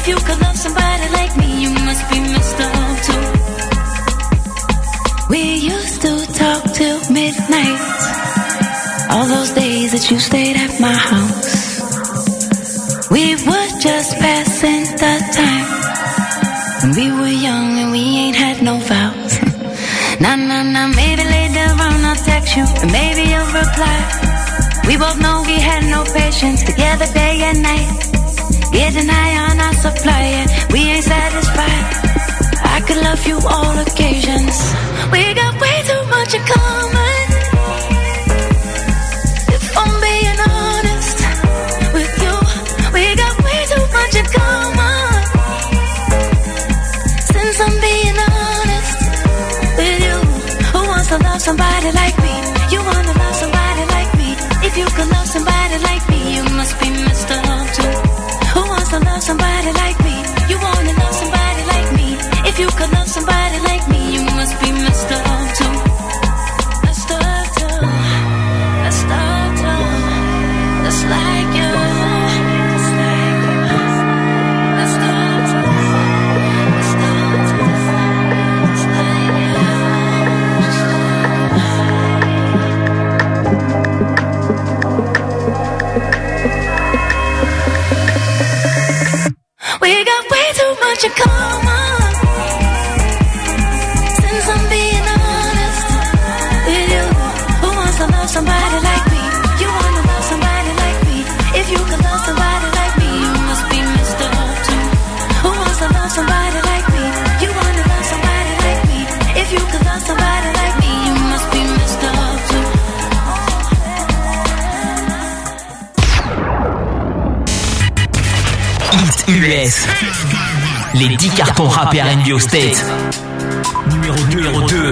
you could love somebody like me, you must be messed up too. We used to talk till midnight, all those days that you stayed at my house. We were just passing the time, when we were young and we ain't had no vows. Nah, maybe later on I'll text you, and maybe you'll reply. We both know we had no patience, together day and night. Getting high on our supply, and we ain't satisfied. I could love you all occasions. We got way too much in common. If I'm being honest with you, we got way too much in common. Since I'm being honest with you, who wants to love somebody like me? You wanna love somebody like me? If you could love somebody like me, you must be messed up too. Who wants to love somebody like me? You wanna love somebody like me? If you could love somebody like me, you must be messed up too. Messed up too. Messed up too. Just like you. Just like you. Messed up too. Messed up too. Just like you. We got way too much in common. Since I'm being honest with you, who wants to love somebody like me? You wanna love somebody like me? If you could love somebody like me, you must be messed up too. Who wants to love somebody like me? You wanna love somebody like me? If you could love somebody like me, you must be messed up too. Hit US. Les 10 cartons rap et R&B aux States. Numéro 2.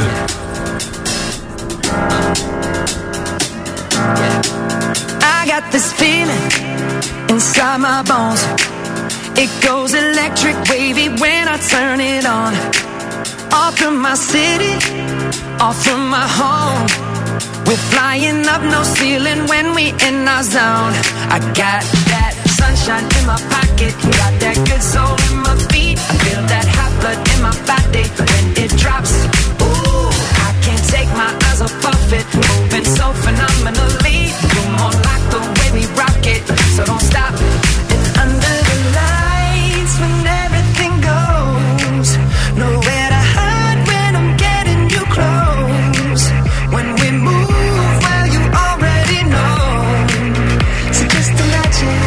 I got this feeling inside my bones. It goes electric wavy when I turn it on. Off from my city, off from my home. We're flying up no ceiling when we in our zone. I got that sunshine in my pocket, got that good soul in my feet. I feel that hot blood in my body when it drops. Ooh, I can't take my eyes off it, moving so phenomenally. You're more like the way we rock it, so don't stop. And under the lights when everything goes, nowhere to hide when I'm getting you close. When we move, well you already know. So just imagine.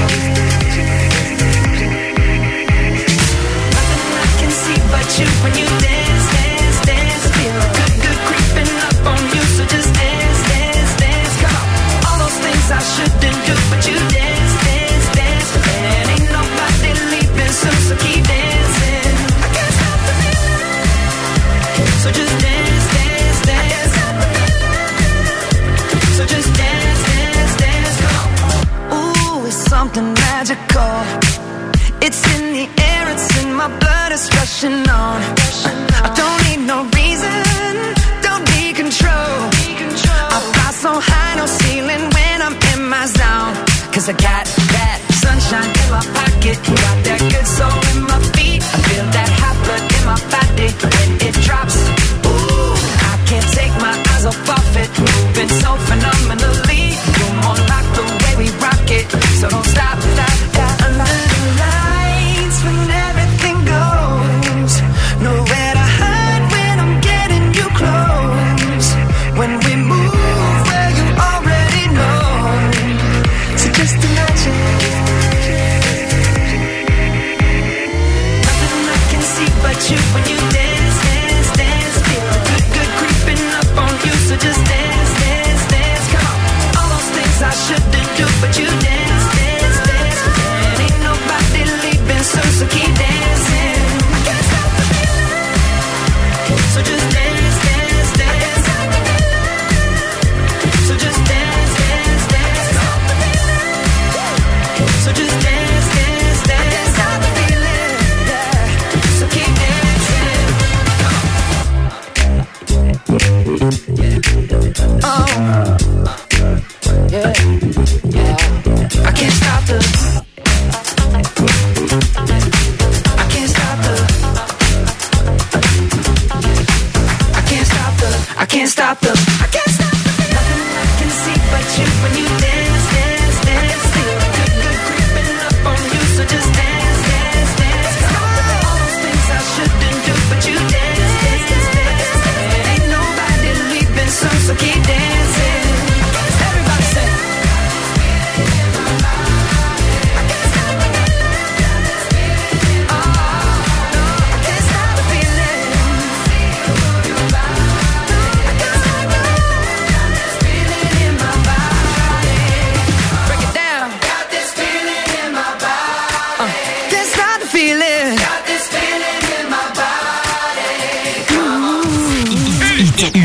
You when you dance, dance, dance, feel good creeping up on you. So just dance, dance, dance, come on. All those things I shouldn't do, but you dance, dance, dance, and ain't nobody leaving soon, so keep dancing. I can't stop the feeling, so just dance, dance, dance. I can't stop the feeling, so just dance, dance, dance, come on. Ooh, it's something magical. It's in the air, it's in my blood, it's rushing on. I don't need no reason, don't need control. I fly so high, no ceiling when I'm in my zone. Cause I got that sunshine in my pocket, got that good soul in my feet. I feel that hot blood in my body when it drops. Ooh, I can't take my eyes off it, moving so phenomenally. You're more like the way we rock it, so don't stop, stop, stop. Under the lights when everything goes, nowhere to hide when I'm getting you close. When we move, well you already know. So just imagine.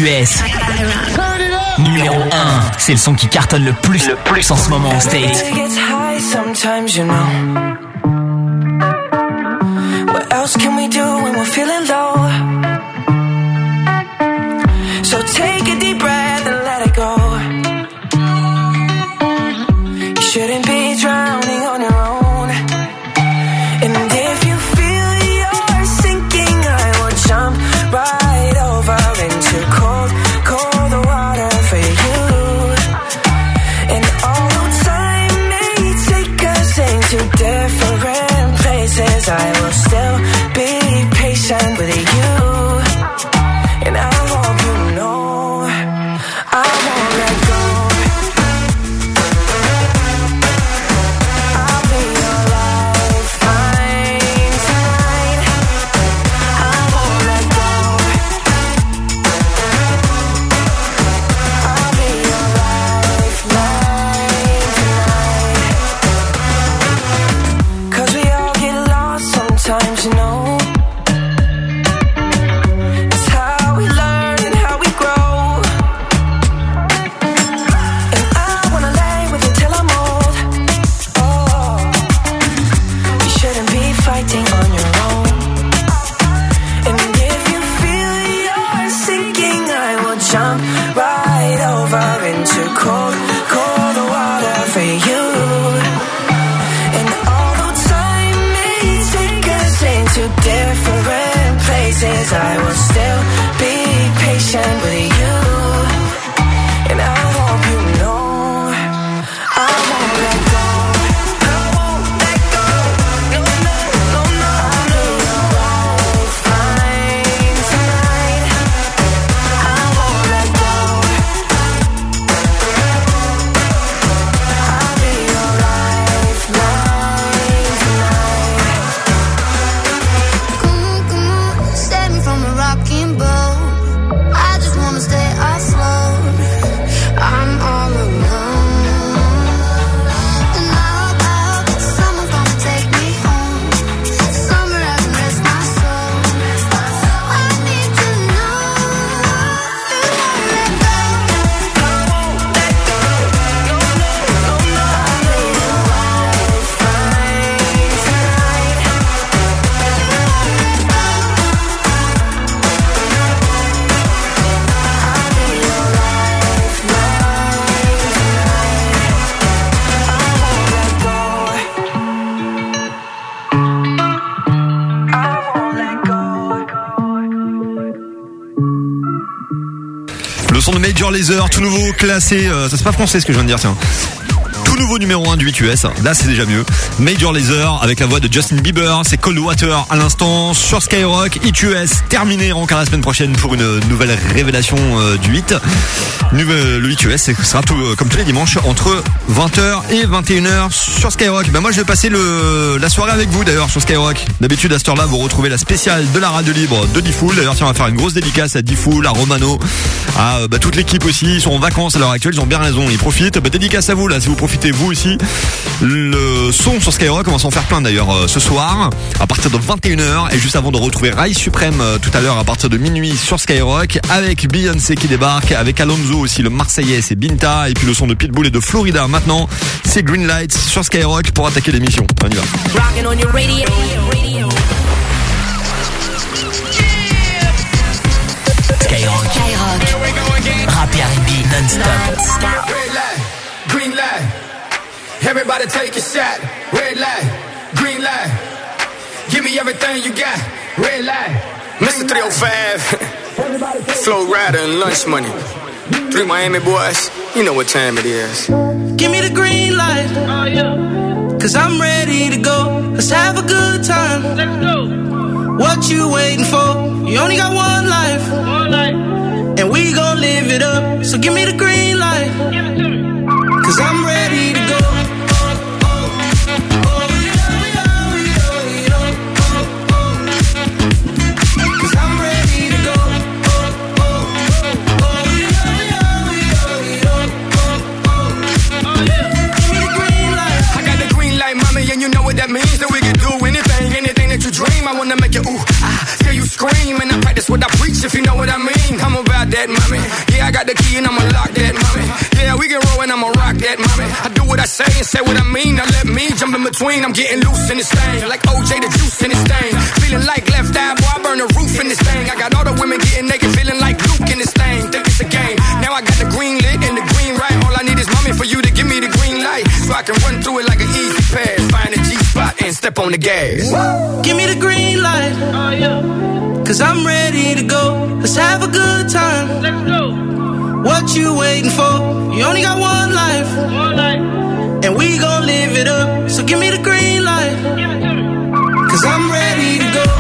US. Numéro 1, c'est le son qui cartonne le plus en ce moment aux States. What else can we do when we're feeling low? So take a deep breath and let it go. You shouldn't be drowning on your own. And if you feel you're sinking, I will jump right over into cold, cold water for you. And although time may take us into different places, I will still be patient with you. And I hope you know I won't let go. I'll be your lifeline tonight. I won't let go. I'll be your lifeline tonight. 'Cause we all get lost sometimes, you know. It's how we learn and how we grow. And I wanna lay with you till I'm old. Oh, you shouldn't be fighting on your own. And if you feel you're sinking, I will jump right over into cold, cold water for you. And although time may take us into different places, I will still be patient with you. And I hope you know I won't let go. I won't let go. No, no, no, no. I'll be your lifeline tonight. I won't let go. I'll be your lifeline tonight. Come on, save me from a rocking boat. I just wanna stay afloat. I'm all alone. And I hope someone's gonna take me home. Somewhere I can rest my soul. I need to know you won't let go. I won't let go. No, no, no, no. I'll be your lifeline tonight. Le son de Major Lazer, tout nouveau classé, ça c'est pas français ce que je viens de dire, tiens. Tout nouveau numéro 1 du 8 US, là c'est déjà mieux. Major Lazer avec la voix de Justin Bieber, c'est Cold Water à l'instant sur Skyrock. 8 US terminé, encore la semaine prochaine pour une nouvelle révélation du 8. Le 8 US sera tout, comme tous les dimanches entre 20h et 21h sur Skyrock. Ben moi je vais passer la soirée avec vous d'ailleurs sur Skyrock. D'habitude à cette heure-là vous retrouvez la spéciale de la radio libre de D-Fool. D'ailleurs tiens, on va faire une grosse dédicace à D-Fool, à Romano, à toute l'équipe aussi. Ils sont en vacances à l'heure actuelle, ils ont bien raison, ils profitent. Dédicace à vous là, si vous profitez vous aussi. Le son sur Skyrock, on va s'en faire plein d'ailleurs ce soir à partir de 21h et juste avant de retrouver Rise Suprême tout à l'heure à partir de minuit sur Skyrock avec Beyoncé qui débarque, avec Alonso aussi le Marseillais, c'est Binta, et puis le son de Pitbull et de Florida. Maintenant c'est Green Lights sur Skyrock pour attaquer l'émission. On y va. Rockin' on your radio. Skyrock, rap et R&B non-stop. Red light, green light. Everybody take a shot. Red light, green light. Give me everything you got. Red light. Mr. 305. Flow Rider and Lunch Money. 3 Miami boys. You know what time it is. Give me the green light. Oh, yeah. 'Cause I'm ready to go. Let's have a good time. Let's go. What you waiting for? You only got one life. One life. And we gon' live it up. So give me the green light. Give it to me. 'Cause I'm ready to go. That means that we can do anything that you dream. I wanna make you ooh, ah, hear you scream, and I practice what I preach, if you know what I mean. I'm about that that, mommy. Yeah, I got the key and I'ma lock that, mommy. Yeah, we can roll and I'ma rock that, mommy. I do what I say and say what I mean. Now let me jump in between. I'm getting loose in this thing, like OJ the juice in this thing. Feeling like left eye, boy, I burn the roof in this thing. I got all the women getting naked, feeling like Luke in this thing. Think it's a game. Now I got the green lit and the green right. All I need is mommy for you to give me the green light, so I can run through it like an easy pass. Find a G-spot and step on the gas. Give me the green light. Oh, yeah. Cause I'm ready to go. Let's have a good time. Let's go. What you waiting for? You only got one life. One life. And we gon' live it up. So give me the green light. Give it to me. Cause I'm ready to go.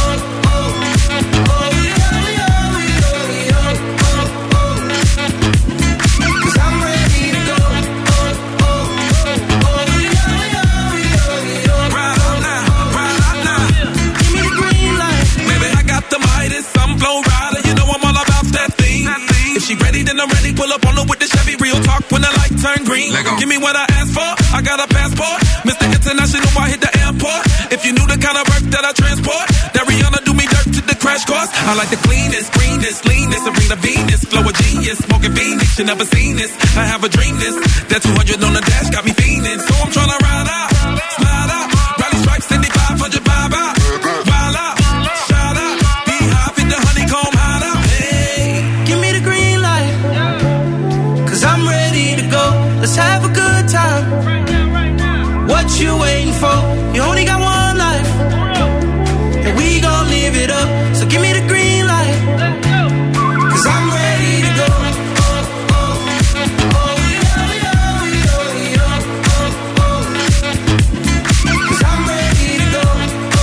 She ready, then I'm ready. Pull up on her with the Chevy. Real talk when the light turn green. Give me what I asked for. I got a passport. Mr. International, I hit the airport. If you knew the kind of work that I transport, that Rihanna do me dirt to the crash course. I like the cleanest, greenest, leanest, Serena Venus, flow of genius, smoking Phoenix. You never seen this. I have a dream this. That 200 on the dash got me fiending. So I'm tryna ride out, slide out, Riley Stripes, 500 vibe out, wild out, shout out, Beehive, hit the honeycomb hide out. I'm ready to go. Let's have a good time. Right now. What you waiting for? You only got one life. And we gon' live it up. So give me the green light. Let's go. Cause I'm ready to go. Cause I'm ready to go.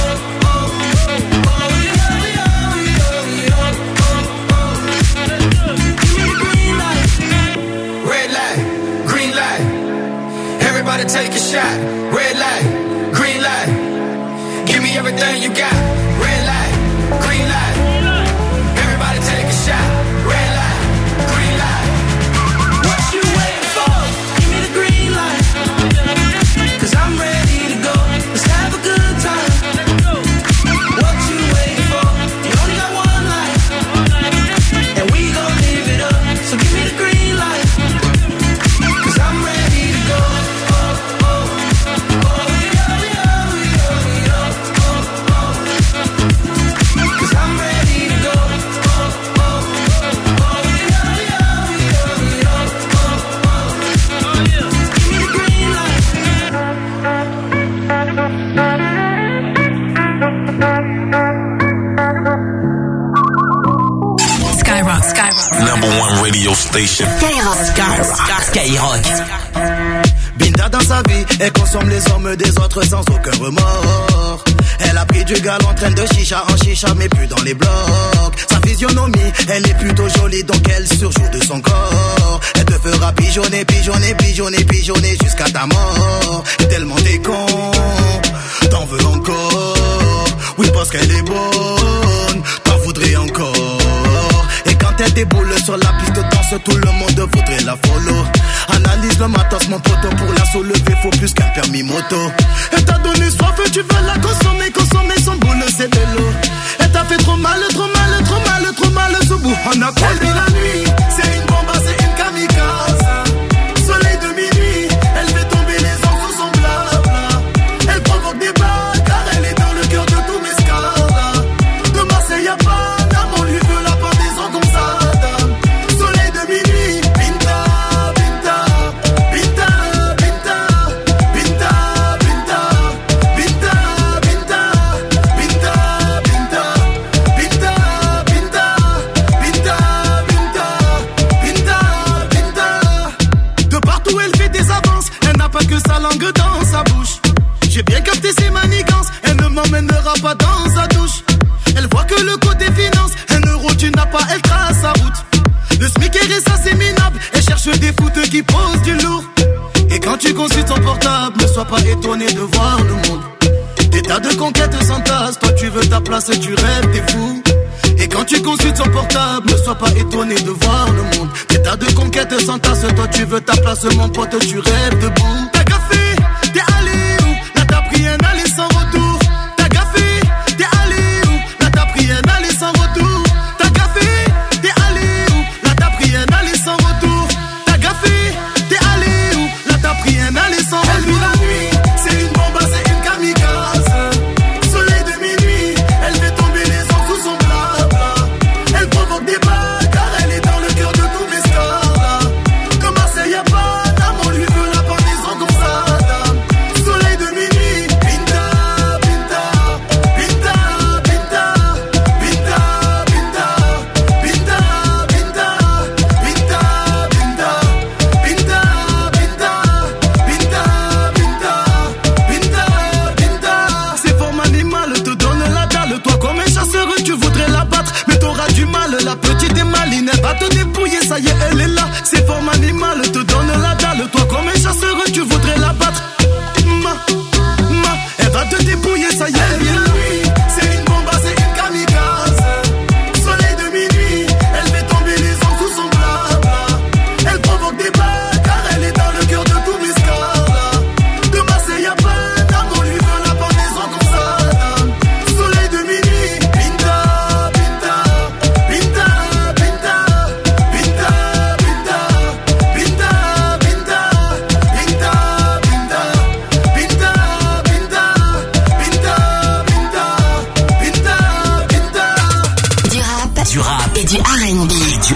Give me the green light. Red light, green light. Everybody take a shot. Red light, green light. Give me everything you got. Red light, green light. Everybody take a shot. Red light, green light. What you waiting for? Give me the green light. Cause I'm ready to go. Let's have a good time. What you waiting for? You only got one life. And we gon' live it up. So give me the green light. Cause I'm ready to go. Cause I'm ready to go. Give me the green light. Skyrock. Number one radio station. Skyrock. Binda dans sa vie, elle consomme les hommes des autres sans aucun remords. Elle a pris du gal en train de chicha en chicha, mais plus dans les blocs. Sa physionomie, elle est plutôt jolie, donc elle surjoue de son corps. Elle te fera pigeonner, pigeonner, pigeonner, pigeonner jusqu'à ta mort. Et tellement t'es con, t'en veux encore. Oui, parce qu'elle est bonne, t'en voudrais encore. Et quand elle déboule sur la piste de danse, tout le monde voudrait la follow. Analyse le matos, mon poteau, pour la soulever, faut plus qu'un permis moto. Elle t'a donné soif, tu veux la consommer, consommer son boule, c'est de l'eau. Elle t'a fait trop mal, trop mal, trop mal, trop mal, ce bout. On a perdu la nuit, c'est une bombe, c'est une kamikaze. Soleil de minuit, elle fait tomber les ans sous son blabla. Elle provoque des balles, car elle est dans le cœur de tous mes scars. De Marseille à Paname, on lui veut la pendaison comme ça. Soleil de minuit, Pinta, Pinta, Pinta, Pinta, Pinta, Pinta, Pinta, Pinta, Pinta, Pinta, Pinta, Pinta, Pinta, Pinta, Pinta. De partout elle fait des avances, elle n'a pas que sa langue dans sa bouche. J'ai bien capté ses manigances, elle ne m'emmènera pas dans sa douche. Elle voit que le côté finance, un euro tu n'as pas, elle trace sa route. Le SMIC est ça c'est minable, elle cherche des foutes qui posent du lourd. Et quand tu consultes son portable, ne sois pas étonné de voir le monde. Des tas de conquêtes s'entassent, toi tu veux ta place, tu rêves, t'es fou. Et quand tu consultes son portable, ne sois pas étonné de voir le monde. Des tas de conquêtes s'entassent, toi tu veux ta place, mon pote, tu rêves debout. T'as gaffé, t'es allé où? Là t'as pris un aller sans retour. T'as gaffé, t'es allé où? Là t'as pris un aller sans retour. T'as gaffé, t'es allé où? comme animal, te donne la dalle. Toi comme un chasseur, tu voudrais la battre. Elle va te dépouiller, ça y est, viens. C'est une bombe, c'est une kamikaze. Soleil de minuit, elle fait tomber les ans sous son blabla. Elle provoque des balles, car elle est dans le cœur de tous mes scars. De Marseille à Paname, on lui veut la pendaison comme ça. Soleil de minuit, Pinta, Pinta, Pinta, Pinta, Pinta, Pinta, Pinta, Pinta, Pinta, Pinta, Pinta, Pinta, Pinta, Pinta, Pinta. Du rap et du R&B.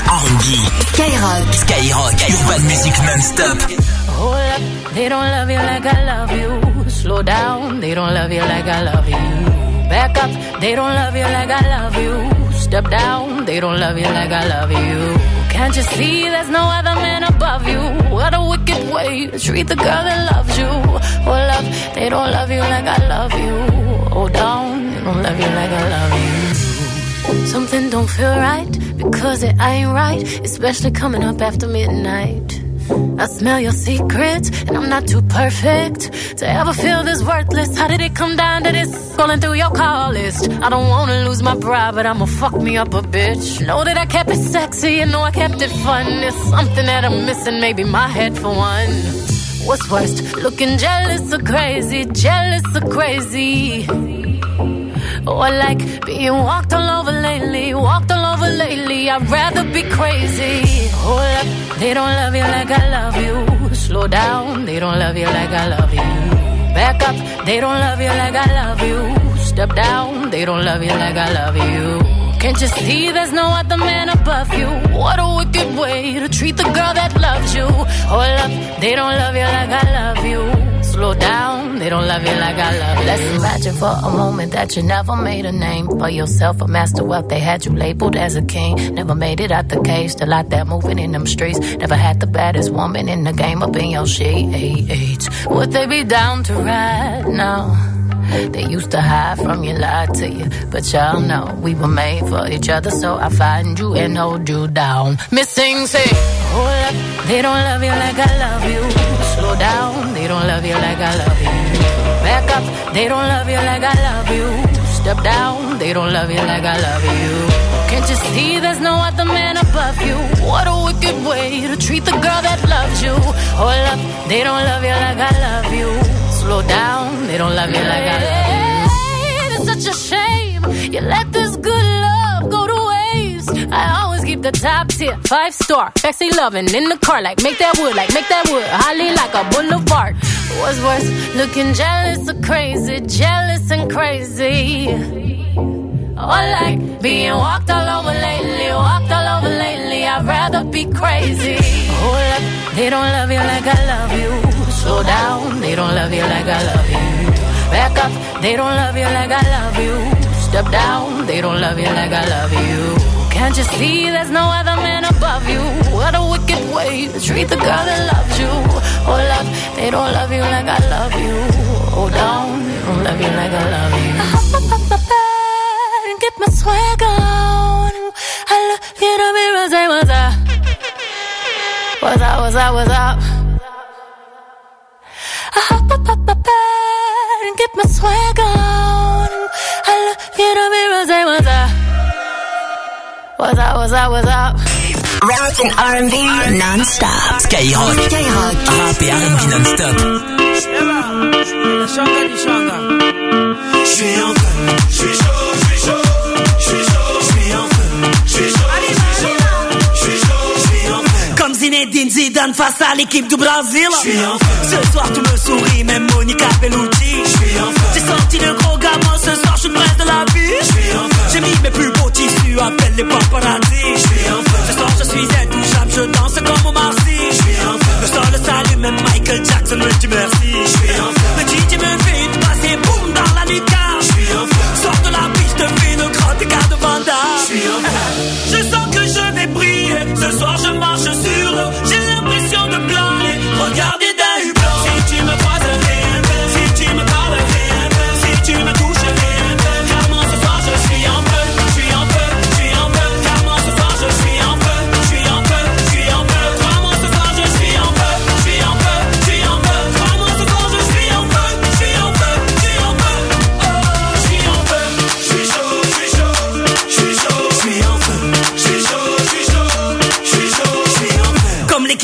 Skyrock, Urban Music non-stop. Hold up, they don't love you like I love you. Slow down, they don't love you like I love you. Back up, they don't love you like I love you. Step down, they don't love you like I love you. Can't you see there's no other man above you? What a wicked way to treat the girl that loves you. Hold up, they don't love you like I love you. Hold down, they don't love you like I love you. Something don't feel right, because it ain't right, especially coming up after midnight. I smell your secrets, and I'm not too perfect to ever feel this worthless. How did it come down to this? Scrolling through your call list. I don't wanna lose my pride, but I'ma fuck me up a bitch. Know that I kept it sexy, and know I kept it fun. There's something that I'm missing, maybe my head for one. What's worst, looking jealous or crazy, jealous or crazy? Or like being walked all over lately, walked all over lately. I'd rather be crazy. Hold up, they don't love you like I love you. Slow down, they don't love you like I love you. Back up, they don't love you like I love you. Step down, they don't love you like I love you. Can't you see there's no other man above you? What a wicked way to treat the girl that loves you. Hold up, they don't love you like I love you. Slow down, they don't love you like I love you. Let's imagine for a moment that you never made a name for yourself, a master wealth. They had you labeled as a king. Never made it out the cage, still out there moving in them streets. Never had the baddest woman in the game up in your sheets. Would they be down to ride now? They used to hide from you, lie to you, but y'all know we were made for each other, so I find you and hold you down. Missing, say, hold up, they don't love you like I love you. Slow down, they don't love you like I love you. Back up, they don't love you like I love you. Step down, they don't love you like I love you. Can't you see there's no other man above you? What a wicked way to treat the girl that loves you. Hold up, they don't love you like I love you. Slow down, they don't love you like I love you. It's such a shame you let this good love go to waste. I always keep the top tier, 5-star, sexy loving in the car, like make that wood, holly like a boulevard. What's worse, looking jealous or crazy, jealous and crazy. Or like being walked all over lately, I'd rather be crazy. Hold up, they don't love you like I love you. Slow down, they don't love you like I love you. Back up, they don't love you like I love you. Step down, they don't love you like I love you. Can't you see there's no other man above you? What a wicked way to treat the girl that loves you. Hold up, they don't love you like I love you. Hold down, they don't love you like I love you. I hop up my bed and get my swag on. I look in the mirror, say what's up. What's up, what's up, what's up? I hop up my bed and get my swag on. I look in the mirror, say what's up. What's up, what's up, what's up? Rap and R&B non-stop. Skyrock, rap et R&B non-stop. J'suis en feu, j'suis chaud, j'suis chaud, j'suis chaud, j'suis en feu, j'suis chaud, j'suis chaud, j'suis en feu. Comme Zinedine Zidane face à l'équipe du Brésil. J'suis en feu. Ce soir tout me sourit, même Monica Bellucci. J'suis en feu. J'ai sorti le gros gamin, ce soir j'suis le prince de la vie. J'suis en feu. J'ai mis mes plus beaux tissus, appelle les paparazzi. J'suis en feu. Ce soir je suis intouchable, je danse comme Omar Sy. J'suis en feu. Le sol le salue, même Michael Jackson me dit merci. J'suis en feu. Le DJ me fait une passe et boum dans la nuit car. J'suis en feu. Sors de la piste, je fais une grande écart de Vanda. J'suis en feu. Je sens que je vais briller. Ce soir je marche sur l'eau. J'ai l'impression de planer. Regardez d'un hublot. Si tu me croises rien, si tu me parles rien, si tu me touches rien,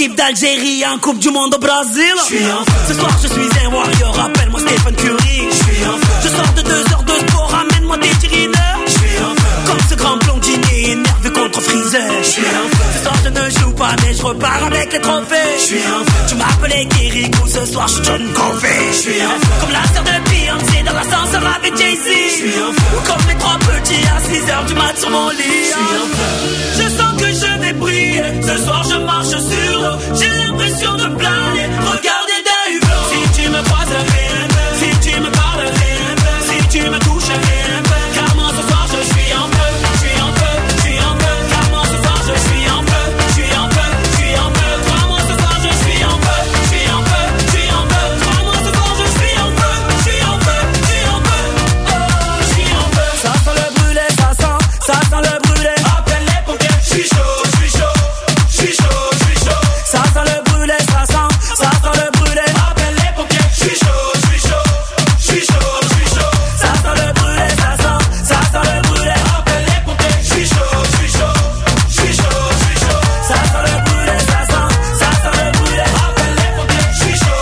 équipe d'Algérie en Coupe du Monde au Brésil. Ce soir je suis un warrior, appelle-moi Stephen Curry. Je sors de 2 heures de sport, amène-moi des cheerleaders. Comme ce grand blondinier énervé contre Freezer. Ce soir je ne joue pas mais je repars avec les trophées. Tu m'appelais Kirikou, ce soir je suis John Covey. Comme la sœur de Beyoncé dans l'ascenseur avec Jay-Z. Ou comme les 3 petits à 6h du mat sur mon lit. Je sens que je vais briller. Ce soir je marche sur l'eau. J'ai l'impression de planer. Regardez d'un hublot. Si tu me croises, si tu me parles, si tu me touches, car moi ce soir je suis en feu. Car moi ce soir je suis en feu. Crois-moi ce soir je suis en feu. Crois-moi ce soir je suis en feu. Ça sent le brûlé, ça sent le brûlé. Appelle les pompiers. Je suis chaud. Ça sent le brûlé, ça sent le brûlé. Appelle les pompiers. Je suis chaud. Ça sent le brûlé, ça sent le brûlé. Appelle les pompiers. Je suis chaud. Ça sent le brûlé, ça sent le brûlé. Appelle les pompiers. Je suis chaud.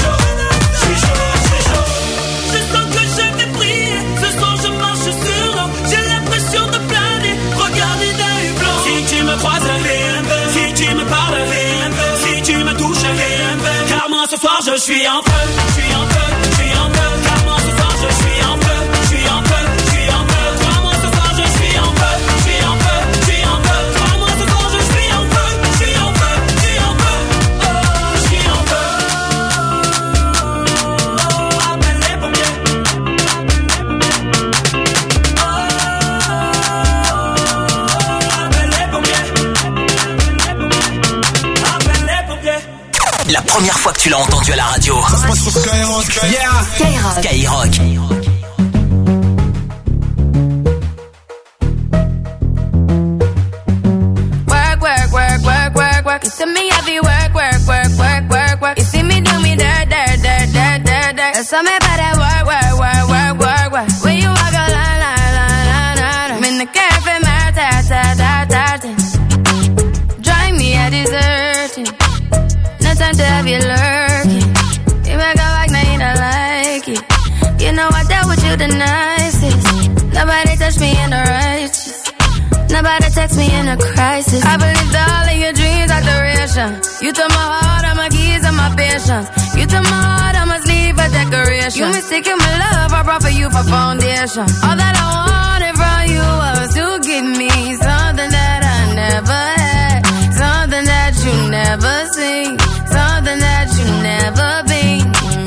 Je sens que je vais briller. Ce soir je marche sur l'eau. J'ai l'impression de planer. Regardez d'un hublot. Si tu me croises, si tu me parles, si tu me touches, car moi ce soir je suis en feu. Car moi ce soir je suis en feu. Crois-moi ce soir je suis en feu. Crois-moi ce soir je suis en feu. Appelle les pompiers. Appelle les pompiers. La première fois que tu l'as entendu à la radio. Ça se passe sur Skyrock. Skyrock. Work. You see me heavy work. You see me do me dirt. That's all me about that work. When you walk a line. I'm in the cafe, my ta. Drive me a deserting. No time to have you lurking. You make a like, now you don't like it. You know I dealt with you the nicest. Nobody touched me in the righteous. Nobody text me in a crisis. I believed all of your dreams are duration. You took my heart, all my keys, and my patience. You took my heart, I must leave a decoration. You mistaken my love, I brought for you for foundation. All that I wanted from you was to give me something that I never had, something that you never seen, something that you never been.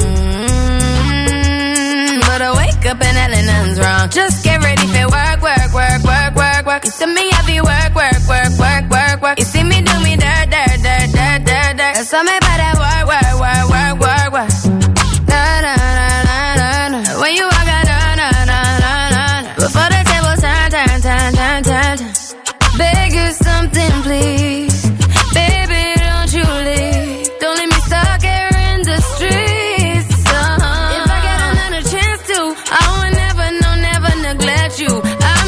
But I wake up and hell nothing's wrong. Just get ready for work. You see me heavy work. You see me do me dirt. That's all me about that work. Na. When you walk out, na. Before the table turn. Beg you something, please. Baby, don't you leave. Don't leave me stuck here in the streets. If I get another chance to, I will never neglect you.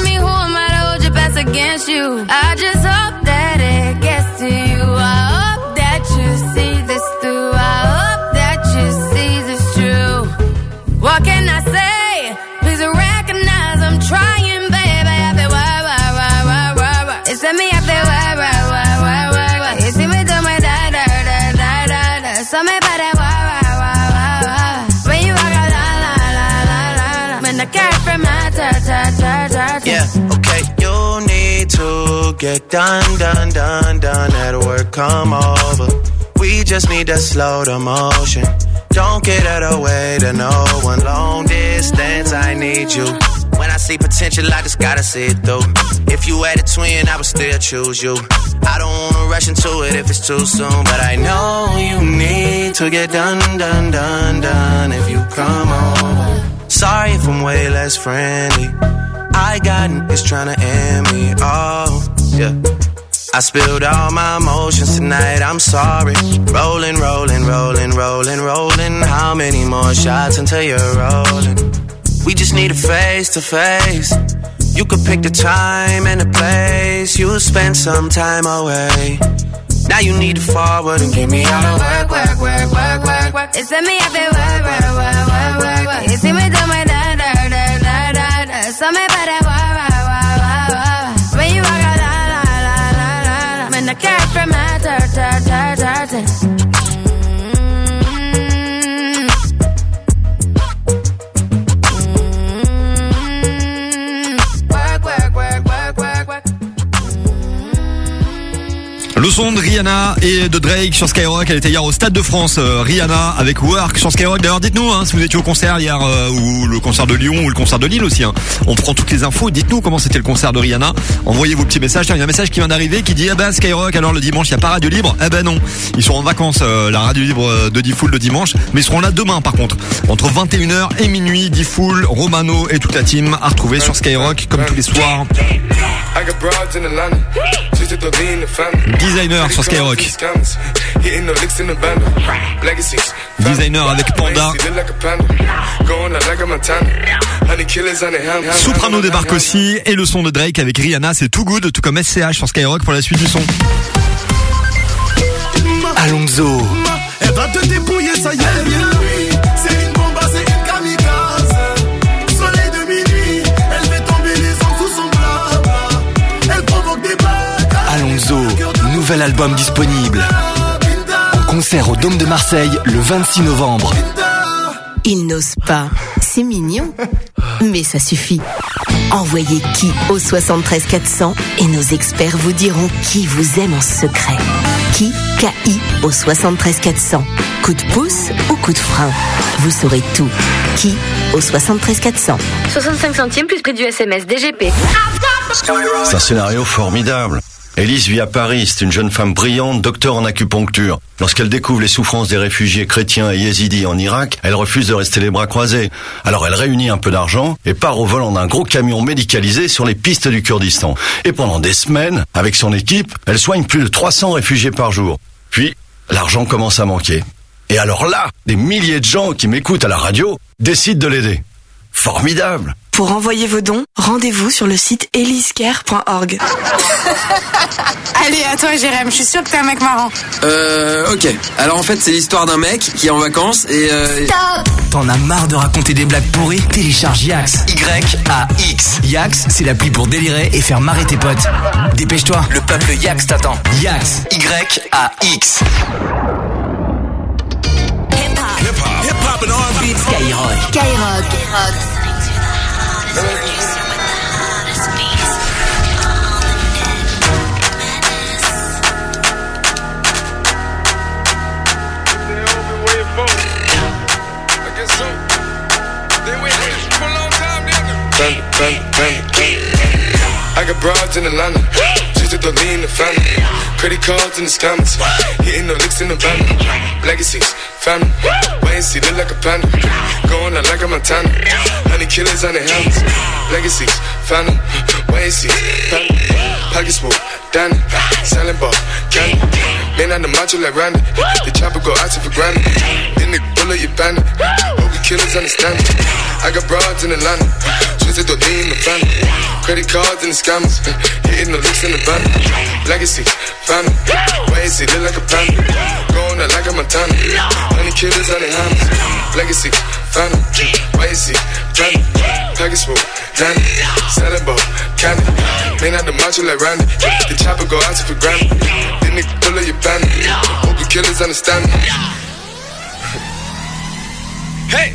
Against you, I just hope that it gets to you. I hope that you see this through. I hope that you see this true. What can I say? Please recognize I'm trying, baby. I feel why. It's me, I feel why. You see me do my da. So me by that why. When you walk out, la. When the cat from my ta. Yeah, okay. You need to get done. At work, come over. We just need to slow the motion. Don't get out of the way to no one. Long distance, I need you. When I see potential, I just gotta see it through. If you had a twin, I would still choose you. I don't wanna rush into it if it's too soon, but I know you need to get done. If you come over. Sorry if I'm way less friendly. I got niggas tryna end me, oh, yeah. I spilled all my emotions tonight, I'm sorry. Rolling. How many more shots until you're rolling? We just need a face to face. You could pick the time and the place. You'll spend some time away. Now you need to forward and give me all the work, work, work, work, work, work. It's me up there, work, work, work, work, work, work. You see me do my da da da da da da. So me better work, work, work, work, work. When you walk out, la la la la la la. When I care for my dirt, dirt, dirt, dirt, dirt. Le son de Rihanna et de Drake sur Skyrock, elle était hier au Stade de France, Rihanna avec Work sur Skyrock. D'ailleurs dites-nous si vous étiez au concert hier ou le concert de Lyon ou le concert de Lille aussi. On prend toutes les infos, dites-nous comment c'était le concert de Rihanna. Envoyez vos petits messages. Tiens, il y a un message qui vient d'arriver qui dit Skyrock, alors le dimanche il n'y a pas radio libre. Non, ils sont en vacances, la radio libre de D-Fool le dimanche, mais ils seront là demain par contre. Entre 21h et minuit, D-Fool, Romano et toute la team à retrouver sur Skyrock comme tous les soirs. Designer sur Skyrock. Designer avec Panda. Soprano débarque aussi et le son de Drake avec Rihanna, c'est Too Good, tout comme SCH sur Skyrock pour la suite du son. Alonso. Elle va te dépouiller, ça y est. C'est une bombe, c'est une kamikaze. Soleil de minuit, elle fait tomber les ans sous son blabla. Elle provoque des bacs. Alonso, nouvel album disponible. En concert au Dôme de Marseille le 26 novembre. Il n'ose pas. C'est mignon. Mais ça suffit. Envoyez qui au 73 400 et nos experts vous diront qui vous aime en secret. Qui, K-I au 73 400. Coup de pouce ou coup de frein. Vous saurez tout. Qui au 73 400. 65 centimes plus prix du SMS DGP. C'est un scénario formidable. Élise vit à Paris, c'est une jeune femme brillante, docteur en acupuncture. Lorsqu'elle découvre les souffrances des réfugiés chrétiens et yézidis en Irak, elle refuse de rester les bras croisés. Alors elle réunit un peu d'argent et part au volant d'un gros camion médicalisé sur les pistes du Kurdistan. Et pendant des semaines, avec son équipe, elle soigne plus de 300 réfugiés par jour. Puis, l'argent commence à manquer. Et alors là, des milliers de gens qui m'écoutent à la radio décident de l'aider. Formidable! Pour envoyer vos dons, rendez-vous sur le site elisecare.org. Allez, à toi, Jérém, je suis sûr que t'es un mec marrant. Ok. Alors en fait, c'est l'histoire d'un mec qui est en vacances et Stop! T'en as marre de raconter des blagues pourries? Télécharge Yax. Y-A-X. Yax, c'est l'appli pour délirer et faire marrer tes potes. Dépêche-toi, le peuple Yax t'attend. Yax. Y-A-X. Hip-hop and R&B. Skyrock. Skyrock. I got broads in Atlanta, just to lean the family. Credit cards in the scammers, hitting the licks in the van. Legacies, family, wait and see, look like a panda. Going out like a Montana, 100 killers on the helmets. Legacies, family, wait and see, family. Pockets full, Danny, selling ball, candy. Man on the macho like Randy, the chopper go out to for granted. Then the bullet you bandit, hope the killers understand it. I got broads in Atlanta, just to lean the family. Credit cards and the scammers, hitting the licks in the van. Legacy, family, wait and see, look like a panda. Going out like a Montana, 100 killers on the hands. Legacy, family, wait and see, family. Package full, Danny, selling ball, candy. Man out the macho like Randy, the chopper go out to for granted. Then they pull up your bandit, hope the killers understand me. Hey!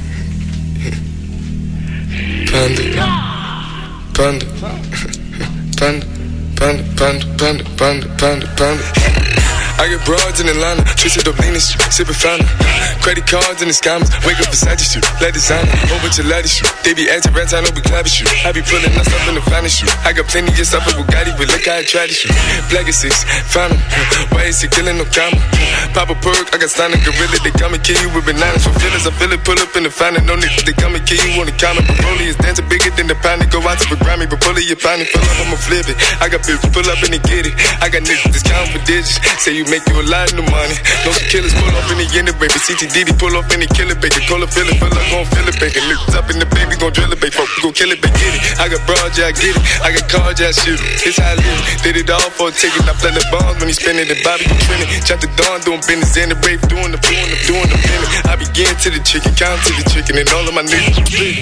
Panda, panda, panda, panda, panda, panda, panda, panda, panda. I get broads in Atlanta, twisted up lean and shit, sippin' fountain. Credit cards and the scammers, wake up beside you, let designer, whole bunch of ladies shoot. They be acting rats, I know we clapping shoot. I be pulling us up in the finest shoot. I got plenty of stuff with Bugatti, but look how I try to shoot. Black is 6, fountain, why is he killing no comma? Pop a perk, I got stunning gorilla, they come and kill you with bananas. For feelings, I feel it, pull up in the fountain, no niggas, they come and kill you on the counter. Broly is dancing bigger than the pound, they go out to the Grammy, but pull it, you find it, pull up, I'ma flip it. I got bitches, pull up and they get it. I got niggas that's counting for digits. Say you make you a lot of money. Know some killers pull off in the end, baby. CTDD pull off in the killer, baby. Call a feeling, feel like gon' feel it, baby. Niggas up in the baby, gon' drill it, baby. Fuck, we gon' kill it, baby. Get it. I got broad, yeah, I get it. I got cards, yeah, I shoot it. It's how I live. Did it all for a ticket. I play the bombs when he spinning the Bobby, you trending. Chop the dawn, doing business in the brave, doing the minute. I begin to the chicken, count to the chicken, and all of my niggas split.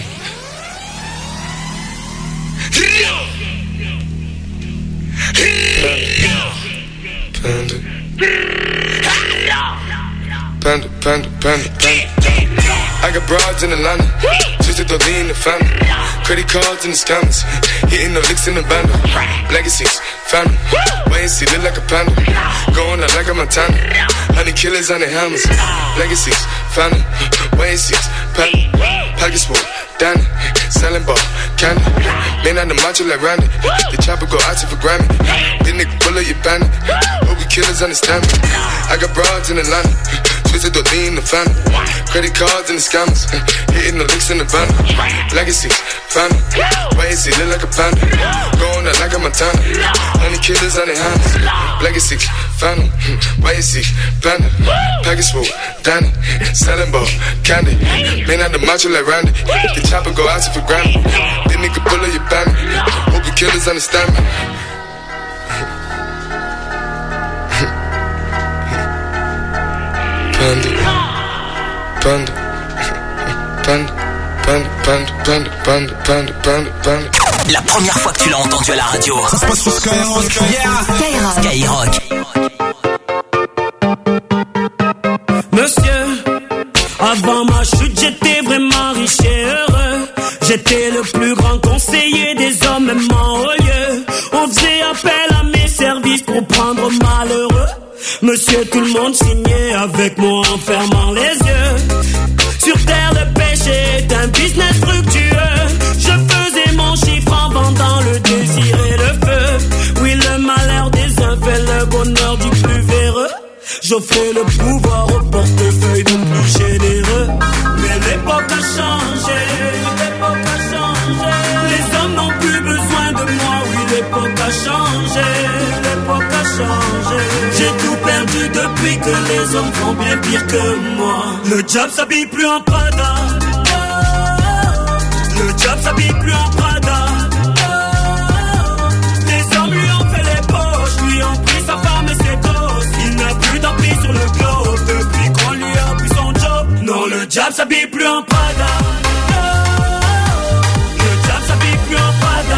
Panda. I got broads in Atlanta, just to lean the family. Credit cards in the scammers, hitting the licks in the bundle. Legacies, family, wait and see, look like a panda. Going out like a Montana, 100 killers on the hammers. Legacies, family, wait and see, panda. Pockets full, Danny, selling ball, candy. Man on the macho like Randy, the chopper go out to for Grammy. This nigga full of your bandit, hope you killers understand me. I got broads in Atlanta, twisted to lean the family. Credit cards and the scammers, hitting the licks in the bundle. Legacy, family, wait and see, look like a panda. Going out like a Montana, 100 killers on the hands. Legacy, family, wait and see, panda. Package full, Danny, selling ball, candy. Man on the macho like Randy, the chopper go out for Grammy. This nigga pull of your bandit, hope you killers understand me. Panda. La première fois que tu l'as entendu à la radio. Ça se passe sur Skyrock. Yeah. Skyrock. Monsieur, avant ma chute, j'étais vraiment riche et heureux. J'étais le plus grand conseiller des hommes, même en haut lieu. On faisait appel à mes services pour prendre malheureux. Monsieur, tout le monde signait avec moi en fermant les yeux. Sur terre, le péché est un business fructueux. Je faisais mon chiffre en vendant le désir et le feu. Oui, le malheur des uns fait le bonheur du plus véreux. J'offrais le pouvoir au portefeuille du plus généreux. Mais l'époque a changé, l'époque a changé. Les hommes n'ont plus besoin de moi, oui, l'époque a changé, l'époque a changé. J'ai tout perdu depuis que les hommes font bien pire que moi. Le diable s'habille plus en Prada. Le diable s'habille plus en Prada. Les hommes lui ont fait les poches, lui ont pris sa femme et ses gosses. Il n'a plus d'emprise sur le globe depuis qu'on lui a pris son job. Non, le diable s'habille plus en Prada. Le diable s'habille plus en Prada.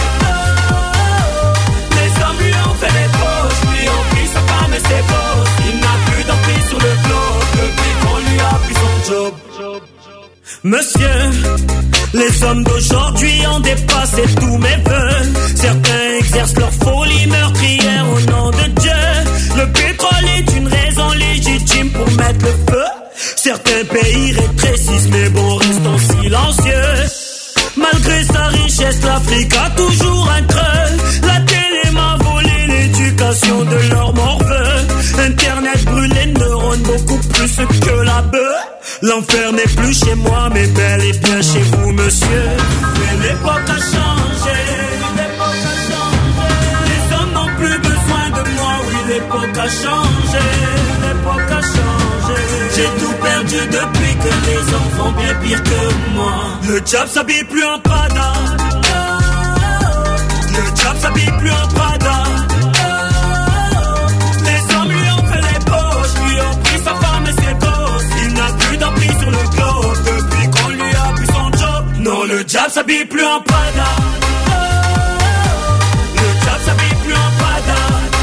Les hommes lui ont fait les poches, lui ont pris sa femme et ses gosses. Il n'a plus d'emprise sur le globe depuis qu'on lui a pris son job. Monsieur, les hommes d'aujourd'hui ont dépassé tous mes vœux. Certains exercent leur folie meurtrière au nom de Dieu. Le pétrole est une raison légitime pour mettre le feu. Certains pays rétrécissent mais bon, restons silencieux. Malgré sa richesse, l'Afrique a toujours un creux. La télé m'a volé l'éducation de leur morveux. Internet brûle les neurones beaucoup plus que la bœuf. L'enfer n'est plus chez moi mais bel et bien chez vous, monsieur. Mais l'époque a changé, l'époque a changé. Les hommes n'ont plus besoin de moi, oui, l'époque a changé, l'époque a changé. J'ai tout perdu depuis que les hommes font bien pire que moi. Le diable s'habille plus en Prada. Le diable s'habille plus en Prada. Les hommes lui ont fait les poches, lui ont pris sa femme et ses gosses. Il n'a plus d'emprise sur le globe depuis qu'on lui a pris son job. Non, le diable s'habille plus en Prada. Le diable s'habille plus en Prada.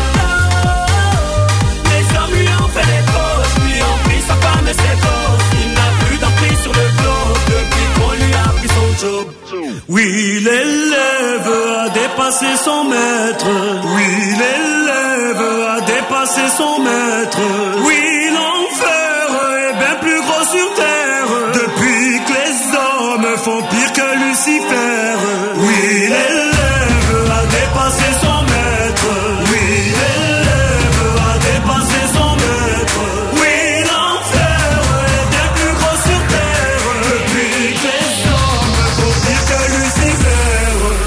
Les hommes lui ont fait les poches, lui ont pris sa femme et ses gosses. Il n'a plus d'emprise sur le globe depuis qu'on lui a pris son job. Oui, l'élève a dépassé son maître. Oui, l'élève a dépassé son maître. Oui, l'enfer est bien plus gros sur terre depuis que les hommes font pire que Lucifer. Oui, l'élève a dépassé son maître. Oui, l'élève a dépassé son maître. Oui, l'enfer est bien plus gros sur terre depuis que les hommes font pire que Lucifer.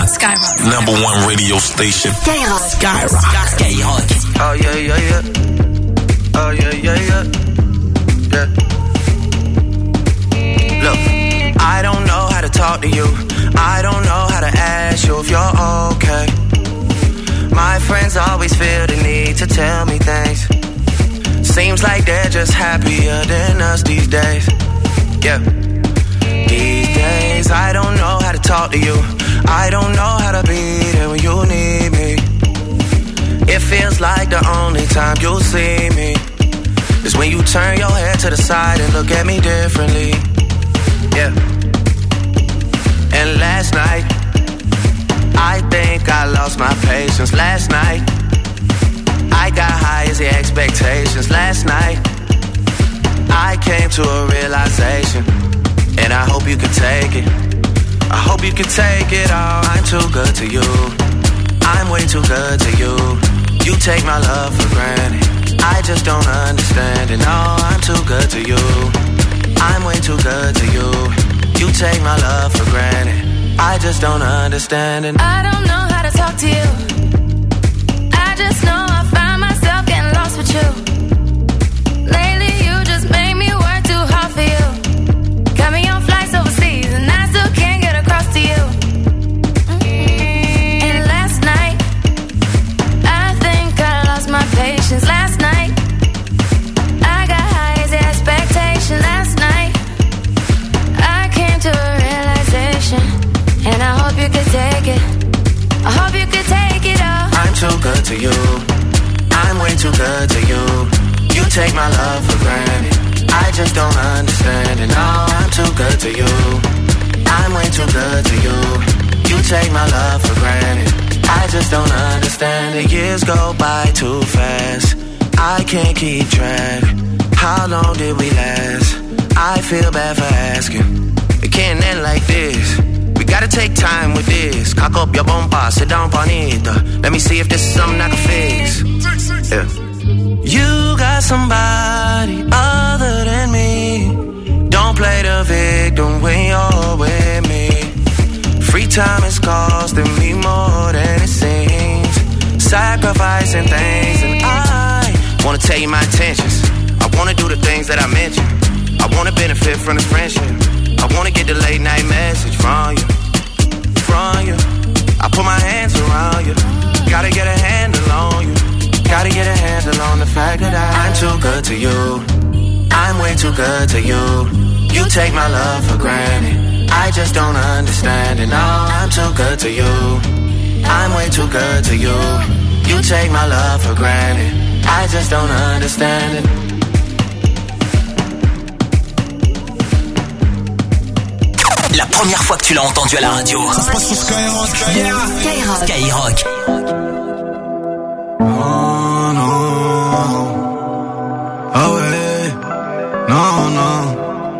Skyrock. Number one radio station. Skyrock. Oh yeah, yeah, yeah. Oh yeah, yeah, yeah. Yeah. Look, I don't know how to talk to you. I don't know how to ask you if you're okay. My friends always feel the need to tell me things. Seems like they're just happier than us these days. Yeah. These days I don't know how to talk to you. I don't know how to be there when you need me. It feels like the only time you'll see me is when you turn your head to the side and look at me differently. Yeah. And last night I think I lost my patience. Last night I got high as the expectations. Last night I came to a realization, and I hope you can take it. I hope you can take it all. I'm too good to you. I'm way too good to you. You take my love for granted. I just don't understand it. No, I'm too good to you. I'm way too good to you. You take my love for granted. I just don't understand it. I don't know how to talk to you. I just know I find myself getting lost with you. Lately you just made me work too hard for you. Got me on flights overseas and I still can't get across to you. And last night I think I lost my patience. Last night I got high as the expectation. Last night I came to a realization, and I hope you could take it. I hope you could take it all. I'm too good to you. I'm way too good to you. You take my love for granted. I just don't understand it. No, I'm too good to you. I'm way too good to you. You take my love for granted. I just don't understand it. Years go by too fast. I can't keep track. How long did we last? I feel bad for asking. It can't end like this. We gotta take time with this. Cock up your bumper, sit down on it. Let me see if this is something I can fix. Yeah. You got somebody other than me. Don't play the victim when you're with me. Free time is costing me more than it seems. Sacrificing things, and I wanna tell you my intentions. I wanna do the things that I mentioned. I wanna benefit from this friendship. I wanna get the late night message from you. I put my hands around you. Gotta get a handle on you. Gotta get a handle on the fact that I'm too good to you. I'm way too good to you. You take my love for granted. I just don't understand it. No, I'm too good to you. I'm way too good to you. You take my love for granted. I just don't understand it. La première fois que tu l'as entendu à la radio. Ça se passe sur Skyrock. Skyrock. Oh non. Ah ouais. Non.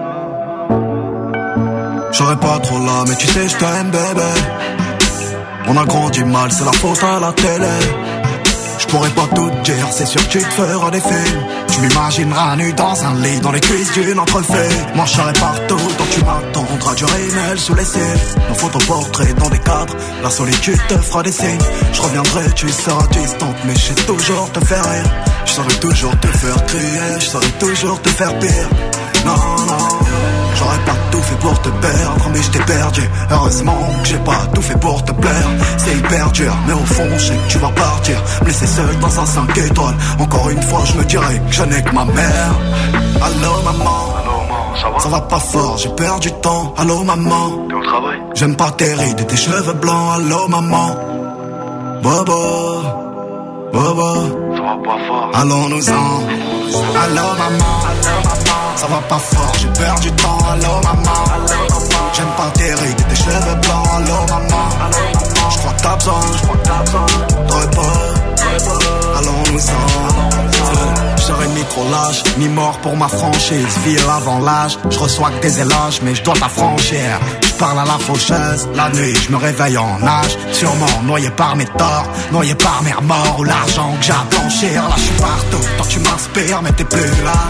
J'aurais pas trop là, mais tu sais, je t'aime, bébé. On a grandi mal, c'est la faute à la télé. Je pourrais pas tout te dire, c'est sûr que tu te feras des films. Tu m'imagineras nu dans un lit, dans les cuisses d'une entrefait. Moi je serai partout, donc tu m'attendras du rémel sous les cils. Nos photoportraits dans des cadres, la solitude te fera des signes. Je reviendrai, tu seras distante, mais je sais toujours te faire rire. Je saurai toujours te faire crier, je saurai toujours te faire pire. Non, j'aurais pas tout fait pour te perdre, mais je t'ai perdu. Heureusement que j'ai pas tout fait pour te plaire. C'est hyper dur, mais au fond je sais que tu vas partir, me laisser seul dans un 5 étoiles. Encore une fois je me dirais que je n'ai que ma mère. Allô maman, ça va pas fort, j'ai perdu du temps. Allô maman, t'es au travail? J'aime pas tes rides et tes cheveux blancs. Allô maman, Bobo, ça va pas fort. Allons-nous-en. Allô maman, ça va pas fort, j'ai perdu du temps. Allô maman, j'aime pas tes rides et tes cheveux blancs. Allô maman, j'crois que t'as besoin de repos. Allons-nous-en. Je serai ni trop lâche, ni mort pour ma franchise. Vie avant l'âge, je reçois que des éloges, mais je dois t'affranchir. Je parle à la faucheuse, la nuit je me réveille en nage. Sûrement noyé par mes torts, noyé par mes remords ou l'argent que j'ai à blanchir. Là je suis partout, toi tu m'inspires mais t'es plus là.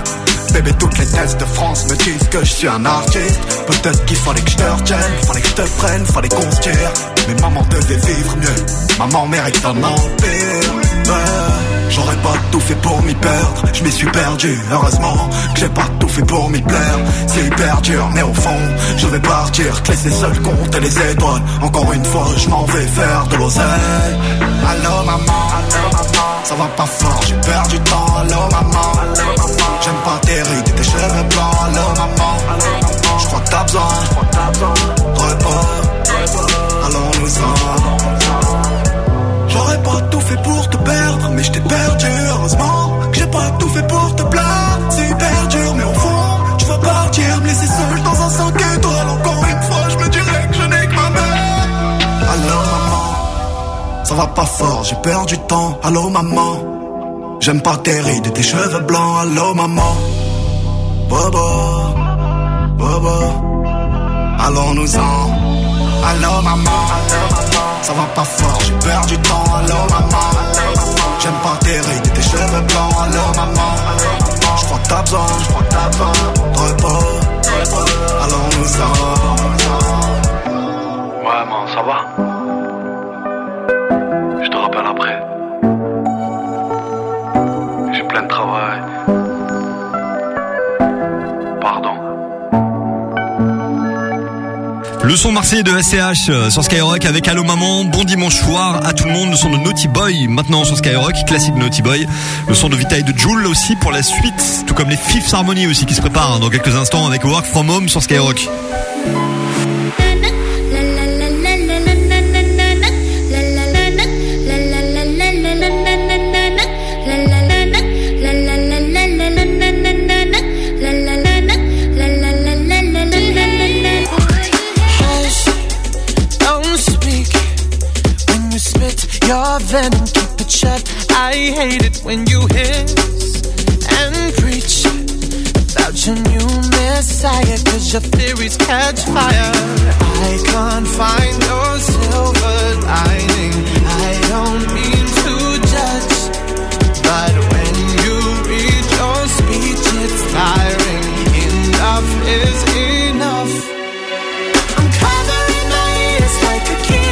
Bébé, toutes les tests de France me disent que je suis un artiste. Peut-être qu'il fallait que je te retienne, fallait que je te prenne, fallait qu'on se tire. Mais maman devait vivre mieux, maman mérite un empire. J'aurais pas tout fait pour m'y perdre, je m'y suis perdu. Heureusement que j'ai pas tout fait pour m'y plaire. C'est hyper dur, mais au fond, je vais partir, te laisser seul compter les étoiles. Encore une fois, je m'en vais faire de l'oseille. Allô maman, ça va pas fort, j'ai perdu du temps. Allô maman, j'aime pas tes rides et tes cheveux blancs. Allô maman, je crois que t'as besoin repos, allons-nous-en. J'aurais pas tout fait pour te perdre, mais je t'ai perdu. Heureusement que j'ai pas tout fait pour te plaire. C'est hyper dur, mais au fond, tu vas partir, me laisser seul dans un 5 étoiles. Encore une fois, je me dirais que je n'ai que ma mère. Allô maman, ça va pas fort, j'ai perdu du temps. Allô maman, j'aime pas tes rides et tes cheveux blancs. Allô maman, bobo, bobo, allons-nous-en. Allô maman, ça va pas fort, j'ai perdu du temps. Allô maman, j'aime pas tes rides et tes cheveux blancs. Allô maman, je crois que t'as besoin de repos, allons-nous-en. Ouais man, ça va? Je te rappelle après. J'ai plein de travail. Pardon. Le son marseillais de SCH sur Skyrock avec Allo Maman. Bon dimanche soir à tout le monde. Le son de Naughty Boy maintenant sur Skyrock, classique de Naughty Boy. Le son de Vita et de Jul aussi pour la suite, tout comme les Fifth Harmony aussi qui se préparent dans quelques instants avec Work From Home sur Skyrock. Your venom, keep it shut. I hate it when you hiss and preach about your new messiah, 'cause your theories catch fire. I can't find your silver lining. I don't mean to judge, but when you read your speech, it's tiring. Enough is enough. I'm covering my ears like a kid.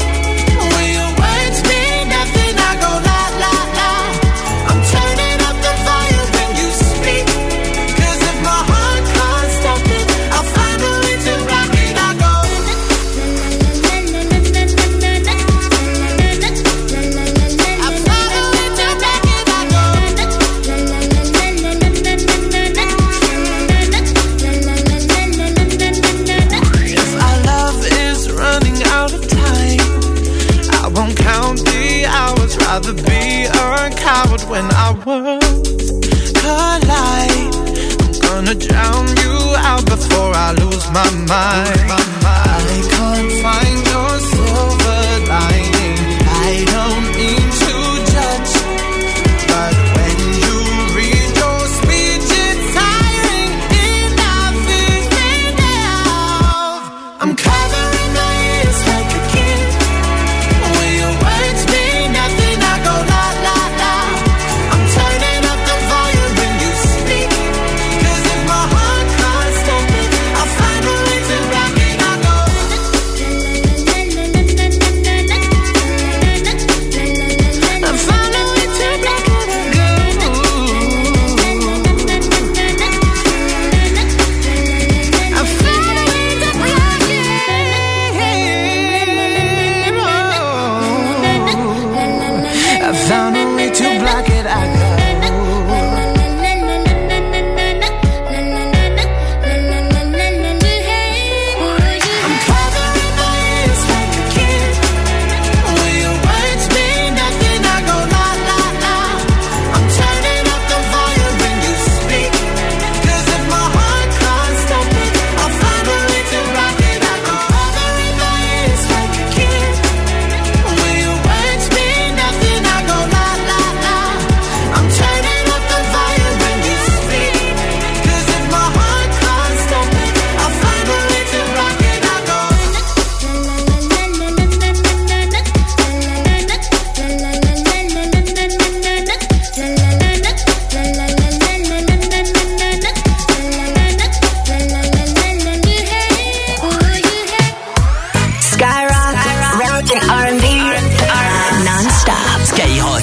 Rather be a coward when our worlds collide. I'm gonna drown you out before I lose my mind. I can't find your silver lining. I don't mean to judge, but when you read your speech, it's tiring. Enough is enough. I'm covering my ears like a kid. When your words mean nothing,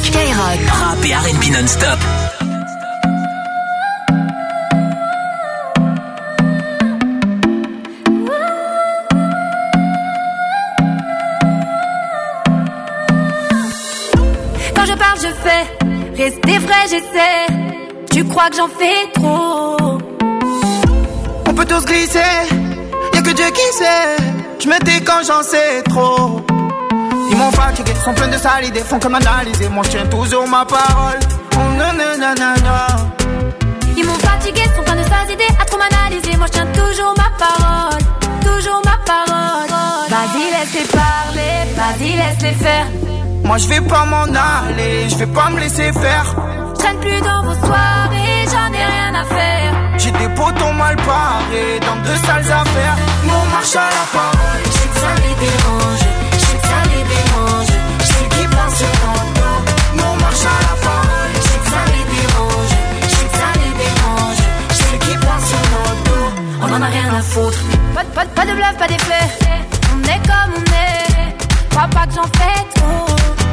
Skyrock. Rap et R&B non-stop. Quand je parle, je fais. Rester vrai, j'essaie. Tu crois que j'en fais trop? On peut tous glisser, y'a que Dieu qui sait. Je me tais quand j'en sais trop. Ils m'ont fatigué, sont pleins de sales idées, font que m'analyser. Moi je tiens toujours ma parole. Oh nanana. Ils m'ont fatigué, sont pleins de sales idées à trop m'analyser. Moi je tiens toujours ma parole. Toujours ma parole. Vas-y, laisse-les parler, vas-y, laisse-les faire. Moi je vais pas m'en aller, je vais pas me laisser faire. Je traîne plus dans vos soirées, j'en ai rien à faire. J'ai des potons mal parés dans de sales affaires. Nous on marche à la parole. Je sais que ça les dérange, je sais que ça les dérange. Je sais qu'ils pensent sur ton dos. Nous on marche à la parole. Je sais que ça les dérange, je sais que ça les dérange. Je sais qu'ils pensent sur ton dos. On en a rien à foutre. Pas de bluff, pas d'effet. On est comme on est. Crois pas que j'en fais trop.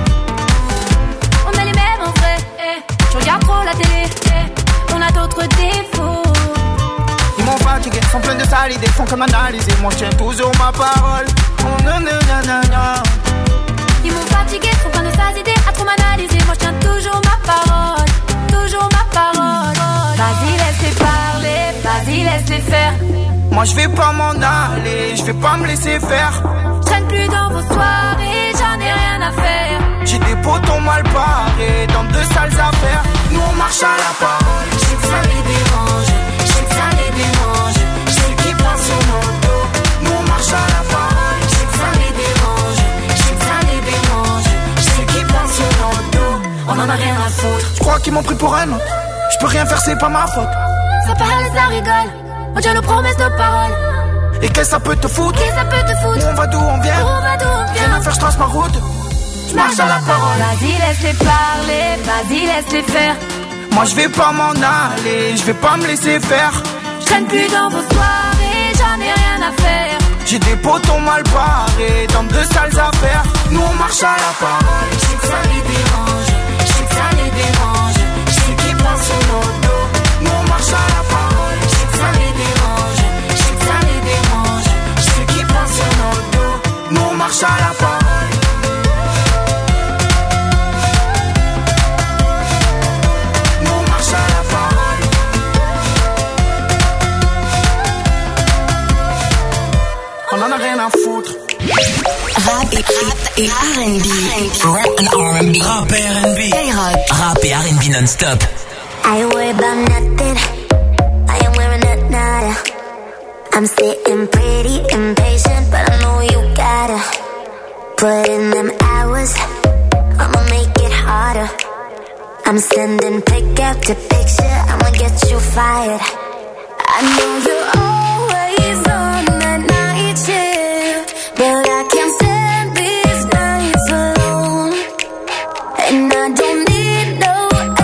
On est les mêmes en vrai. Je regarde trop la télé. On a d'autres défauts. Ils m'ont fatigué, sont pleins de sales idées, font que m'analyser. Moi je tiens toujours ma parole. Oh nanana. Ils m'ont fatigué, sont pleins de sales idées à trop m'analyser. Moi je tiens toujours ma parole. Toujours ma parole. Vas-y, laisse-les parler, vas-y, laisse-les faire. Moi je vais pas m'en aller, je vais pas me laisser faire. Je traîne plus dans vos soirées, j'en ai rien à faire. J'ai des potons mal parés dans de sales affaires. Nous on marche à la parole. Je sais que ça les dérange, je sais que ça les dérange. Je sais qu'ils passent sur mon dos. Nous on marche à la parole. Je sais que ça les dérange, je sais que ça les dérange. Je sais qu'ils passent sur mon dos. On en a rien à foutre. Je crois qu'ils m'ont pris pour un autre. Je peux rien faire, c'est pas ma faute. Ça parle, ça rigole. On tient nos promesses, nos paroles. Et qu'est-ce que ça peut te foutre? Qu'est-ce que ça peut te foutre? On va d'où on vient? On va d'où on vient? Rien à faire, je trace ma route. Je marche à la parole. Vas-y, laisse-les parler, vas-y, laisse-les faire. Moi je vais pas m'en aller, je vais pas me laisser faire. Je traîne plus dans vos soirées, j'en ai rien à faire. J'ai des potons mal parés dans de sales affaires. Nous on marche à la parole. Je sais que ça les dérange, je sais que ça les dérange. Je sais qu'ils passent sur nos dos. Nous on marche à la parole. Je sais que ça les dérange, je sais que ça les dérange. Je sais qu'ils passent sur nos dos. Nous on marche à la parole. On en a rien à foutre. Rap et R&B. Rap and R&B. Rap et R&B. Skyrock. Rap et R&B non-stop. I ain't worried about nothing. I ain't wearing a nada. I'm sitting pretty impatient, but I know you gotta put in them hours. I'ma make it harder. I'm sending pick after picture. I'ma get you fired. I know you're always on that night shift, but I can't stand these nights alone. And I don't need no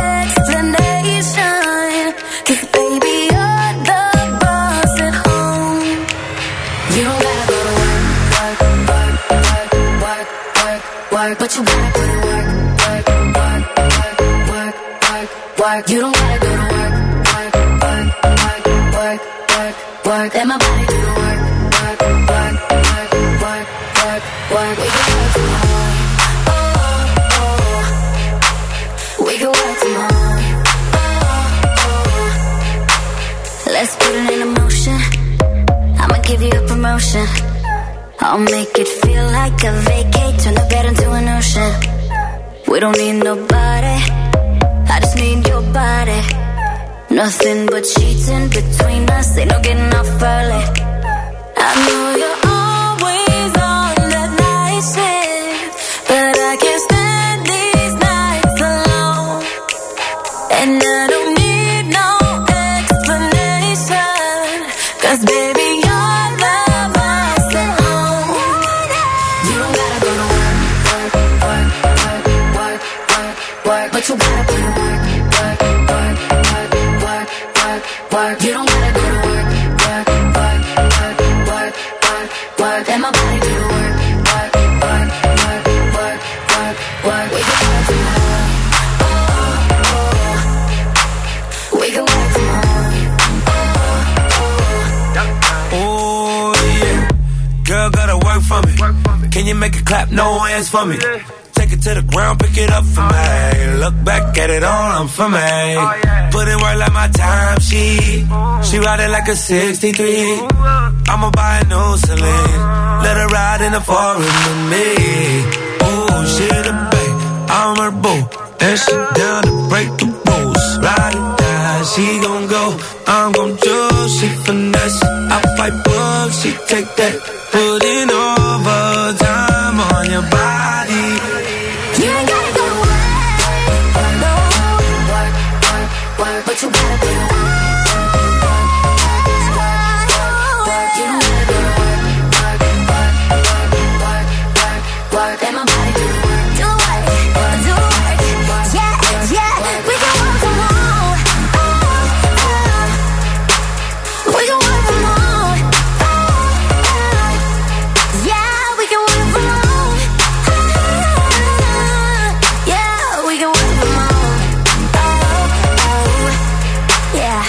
explanation, 'cause baby you're the boss at home. You don't gotta go to work, work, work, work, work, work, work, but you gotta put in work, work, work, work, work, work, work. You don't gotta go to work, work, work, work, work, work, work. Let my body do the work, work, work, work, work, work, work. We can work from home. Oh, oh. We can work from home. Oh, oh. Let's put it in motion. I'ma give you a promotion. I'll make it feel like a vacate. Turn the bed into an ocean. We don't need nobody. I just need your body. Nothing but sheets in between us. Ain't no getting off early. I know you're always on that night shift, but I can't stand these nights alone. And I don't need no explanation, 'cause baby you're the boss at home. You don't gotta go to work, work, work, work, work, work, work, but you gotta put in work, work, work, work, work, work, work. You don't gotta go to work, work, work, work, work, work, work. Let my body do the work, work, work, work, work, work, work. We can work from home. Can you make it clap? No hands for me. Take it to the ground, pick it up for me. Look back at it all, I'm for me. Put in work like my time sheet. She ride it like a 63. I'ma buy a new Celine. Let her ride in the foreign with me. Oh, she the babe, I'm her boo. And she down to break the rules. Ride it down, she gon' go. I'm gon' choose, she finesse. I fight bugs, she take that. Put in overtime on your body. You ain't gotta go work, no. Work, but you gotta do work. You don't gotta do work, and my body do work. Do work, yeah, we can work from home. We can work from home. Yeah, we can work from home. Yeah, we can work from home. Yeah.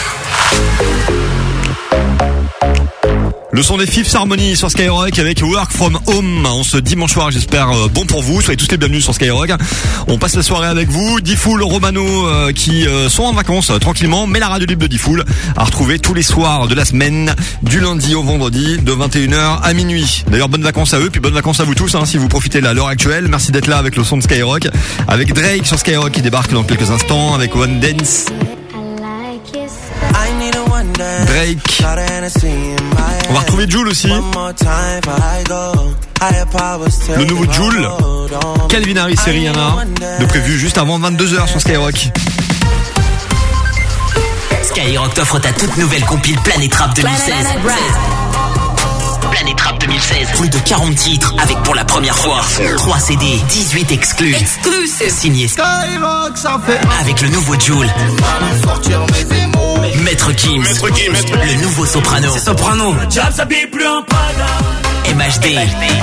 Le son des Fifth Harmony sur Skyrock avec Work From Home en ce dimanche soir, j'espère bon pour vous, soyez tous les bienvenus sur Skyrock. On passe la soirée avec vous, Diffoul, Romano qui sont en vacances tranquillement, mais la radio libre de Diffoul à retrouver tous les soirs de la semaine, du lundi au vendredi de 21h à minuit. D'ailleurs bonnes vacances à eux, puis bonnes vacances à vous tous si vous profitez là à l'heure actuelle. Merci d'être là avec le son de Skyrock, avec Drake sur Skyrock qui débarque dans quelques instants, avec One Dance. Drake. On va retrouver Jul aussi. Le nouveau Jul. Calvin Harris et Rihanna. De prévu juste avant 22h sur Skyrock. Skyrock t'offre ta toute nouvelle compile Planète Rap 2016. Planète Rap 2016. Plus de 40 titres avec pour la première fois 3 CD, 18 exclus. Signé Skyrock, ça fait. Avec le nouveau Jul. Maître Gims. Le nouveau Soprano. C'est Soprano. Jab s'habille plus en pada. MHD.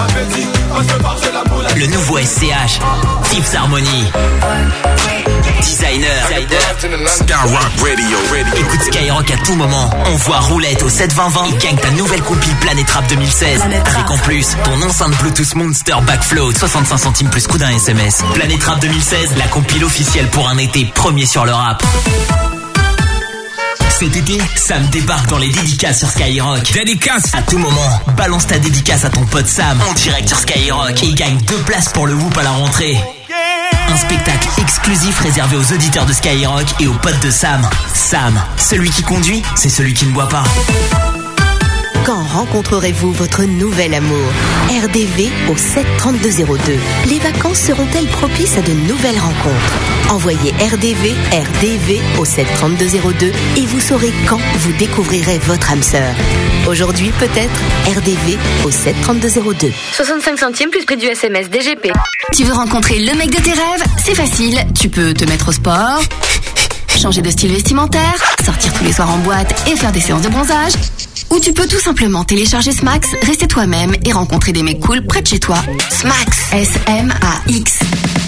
Le nouveau SCH. Fifth Harmony. Designer. Skyrock Radio. Écoute Skyrock à tout moment. Envoie roulette au 72020 et gagne ta nouvelle compile Planète Rap 2016. Avec en plus ton enceinte Bluetooth Monster Backflow 65 centimes plus coût d'un SMS. Planète Rap 2016, la compile officielle pour un été premier sur le rap. Cet été, Sam débarque dans les dédicaces sur Skyrock. Dédicace à tout moment. Balance ta dédicace à ton pote Sam en direct sur Skyrock et gagne 2 places pour le Whoop à la rentrée. Un spectacle exclusif réservé aux auditeurs de Skyrock et aux potes de Sam. Sam, celui qui conduit, c'est celui qui ne boit pas. Quand rencontrerez-vous votre nouvel amour? RDV au 73202. Les vacances seront-elles propices à de nouvelles rencontres? Envoyez RDV au 73202 et vous saurez quand vous découvrirez votre âme sœur. Aujourd'hui peut-être, RDV au 73202. 65 centimes plus prix du SMS DGP. Tu veux rencontrer le mec de tes rêves? C'est facile, tu peux te mettre au sport, changer de style vestimentaire, sortir tous les soirs en boîte et faire des séances de bronzage. Ou tu peux tout simplement télécharger Smax, rester toi-même et rencontrer des mecs cool près de chez toi. Smax, S-M-A-X.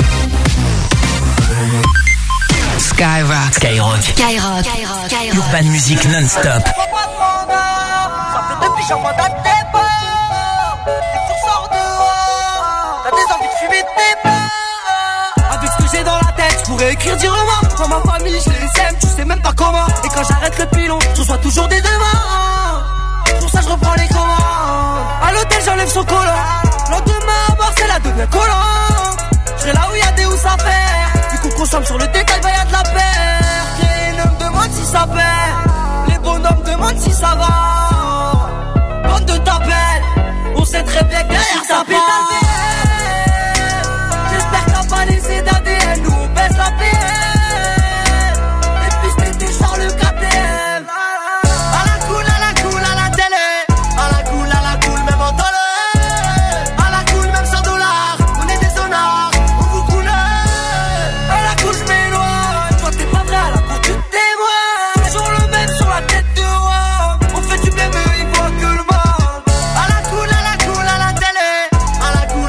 Skyrock. Urban Music non-stop. Ça fait depuis chaque mois t'as tes peurs. Dès que tu ressors dehors, t'as des envies de fumer tes peurs. Avec ce que j'ai dans la tête, je pourrais écrire du roman. Dans ma famille, je les aime, tu sais même pas comment. Et quand j'arrête le pilon, je reçois toujours des demandes. Pour ça, je reprends les commandes. À l'hôtel, j'enlève son collant. Lendemain, à Marseille, elle devient collante. Je serai là où y'a des housses à faire. Vu qu'on consomme sur le détail, bah y'a de la paire. Les me demandent si ça perd. Les bonhommes demandent si ça va. Bande de tapettes, on sait très bien que si ça pète. J'espère que t'as pas laissé d'ADN, nous on baisse la PN. Et puis cet été, sort le KTM. À la cool, à la télé. À la cool, même en dollars. À la cool, même $100. On est des honnards, on vous coulait. À la cool, je m'éloigne. Toi t'es pas vrai, à la cool, tu témoignes. Toujours le même sur la tête de roi. On fait du même, ils voient que le monde. À la cool, à la télé. À la cool,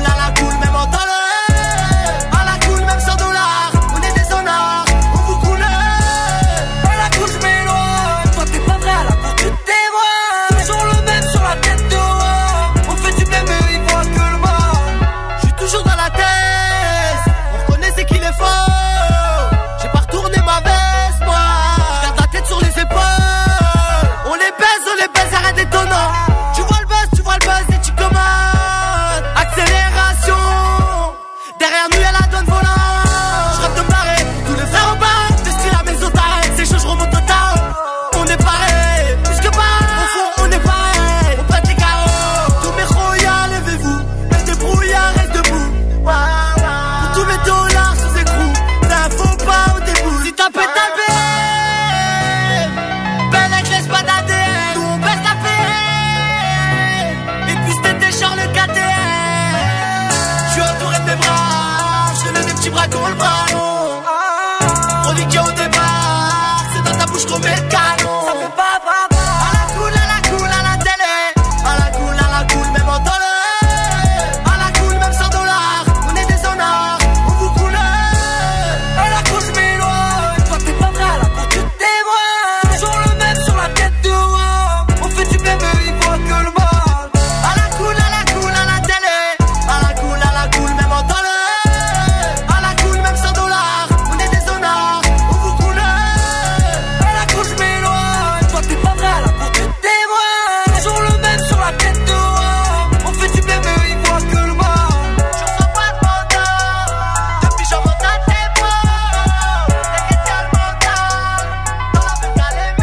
tour le ballon. On dit qu'au départ, c'est dans ta bouche qu'on met le canon. Ça fait pas. À la cool, à la télé. À la cool, même en dollar. À la cool, même $100. On est des honneurs, on vous coule. À la cool, je m'éloigne. Toi t'es pas vrai, à la cool, tu t'éloignes. Toujours le même sur la tête de roi. On fait du bébé, il voit que le mal. À la cool, à la télé. À la cool, même en dollar. À la cool, même $100. On est des honneurs, on vous coule. À la cool, je m'éloigne. Toi t'es pas vrai, à la cool, tu t'éloignes. Toujours le même sur la tête de roi. On fait du bébé, il voit que le mal. Je sens pas de mental. Depuis j'invente un tempo. T'inquiète, y'a le mental. Dans la même gale et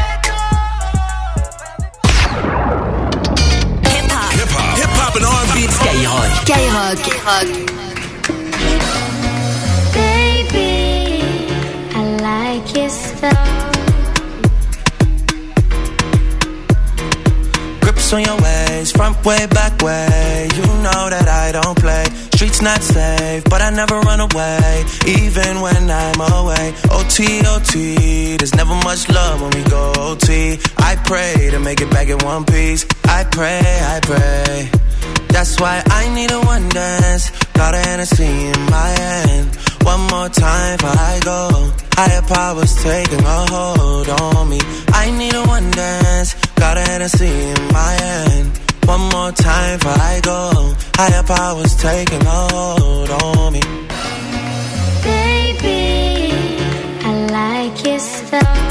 Hip-hop and R&B. Skyrock. Baby, I like your style. Grips on your ways, front way, back way. You know that I don't play. Streets not safe, but I never run away, even when I'm away. OT, there's never much love when we go OT. I pray to make it back in one piece. I pray. That's why I need a one dance. Got a Hennessy in my hand. One more time before I go. Higher powers taking a hold on me. I need a one dance. Got a Hennessy in my hand. One more time before I go. Higher powers taking a hold on me. Baby, I like your style.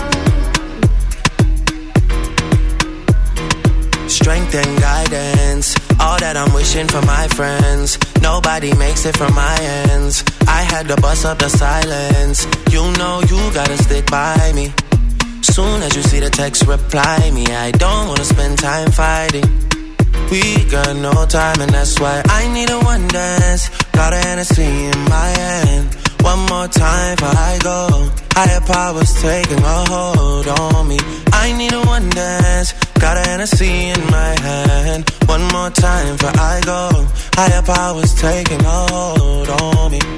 Strength and guidance, all that I'm wishing for my friends. Nobody makes it from my ends. I had to bust up the silence. You know you gotta stick by me. Soon as you see the text, reply me. I don't wanna spend time fighting. We got no time and that's why I need a one dance. Got a Hennessy in my hand. One more time before I go. Higher powers taking a hold on me. I need a one dance. Got a Hennessy in my hand. One more time before I go. Higher powers taking a hold on me.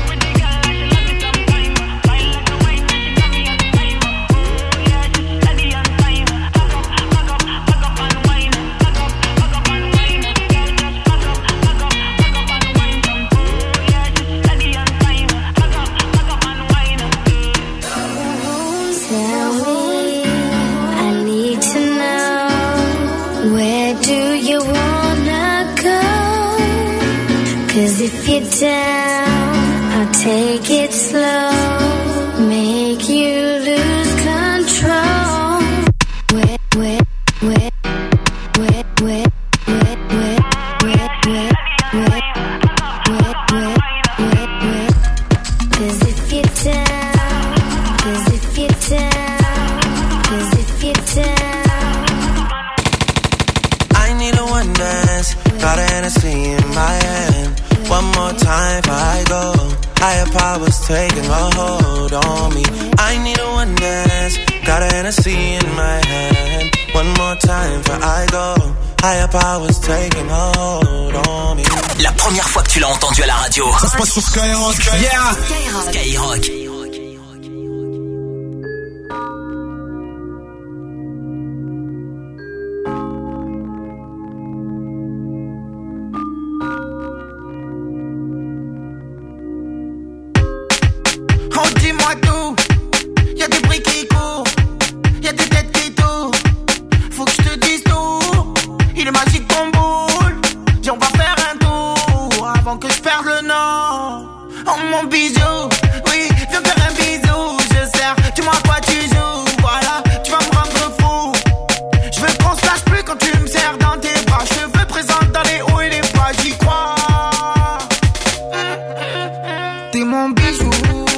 If you're down, I'll take it slow. Make you lose control. Cause if you're down, I need a one dance. Got a Hennessy in my hand. One more time before I go. Higher powers taking a hold on me. I need a one dance. Got a Hennessy in my hand. One more time before I go. Higher powers taking a hold on me. La première fois que tu l'as entendu à la radio. Ça se passe sur Skyrock. Yeah. Skyrock. Dis-moi tout, y'a des bruits qui courent, y'a des têtes qui tournent. Faut que je te dise tout, il est magique ton boule. Dis on va faire un tour avant que je perde le nord. Oh mon bijou, oui, viens faire un bisou. Je sers, dis-moi à quoi tu joues. Voilà, tu vas me rendre fou. Je veux qu'on se lâche plus quand tu me serres dans tes bras. Je veux présenter dans les hauts et les bas, j'y crois. T'es mon bijou.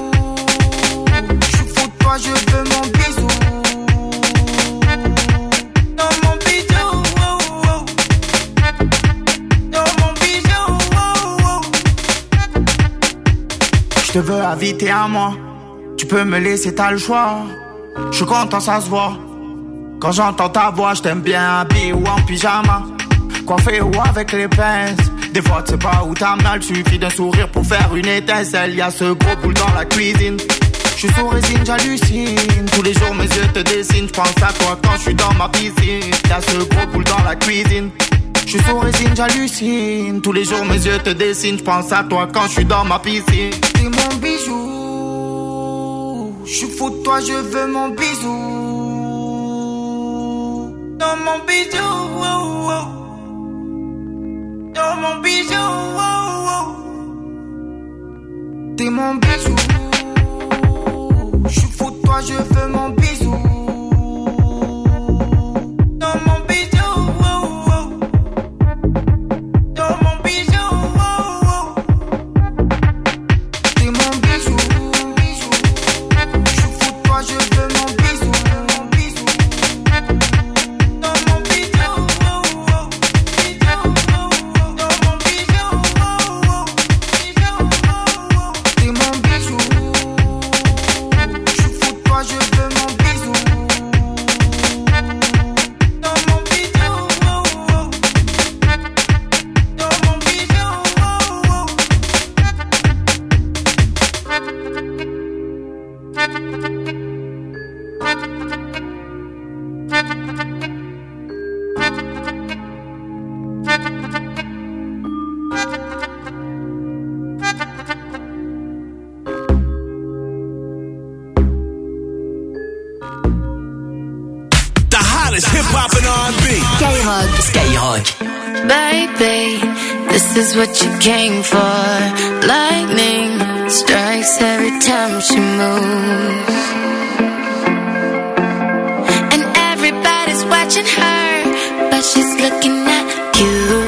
Je veux mon bisou. Non mon bijou. Non mon bijou. Je te veux inviter à moi. Tu peux me laisser, t'as le choix. Je suis content, ça se voit. Quand j'entends ta voix, je t'aime bien habillé ou en pyjama. Coiffé ou avec les pinces. Des fois tu sais pas où t'as mal, suffit d'un sourire pour faire une étincelle. Y'a ce gros boule dans la cuisine. J'suis sous résine, j'hallucine. Tous les jours mes yeux te dessinent. J'pense à toi quand j'suis dans ma piscine. Y'a ce gros boule dans la cuisine. J'suis sous résine, j'hallucine. Tous les jours mes yeux te dessinent. J'pense à toi quand j'suis dans ma piscine. T'es mon bijou. J'suis fou de toi, je veux mon bisou. Dans mon bijou. Dans mon bijou. T'es mon bijou. J'suis fou de toi, je veux mon bisou. Dans mon bijou. Dans mon bijou. T'es mon bijou. J'suis fou de toi, je veux mon bisou. Dans mon bijou. Dans mon bijou. T'es mon bijou. J'suis fou de toi, je veux mon bisou. Dans mon bijou. Dans mon bijou. The hottest hip hop and R&B. Skyrock. Baby, this is what you came for. Lightning strikes every time she moves. And everybody's watching her, but she's looking at you.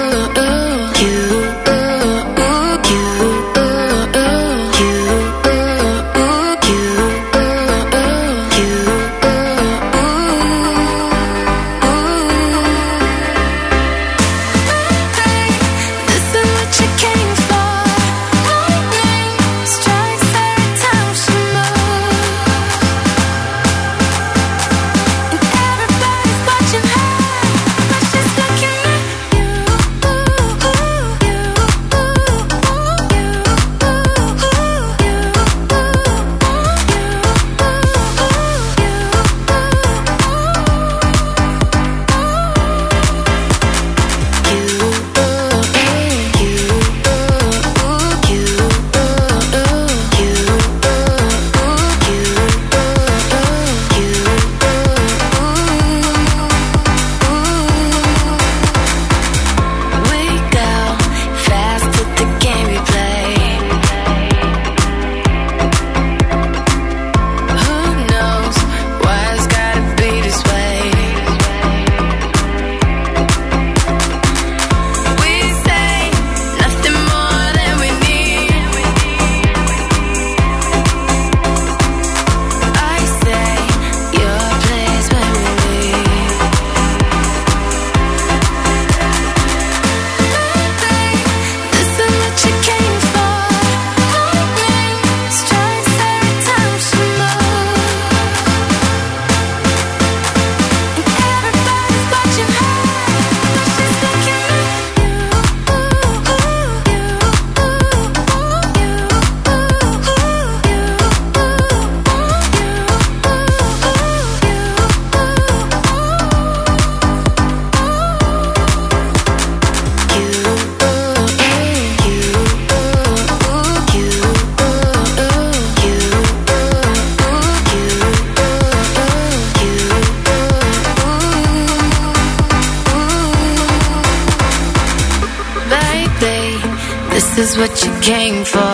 This is what you came for.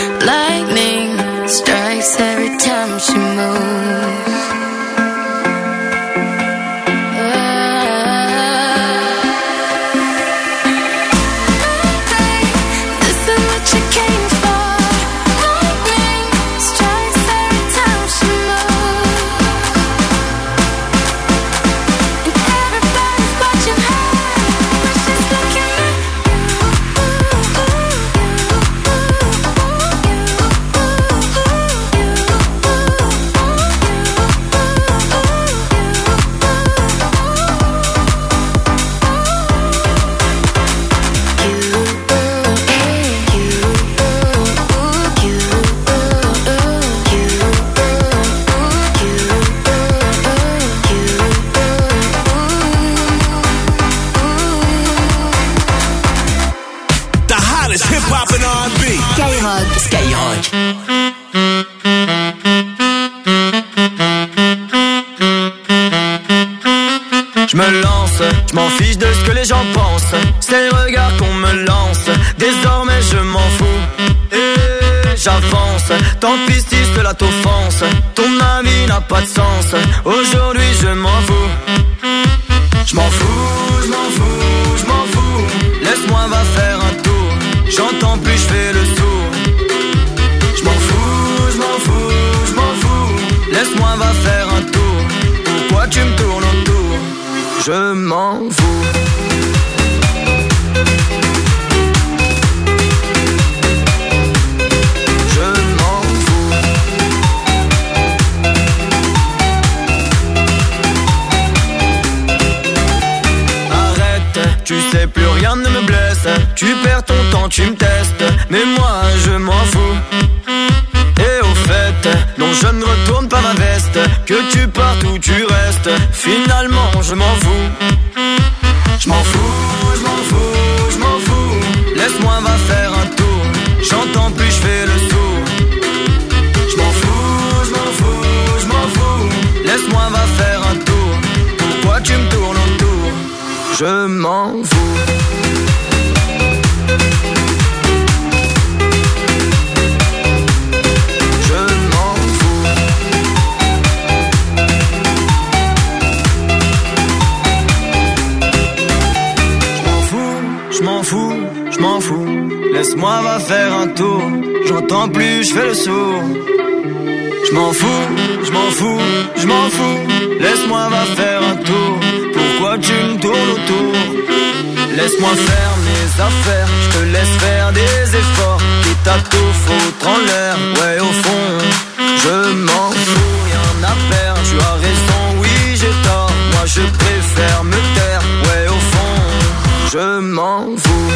Lightning strikes every time she moves. chance. Tant pis si cela t'offense, ton avis n'a pas de sens. Aujourd'hui je m'en fous. Je m'en fous, je m'en fous, je m'en fous. Laisse-moi va faire un tour. J'entends plus, je fais le sourd. Je m'en fous, je m'en fous, je m'en fous. Laisse-moi va faire un tour. Pourquoi tu me tournes autour? Je m'en fous. Tu sais plus rien ne me blesse. Tu perds ton temps, tu me testes. Mais moi je m'en fous. Et au fait, non je ne retourne pas ma veste. Que tu partes ou tu restes, finalement je m'en fous. Je m'en fous, je m'en fous, je m'en fous. Laisse-moi va faire un tour. J'entends plus, je fais le sourd. Je m'en fous, je m'en fous, je m'en fous. Laisse-moi va faire un tour. Pourquoi tu me tournes autour? Je m'en fous. Je m'en fous. Je m'en fous, je m'en fous. Laisse-moi va faire un tour. J'entends plus, je fais le sourd. Je m'en fous, je m'en fous, je m'en fous. Laisse-moi va faire un tour. Pourquoi tu me tournes autour? Laisse-moi faire mes affaires, je te laisse faire des efforts. Quitte à tout foutre en l'air, ouais au fond, je m'en fous, rien à perdre. Tu as raison, oui j'ai tort, moi je préfère me taire, ouais au fond, je m'en fous.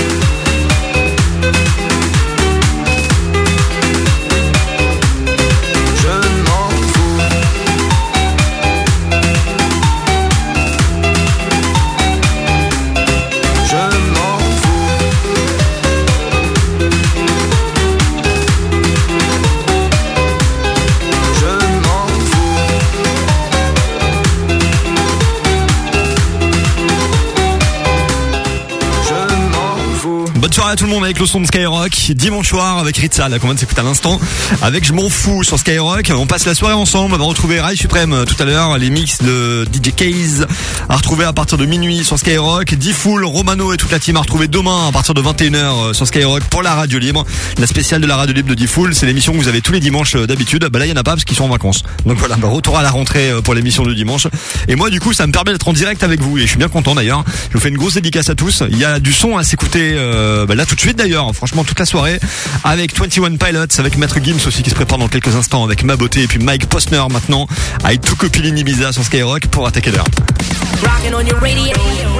Bonne soirée à tout le monde avec le son de Skyrock. Dimanche soir avec Ritza, là qu'on vient de s'écouter à l'instant. Avec Je m'en fous sur Skyrock. On passe la soirée ensemble. On va retrouver Rail Suprême tout à l'heure. Les mix de DJ Case à retrouver à partir de minuit sur Skyrock. D-Fool, Romano et toute la team à retrouver demain à partir de 21h sur Skyrock pour la radio libre. La spéciale de la radio libre de D-Fool, c'est l'émission que vous avez tous les dimanches d'habitude. Bah là il y en a pas parce qu'ils sont en vacances. Donc voilà, retour à la rentrée pour l'émission de dimanche. Et moi du coup ça me permet d'être en direct avec vous et je suis bien content d'ailleurs. Je vous fais une grosse dédicace à tous. Il y a du son à s'écouter là tout de suite d'ailleurs, franchement toute la soirée avec 21 Pilots, avec Maître Gims aussi qui se prépare dans quelques instants avec Ma Beauté et puis Mike Posner maintenant avec tout Copilin Ibiza sur Skyrock pour attaquer l'heure. Rockin' on your radio.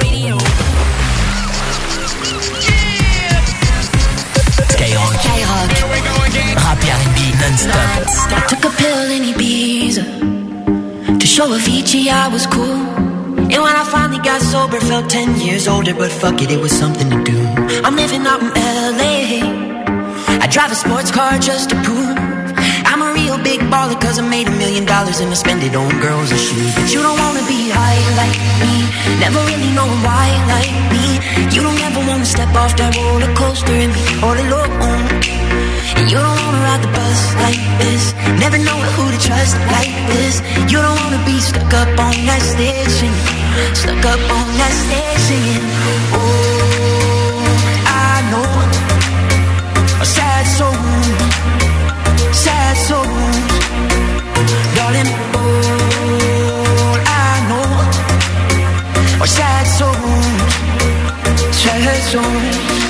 Skyrock. Rap et R&B non-stop. Took a pill in Ibiza to show Avicii I was cool. And when I finally got sober, felt 10 years older, but fuck it, it was something to do. I'm living out in LA. I drive a sports car just to prove I'm a real big baller, cause I made $1 million and I spend it on girls and shoes. But you don't wanna be high like me, never really knowing why like me. You don't ever wanna step off that roller coaster and be all alone. And you don't wanna ride the bus like this, never know who to trust like this. You don't wanna be stuck up on that stage singing, stuck up on that stage singing. Oh, I know a sad soul, sad souls, darling. All I know are sad souls, sad souls.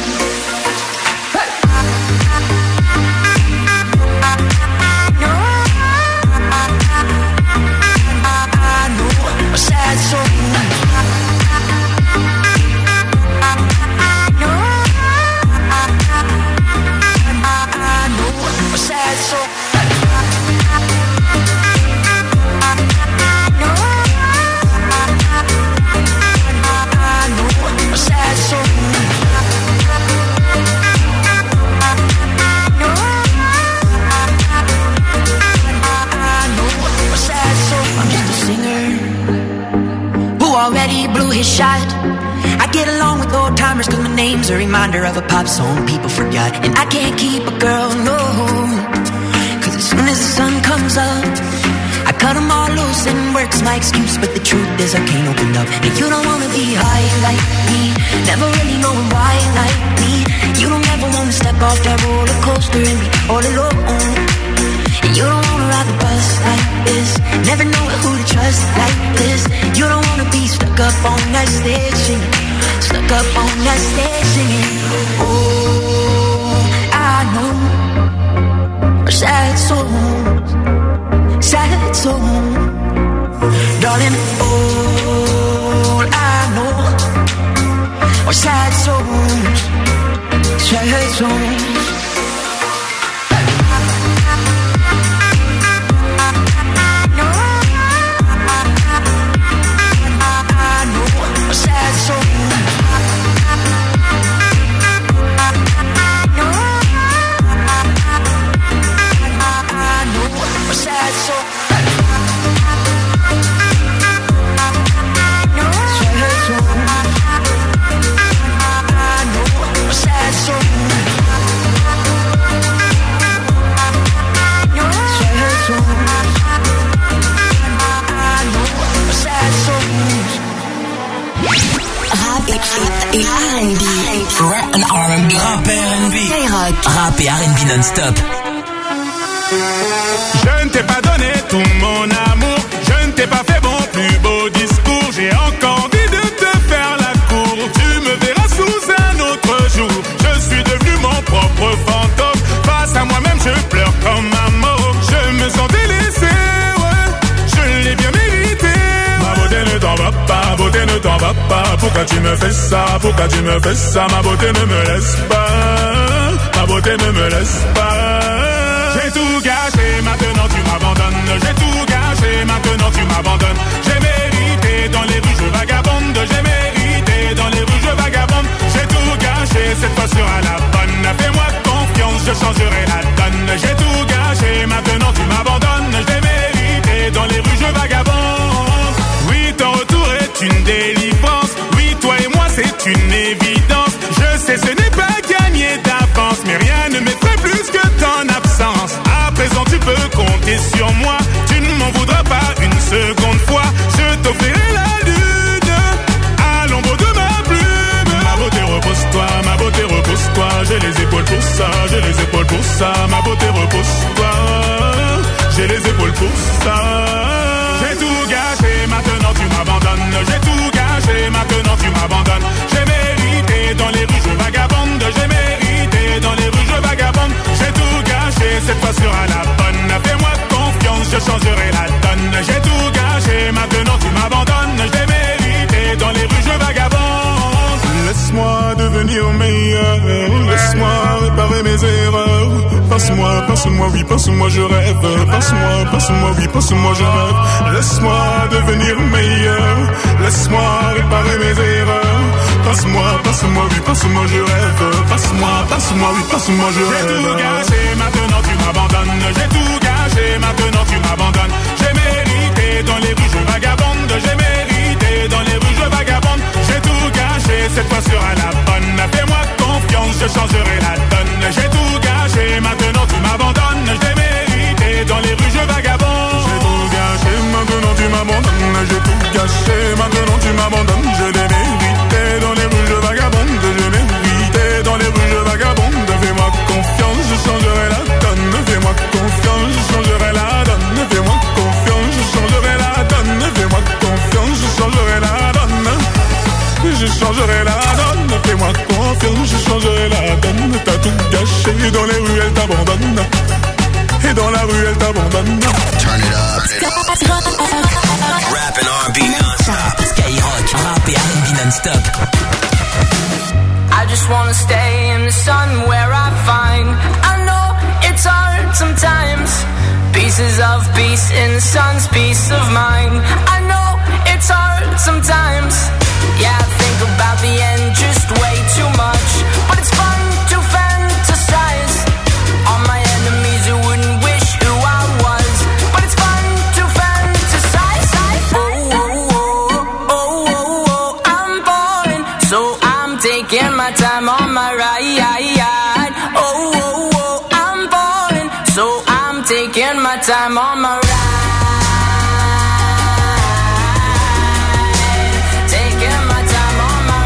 Already blew his shot. I get along with old timers cause my name's a reminder of a pop song people forgot. And I can't keep a girl, no, cause as soon as the sun comes up, I cut them all loose and work's my excuse. But the truth is I can't open up. And you don't wanna be high like me, never really knowing why like me. You don't ever wanna step off that roller coaster and be all alone. And you don't wanna ride the bus like this, never know who to trust like this. You don't wanna be stuck up on that stage singing, stuck up on that stage singing. Oh, I know sad songs, sad songs, darling. All I know are sad songs, sad songs. Et R&B. Rap and R&B. Rap et R&B. Skyrock. Rap et R&B non-stop. Je ne t'ai pas donné tout mon amour, je ne t'ai pas fait mon plus beau discours. J'ai encore envie de te faire la cour. Tu me verras sous un autre jour. Je suis devenu mon propre fantôme. Face à moi-même je pleure comme un mort. Je me sens délaissé, ouais, je l'ai bien mérité. Ma beauté ne t'en va pas, beauté ne t'en va pas. Pourquoi tu me fais ça, pourquoi tu me fais ça? Ma beauté ne me laisse pas, ma beauté ne me laisse pas. J'ai tout gâché, maintenant tu m'abandonnes. J'ai tout gâché, maintenant tu m'abandonnes. J'ai mérité, dans les rues je vagabonde. J'ai mérité, dans les rues je vagabonde. J'ai tout gâché, cette fois sera la bonne. Fais-moi confiance, je changerai la donne. J'ai tout gâché, maintenant tu m'abandonnes. J'ai mérité, dans les rues je vagabonde. Oui, ton retour est une délivrance. Oui, toi et moi c'est une évidence. Je sais ce n'est pas gagné d'avance, mais rien ne m'effraie plus que ton absence. À présent tu peux compter sur moi, tu ne m'en voudras pas une seconde fois. Je t'offrirai la lune à l'ombre de ma plume. Ma beauté repose-toi, ma beauté repose-toi. J'ai les épaules pour ça, j'ai les épaules pour ça. Ma beauté repose-toi, j'ai les épaules pour ça. J'ai tout gâché, maintenant tu m'abandonnes. J'ai tout gâché, maintenant tu m'abandonnes. J'ai mérité, dans les rues je vagabonde. J'ai mérité, dans les rues je vagabonde. J'ai tout gâché, cette fois sera la bonne. Fais-moi confiance, je changerai la donne. J'ai tout gâché, maintenant tu m'abandonnes. J'ai mérité, dans les rues je vagabonde. Laisse-moi devenir meilleur, laisse-moi réparer mes erreurs. Passe-moi, passe-moi, oui, passe-moi, je rêve. Passe-moi, passe-moi, oui, passe-moi, je rêve. Laisse-moi devenir meilleur, laisse-moi réparer mes erreurs. Passe-moi, passe-moi, oui, passe-moi, je rêve. Passe-moi, passe-moi, oui, passe-moi, je rêve. J'ai tout gâché, maintenant tu m'abandonnes. J'ai tout gâché, maintenant tu m'abandonnes. J'ai mérité, dans les rues je vagabonde. J'ai mérité, dans les rues je vagabonde. J'ai tout gâché, cette fois sera la bonne. Fais-moi confiance, je changerai la donne. J'ai tout gâché, maintenant tu m'abandonnes. J'ai mérité, dans les rues je vagabonde. J'ai tout gâché, maintenant tu m'abandonnes. J'ai tout gâché, maintenant tu m'abandonnes. Je l'ai mérité, dans les rues je vagabonde. J'ai mérité, dans les rues je vagabonde. Fais-moi confiance, je changerai la donne. Fais-moi confiance, je changerai la donne. Fais-moi confiance, je changerai la donne. Fais-moi confiance, je changerai la donne. Je changerai la donne. Fais-moi confiance, je changerai la donne. T'as tout gâché, dans les rues elle t'abandonne. Et dans la rue elle t'abandonne. Turn it up. Rap and R&B non-stop. Skyrock, rap et R&B non-stop. I just wanna stay in the sun where I find. I know it's hard sometimes. Pieces of peace in the sun's peace of mind. I know it's hard sometimes. Yeah, I think about the end just way too much. But it's fun to fantasize on my enemies who wouldn't wish who I was. But it's fun to fantasize. Oh, oh, oh, oh, oh, oh, I'm falling my time on my ride. Oh, oh, oh, I'm falling, so I'm taking my time on my ride. Taking my time on my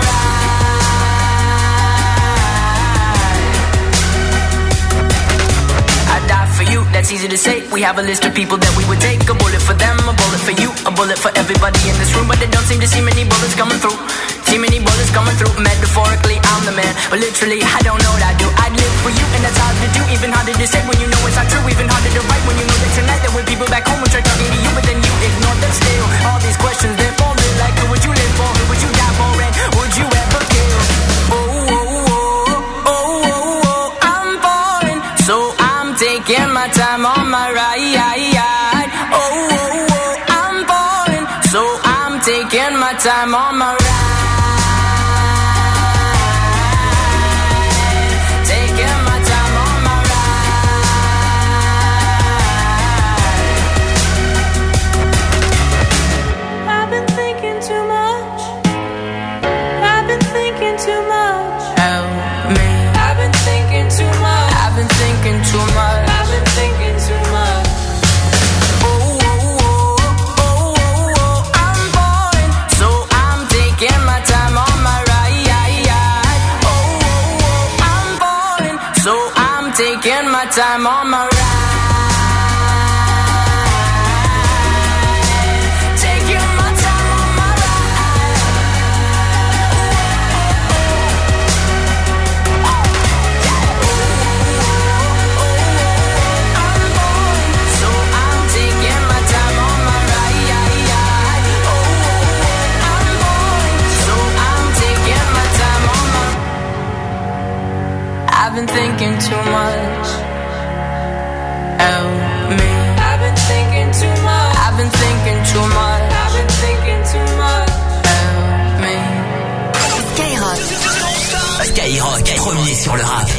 ride. I die for you, that's easy to say. We have a list of people that we would take. A bullet for them, a bullet for you, a bullet for everybody in this room. But they don't seem to see many bullets coming through. See many bullets coming through. Metaphorically, I'm the man, but literally, I don't know what I do. I'd live for you, and that's hard to do. Even harder to say when you know it's not true. Even harder to write when you know that tonight there were people back home who tried talking to you, but then you ignore them still. All these questions, they're falling like, who would you live for? Who would you die for? And would you ever kill? Oh, oh, oh, oh, oh, oh, I'm falling, so I'm taking my time on my ride. Oh, oh, oh, I'm falling, so I'm taking my time on my ride. Taking my time on my ride. Taking my time on my ride. I'm falling, so I'm taking my time on my ride. I'm falling, so I'm taking my time on my ride. I've been thinking too much. I've been thinking too much. I've been thinking too much. I've been thinking too much. Skyrock, premier sur le rap.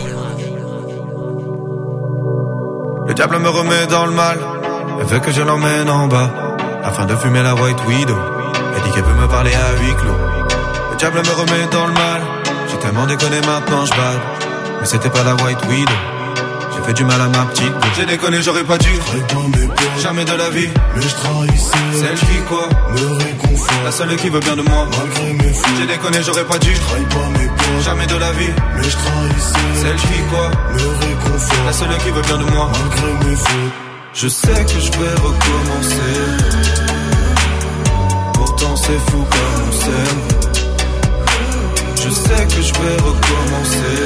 Le diable me remet dans le mal. Elle veut que je l'emmène en bas afin de fumer la White Widow. Elle dit qu'elle veut me parler à huis clos. Le diable me remet dans le mal. J'ai tellement déconné, maintenant je bade. Mais c'était pas la White Widow. J'ai fait du mal à ma petite. J'ai déconné, j'aurais pas dû. Jamais de la vie. Mais je trahissais. Celle qui quoi me réconfort. La seule qui veut bien de moi. Malgré mes fautes. J'ai déconné, j'aurais pas dû. Jamais de la vie. Mais je trahissais. Celle qui quoi me réconfort. La seule qui veut bien de moi. Malgré mes fautes. Je sais que je vais recommencer. Pourtant c'est fou comme on s'aime. Je sais que je vais recommencer.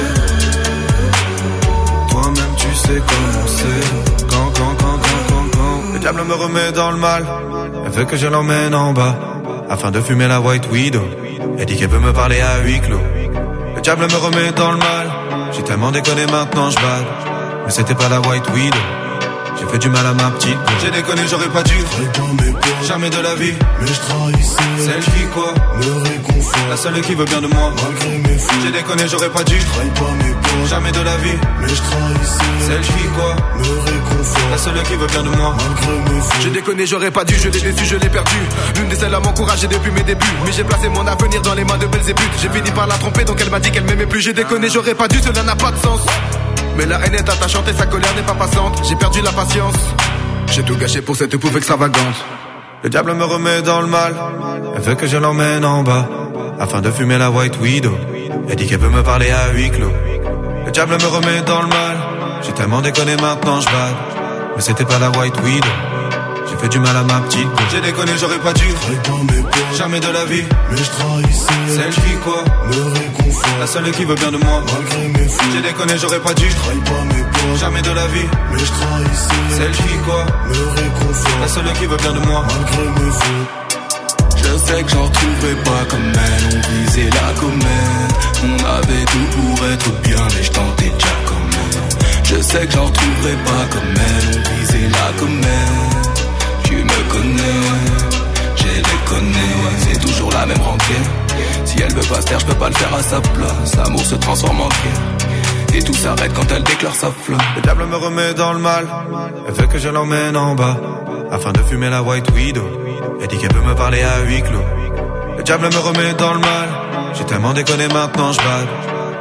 Toi-même tu sais comment c'est. Quand le diable me remet dans le mal. Elle veut que je l'emmène en bas afin de fumer la White Widow. Elle dit qu'elle veut me parler à huis clos. Le diable me remet dans le mal. J'ai tellement déconné, maintenant je bade. Mais c'était pas la White Widow. J'ai fait du mal à ma petite. J'ai déconné, j'aurais pas dû. Jamais de la vie. Mais je trahissais. Celle qui quoi me réconfort. La seule qui veut bien de moi. Malgré mes fautes. J'ai déconné, j'aurais pas dû. Jamais de la vie. Mais je trahissais. Celle qui quoi me réconfort. La seule qui veut bien de moi. Malgré mes fautes. J'ai déconné, j'aurais pas dû. Je l'ai déçu, je l'ai perdu. L'une des seules à m'encourager depuis mes débuts. Mais j'ai placé mon avenir dans les mains de Belzébuth. J'ai fini par la tromper, donc elle m'a dit qu'elle m'aimait plus. J'ai déconné, j'aurais pas dû, cela n'a pas de sens. Mais la haine est attachante et sa colère n'est pas passante. J'ai perdu la patience. J'ai tout gâché pour cette pouffe extravagante. Le diable me remet dans le mal. Elle veut que je l'emmène en bas afin de fumer la White Widow. Elle dit qu'elle veut me parler à huis clos. Le diable me remet dans le mal. J'ai tellement déconné, maintenant je bade. Mais c'était pas la White Widow. J'ai fait du mal à ma petite. J'ai déconné, j'aurais pas dû. Jamais de la vie. Mais je trahissais. Celle qui quoi me réconfort. La seule qui veut bien de moi. Malgré mes fautes. J'ai déconné, j'aurais pas dû. Jamais de la vie. Mais je trahissais. Celle qui quoi me réconfort. La seule qui veut bien de moi. Malgré mes fautes. Je sais que j'en retrouverai pas comme elle. On visait la comète. On avait tout pour être bien, mais je tentais déjà quand même. Je sais que j'en retrouverai pas comme elle. On visait la comète. Tu me connais, j'ai déconné. C'est toujours la même rengaine. Si elle veut pas se taire, je peux pas le faire à sa place. L'amour se transforme en guerre. Et tout s'arrête quand elle déclare sa flamme. Le diable me remet dans le mal. Elle veut que je l'emmène en bas afin de fumer la White Widow. Elle dit qu'elle veut me parler à huis clos. Le diable me remet dans le mal. J'ai tellement déconné, maintenant je bade.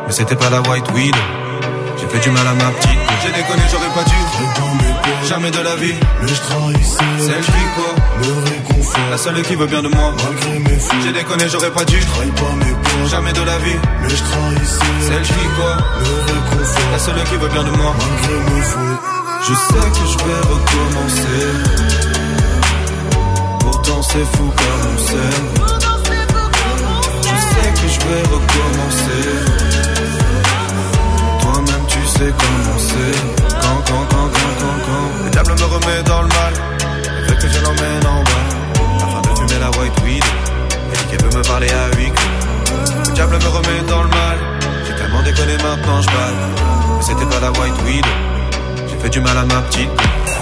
mais c'était pas la White Widow. J'ai fait du mal à ma petite. J'ai déconné, j'aurais pas dû. Jamais de la vie. Mais je trahissais. Celle qui quoi me réconfort. La seule qui veut bien de moi. Malgré mes fautes. J'ai déconné, j'aurais pas dû. Trahis pas mes peurs. Jamais de la vie. Mais je trahissais. Celle qui quoi me réconfort. La seule qui veut bien de moi. Malgré mes fautes. Je sais que je vais recommencer. Pourtant c'est fou comme on s'aime. Je sais que je vais recommencer. Toi-même tu sais comment c'est. Quand le diable me remet dans le mal, elle veut que je l'emmène en bas, afin de fumer la White Weed. Elle dit qu'elle veut me parler à huis clos. Le diable me remet dans le mal. J'ai tellement déconné, maintenant je balle. Mais c'était pas la White Weed. J'ai fait du mal à ma petite.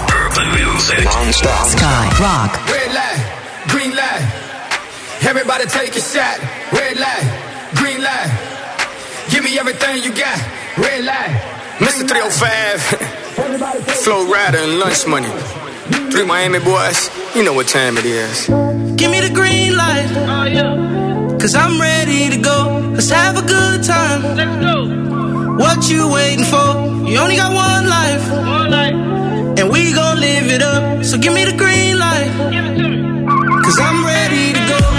Sky Rock. Red light, green light. Everybody take a shot. Red light, green light. Give me everything you got. Red light. Mr. 305, Flow Rider and Lunch Money. 3 Miami boys, you know what time it is. Give me the green light. Oh, yeah. Cause I'm ready to go. Let's have a good time. Let's go. What you waiting for? You only got one life. One life. And we gon' live it up. So give me the green light. Give it to me. Cause I'm ready to go.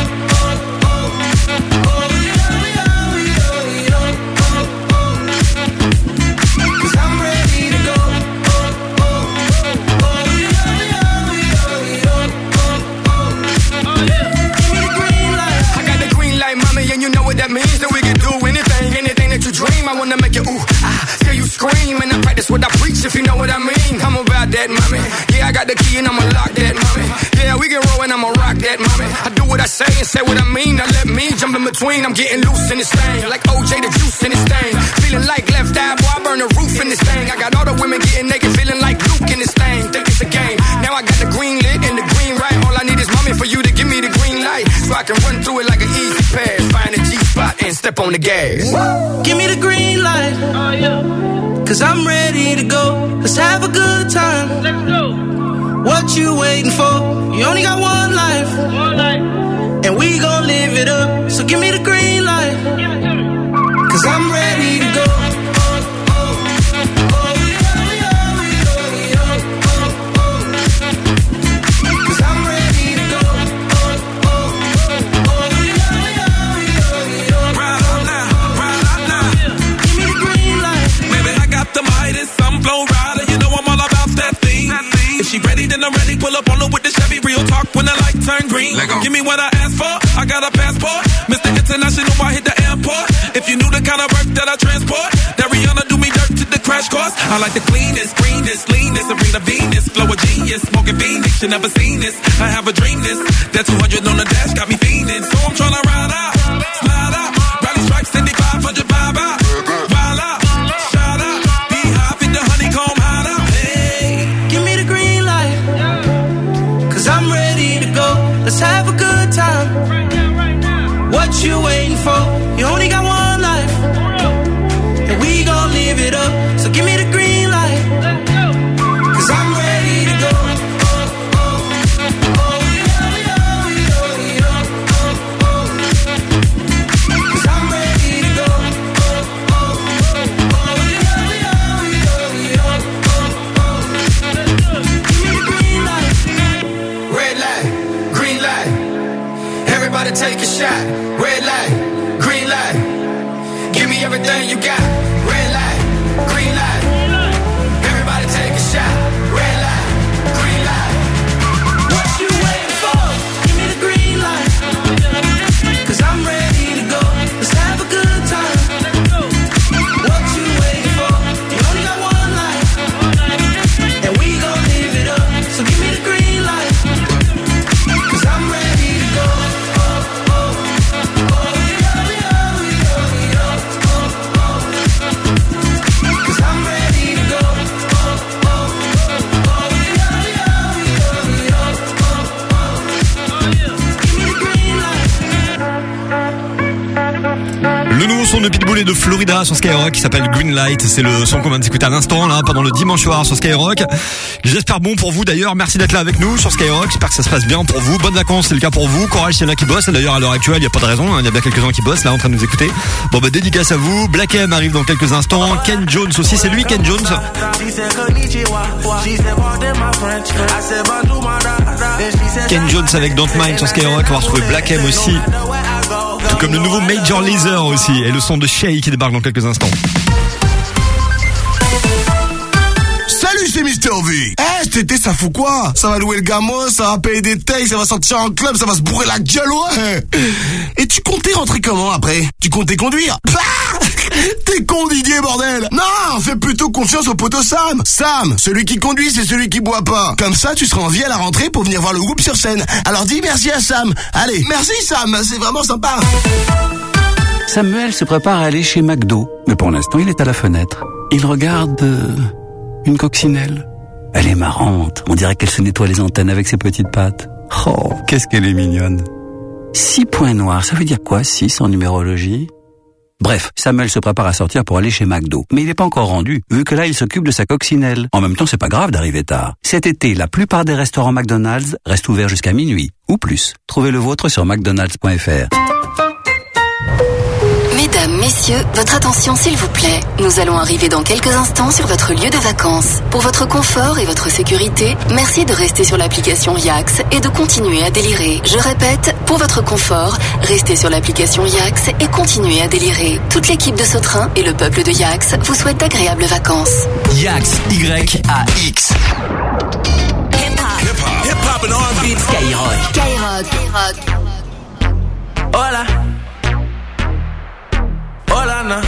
And you know what that means, that we can do anything that you dream. I wanna make you ooh, hear you scream. And I practice what I preach, if you know what I mean. I'm about that, mommy. Yeah, I got the key and I'ma lock that, mommy. Yeah, we can roll and I'ma rock that, mommy. I do what I say and say what I mean. Now let me jump in between. I'm getting loose in this thing, like OJ the juice in this thing. Feeling like left eye, boy, I burn the roof in this thing. I got all the women getting naked, feeling like Luke in this thing. Think it's a game. Now I got the green lit and the green right. All I need is mommy for you to give me the green light, so I can run through it like an easy pass. Find a G-spot and step on the gas. Give me the green light. Oh, yeah. Cause I'm ready to go. Let's have a good time. Let's go. What you waiting for? You only got one life. One life. And we gon' live it up. So give me the green light. Give it to me. Cause I'm ready to go. She ready, then I'm ready. Pull up on her with the Chevy. Real talk when the light turn green. Give me what I asked for. I got a passport. Mr. International, I hit the airport. If you knew the kind of work that I transport, that Rihanna do me dirt to the crash course. I like the cleanest, greenest, leanest, Serena Venus, flow of genius, smoking Phoenix. You never seen this. I have a dream this. That 200 on the dash got me fiending. So I'm tryna ride out, slide out, rally stripes, 500 vibe out, wild out, shout out, be high, fit the honeycomb hide out. Hey, give me the green light. Cause I'm ready to go. Let's have a good time. What you waiting for? You only got one life. And we gon' live it up. So give me the green light. Cause I'm ready to go. Cause I'm ready to go. Give me the green light. Red light, green light. Everybody take a shot. Red light, green light. Give me everything you got. Red light, green light. Everybody take a shot. Red light, green light. What you waiting for? Give me the green light. Cause I'm ready to go. Let's have a good time. What you waiting for? You only got one life. And we gon' live it up. So give me the green light. Cause I'm ready to go. son de Pitbull et de Florida sur Skyrock qui s'appelle Green Light. C'est le son qu'on vient d'écouter à l'instant, là, pendant le dimanche soir sur Skyrock. J'espère bon pour vous d'ailleurs. Merci d'être là avec nous sur Skyrock. J'espère que ça se passe bien pour vous. Bonnes vacances, c'est le cas pour vous. Courage s'il y en a qui bossent. D'ailleurs, à l'heure actuelle, il n'y a pas de raison. Il y a bien quelques-uns qui bossent là en train de nous écouter. Bon, bah, dédicace à vous. Black M arrive dans quelques instants. Ken Jones aussi. C'est lui, Ken Jones. Ken Jones avec Don't Mind sur Skyrock. On va retrouver Black M aussi. Tout comme le nouveau Major Lazer aussi. Et le son de Shay qui débarque dans quelques instants. Salut, c'est Mister V. Cet été, ça fout quoi? Ça va louer le gamos, ça va payer des tailles, ça va sortir en club, ça va se bourrer la gueule, ouais. Et tu comptais rentrer comment après? Tu comptais conduire? T'es con, Didier, bordel. Non, fais plutôt confiance au poteau Sam. Sam, celui qui conduit, c'est celui qui boit pas. Comme ça, tu seras en vie à la rentrée pour venir voir le groupe sur scène. Alors dis merci à Sam. Allez, merci Sam, c'est vraiment sympa. Samuel se prépare à aller chez McDo, mais pour l'instant, il est à la fenêtre. Il regarde une coccinelle. Elle est marrante, on dirait qu'elle se nettoie les antennes avec ses petites pattes. Oh, qu'est-ce qu'elle est mignonne. 6 points noirs, ça veut dire quoi, 6 en numérologie? Bref, Samuel se prépare à sortir pour aller chez McDo. Mais il n'est pas encore rendu, vu que là, il s'occupe de sa coccinelle. En même temps, c'est pas grave d'arriver tard. Cet été, la plupart des restaurants McDonald's restent ouverts jusqu'à minuit, ou plus. Trouvez le vôtre sur mcdonalds.fr. Mesdames, messieurs, votre attention s'il vous plaît. Nous allons arriver dans quelques instants sur votre lieu de vacances. Pour votre confort et votre sécurité, merci de rester sur l'application Yax et de continuer à délirer. Je répète, pour votre confort, restez sur l'application Yax et continuez à délirer. Toute l'équipe de Sautrin et le peuple de Yax vous souhaitent d'agréables vacances. Yax, Y-A-X. Hip-hop and R&B. Skyrock. Skyrock. Hola. Hola, na.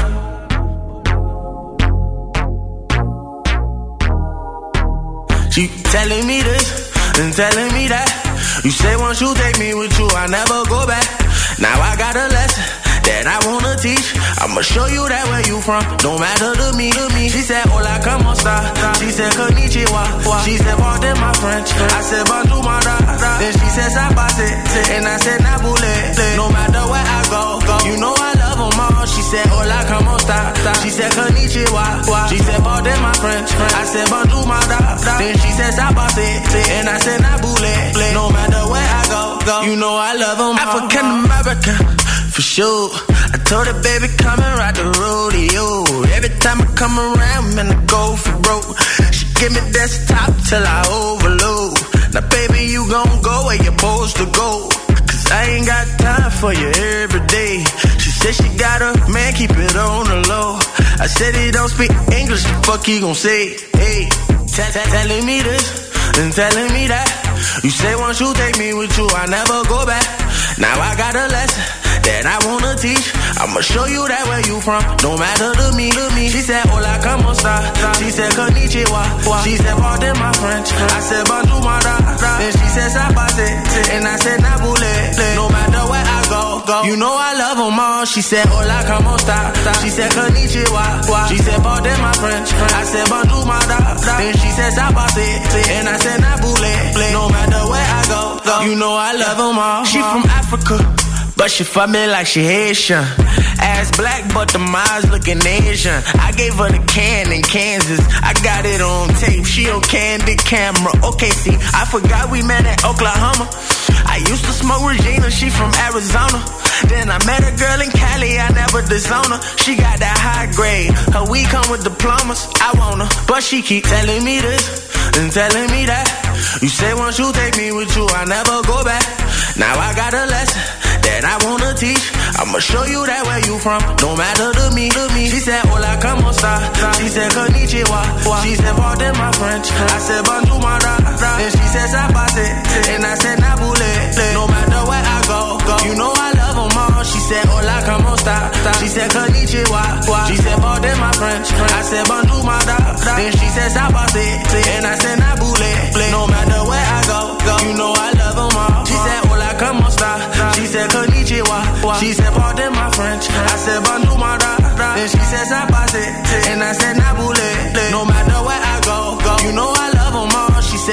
She telling me this and telling me that. You say once you take me with you, I never go back. Now I got a lesson that I wanna teach. I'ma show you that where you from, no matter to me. She said, hola, como esta? She said, konnichiwa. She said, pardon my French. I said, bonjour, my da. Then she said, sabase. And I said, nabule. No matter where I go, you know I love them all. She said, hola, como esta? She said, konnichiwa. She said, pardon my French. I said, bonjour, my da. Then she said, sabase. And I said, nabule. No matter where I go, you know I love them all. African American, for sure. I told her, baby, come and ride the rodeo. Every time I come around, man, I go for broke. She give me desktop till I overload. Now, baby, you gon' go where you're supposed to go. Cause I ain't got time for you every day. She said she got a man, keep it on the low. I said he don't speak English, fuck he gon' say. Hey, telling me this and telling me that. You say once you take me with you, I never go back. Now I got a lesson that I wanna teach. I'ma show you that where you from, no matter to me. She said, hola, como esta? She said, konnichiwa. She said, pardon my French. I said, bonjour, my da. Then she said, sabase. And I said, nabule. No matter where I go, you know I love them all. She said, hola, como esta? She said, konnichiwa. She said, pardon my French. I said, bonjour, my da. Then she said, sabase. And I said, nabule. No matter where I go, you know I love them all. She from Africa, but she fuck me like she Haitian. Ass black, but the eyes looking Asian. I gave her the can in Kansas. I got it on tape. She on candid camera. Okay, see, I forgot we met at Oklahoma. I used to smoke Regina. She from Arizona. Then I met a girl in Cali. I never disown her. She got that high grade. Her weed come with diplomas. I want her, but she keep telling me this and telling me that. You say once you take me with you, I never go back. Now I got a lesson that I wanna teach. I'ma show you that where you from, no matter to me. She said, hola, como esta? She said, konnichiwa. She said, pardon my French. I said, bonjour, my da. Then she said, sabase. And I said, nabule. No matter where I go, you know I love them all. She said, hola, como esta? She said, konnichiwa. She said, pardon my French. I said, bonjour, my da. Then she said, sabase. And I said, nabule. No matter where I go, you know I love them all. She said, hola, como esta? She said, konnichiwa. She said, pardon my French. I said, bonjour, my da. Then she said, sabase. And I said, nabule. No matter where I go, you know I love them all. She said, hola,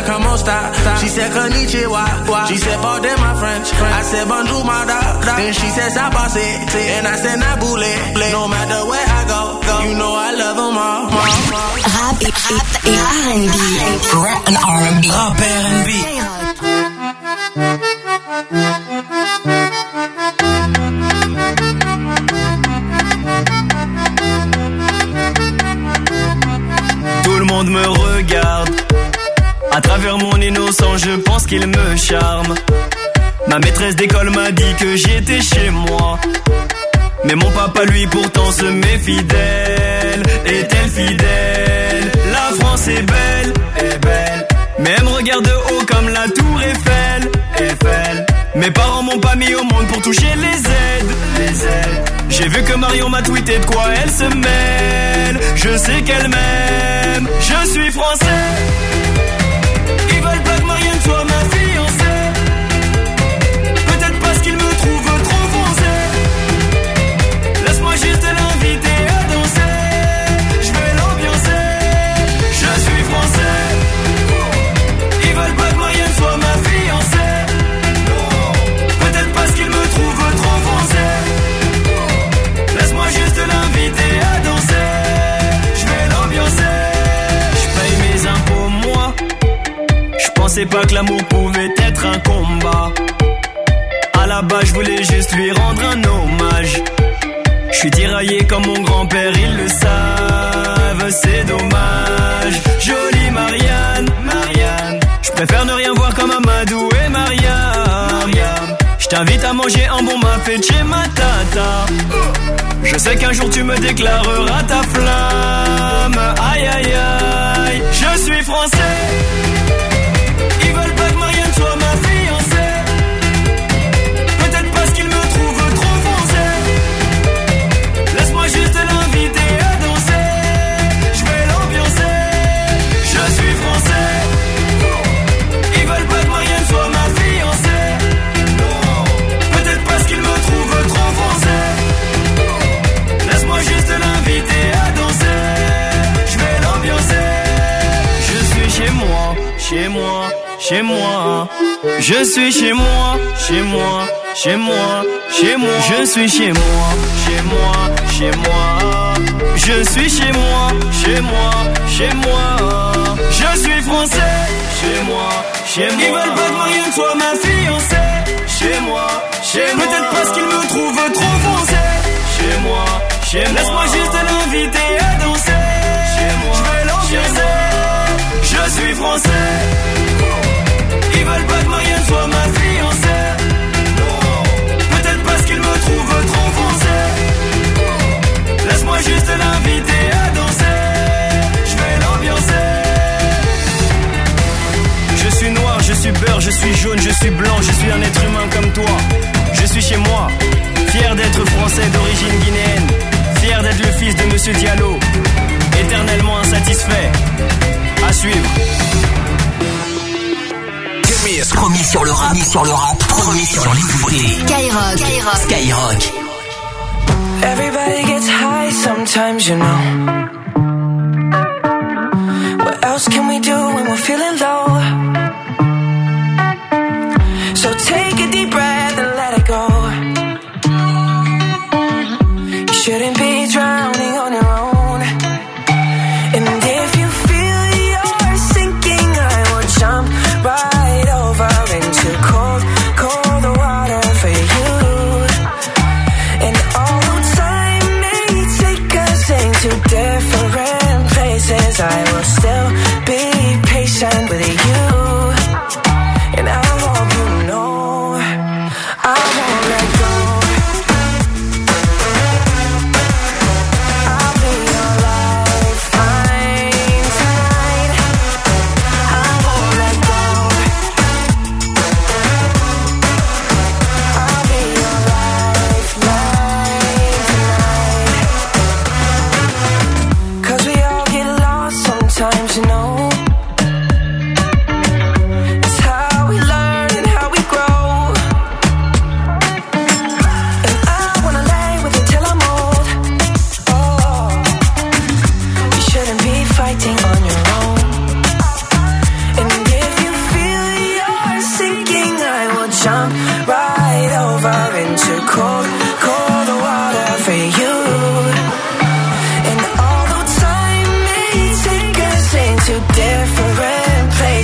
come on, stop. She said, konnichiwa. She said, pardon my French. I said, bonjour, my dog. Then she said, sabase. And I said, naboule. No matter where I go, you know I love them all. Rap et R&B. Rap and R&B. Rap et R&B. Tout le monde me regarde. À travers mon innocence, je pense qu'il me charme. Ma maîtresse d'école m'a dit que j'étais chez moi. Mais mon papa, lui, pourtant se méfie d'elle. Est-elle fidèle? La France est belle, mais elle me regarde de haut comme la tour Eiffel. Mes parents m'ont pas mis au monde pour toucher les aides. J'ai vu que Marion m'a tweeté de quoi elle se mêle. Je sais qu'elle m'aime. Je suis français. Ils veulent pas que Marianne soit ma fiancée. Peut-être parce qu'ils me trouvent trop foncé. Laisse-moi juste l'inviter à danser. Je vais l'ambiancer. Je suis français. Ils veulent pas que Marianne soit ma fiancée. Peut-être parce qu'ils me trouvent trop foncé. Laisse-moi juste l'inviter à danser. Je vais l'ambiancer. Je paye mes impôts moi. Je pensais pas que l'amour pouvait être un combat. À la base je voulais juste lui rendre un hommage. Je suis tiraillé comme mon grand-père, ils le savent, c'est dommage. Jolie Marianne, je préfère ne rien voir comme Amadou et Mariam. Je t'invite à manger un bon mafé de chez ma tata. Je sais qu'un jour tu me déclareras ta flamme. Aïe aïe aïe, je suis français. Ils veulent pas que Marianne soit ma fiancée. Peut-être parce qu'ils me trouvent trop foncé. Laisse-moi juste l'inviter à danser. Je vais l'ambiancer. Je suis français. Ils veulent pas que Marianne soit ma fiancée. Peut-être parce qu'ils me trouvent trop foncé. Laisse-moi juste l'inviter à danser. Je vais l'ambiancer. Je suis chez moi, chez moi, chez moi. Je suis chez moi, chez moi, chez moi, chez moi. Je suis chez moi, chez moi, chez moi. Je suis chez moi, chez moi, chez moi. Je suis français, chez moi, chez moi. Ils veulent pas que Marianne soit ma fiancée. Chez moi, chez moi. Peut-être parce qu'ils me trouvent trop foncé. Chez moi, chez moi. Laisse-moi juste l'inviter à danser. Chez moi, je vais l'ambiancer. Je suis français. Ils veulent pas que Marianne soit ma fiancée. Peut-être parce qu'ils me trouvent trop foncé. Laisse-moi juste l'inviter à danser. Je vais l'ambiancer. Je suis noir, je suis beurre, je suis jaune, je suis blanc, je suis un être humain comme toi. Je suis chez moi, fier d'être français d'origine guinéenne. Fier d'être le fils de Monsieur Diallo. Éternellement insatisfait. À suivre. Premier sur le rap, premier sur les nouveautés. Skyrock. Everybody gets high sometimes, you know. What else can we do when we're feeling low? So take a deep breath and let it go. You shouldn't be drowning on your own. And if you feel you're sinking, I will jump right over into cold, cold water for you. And although time may take us into different places, I will still be patient with you.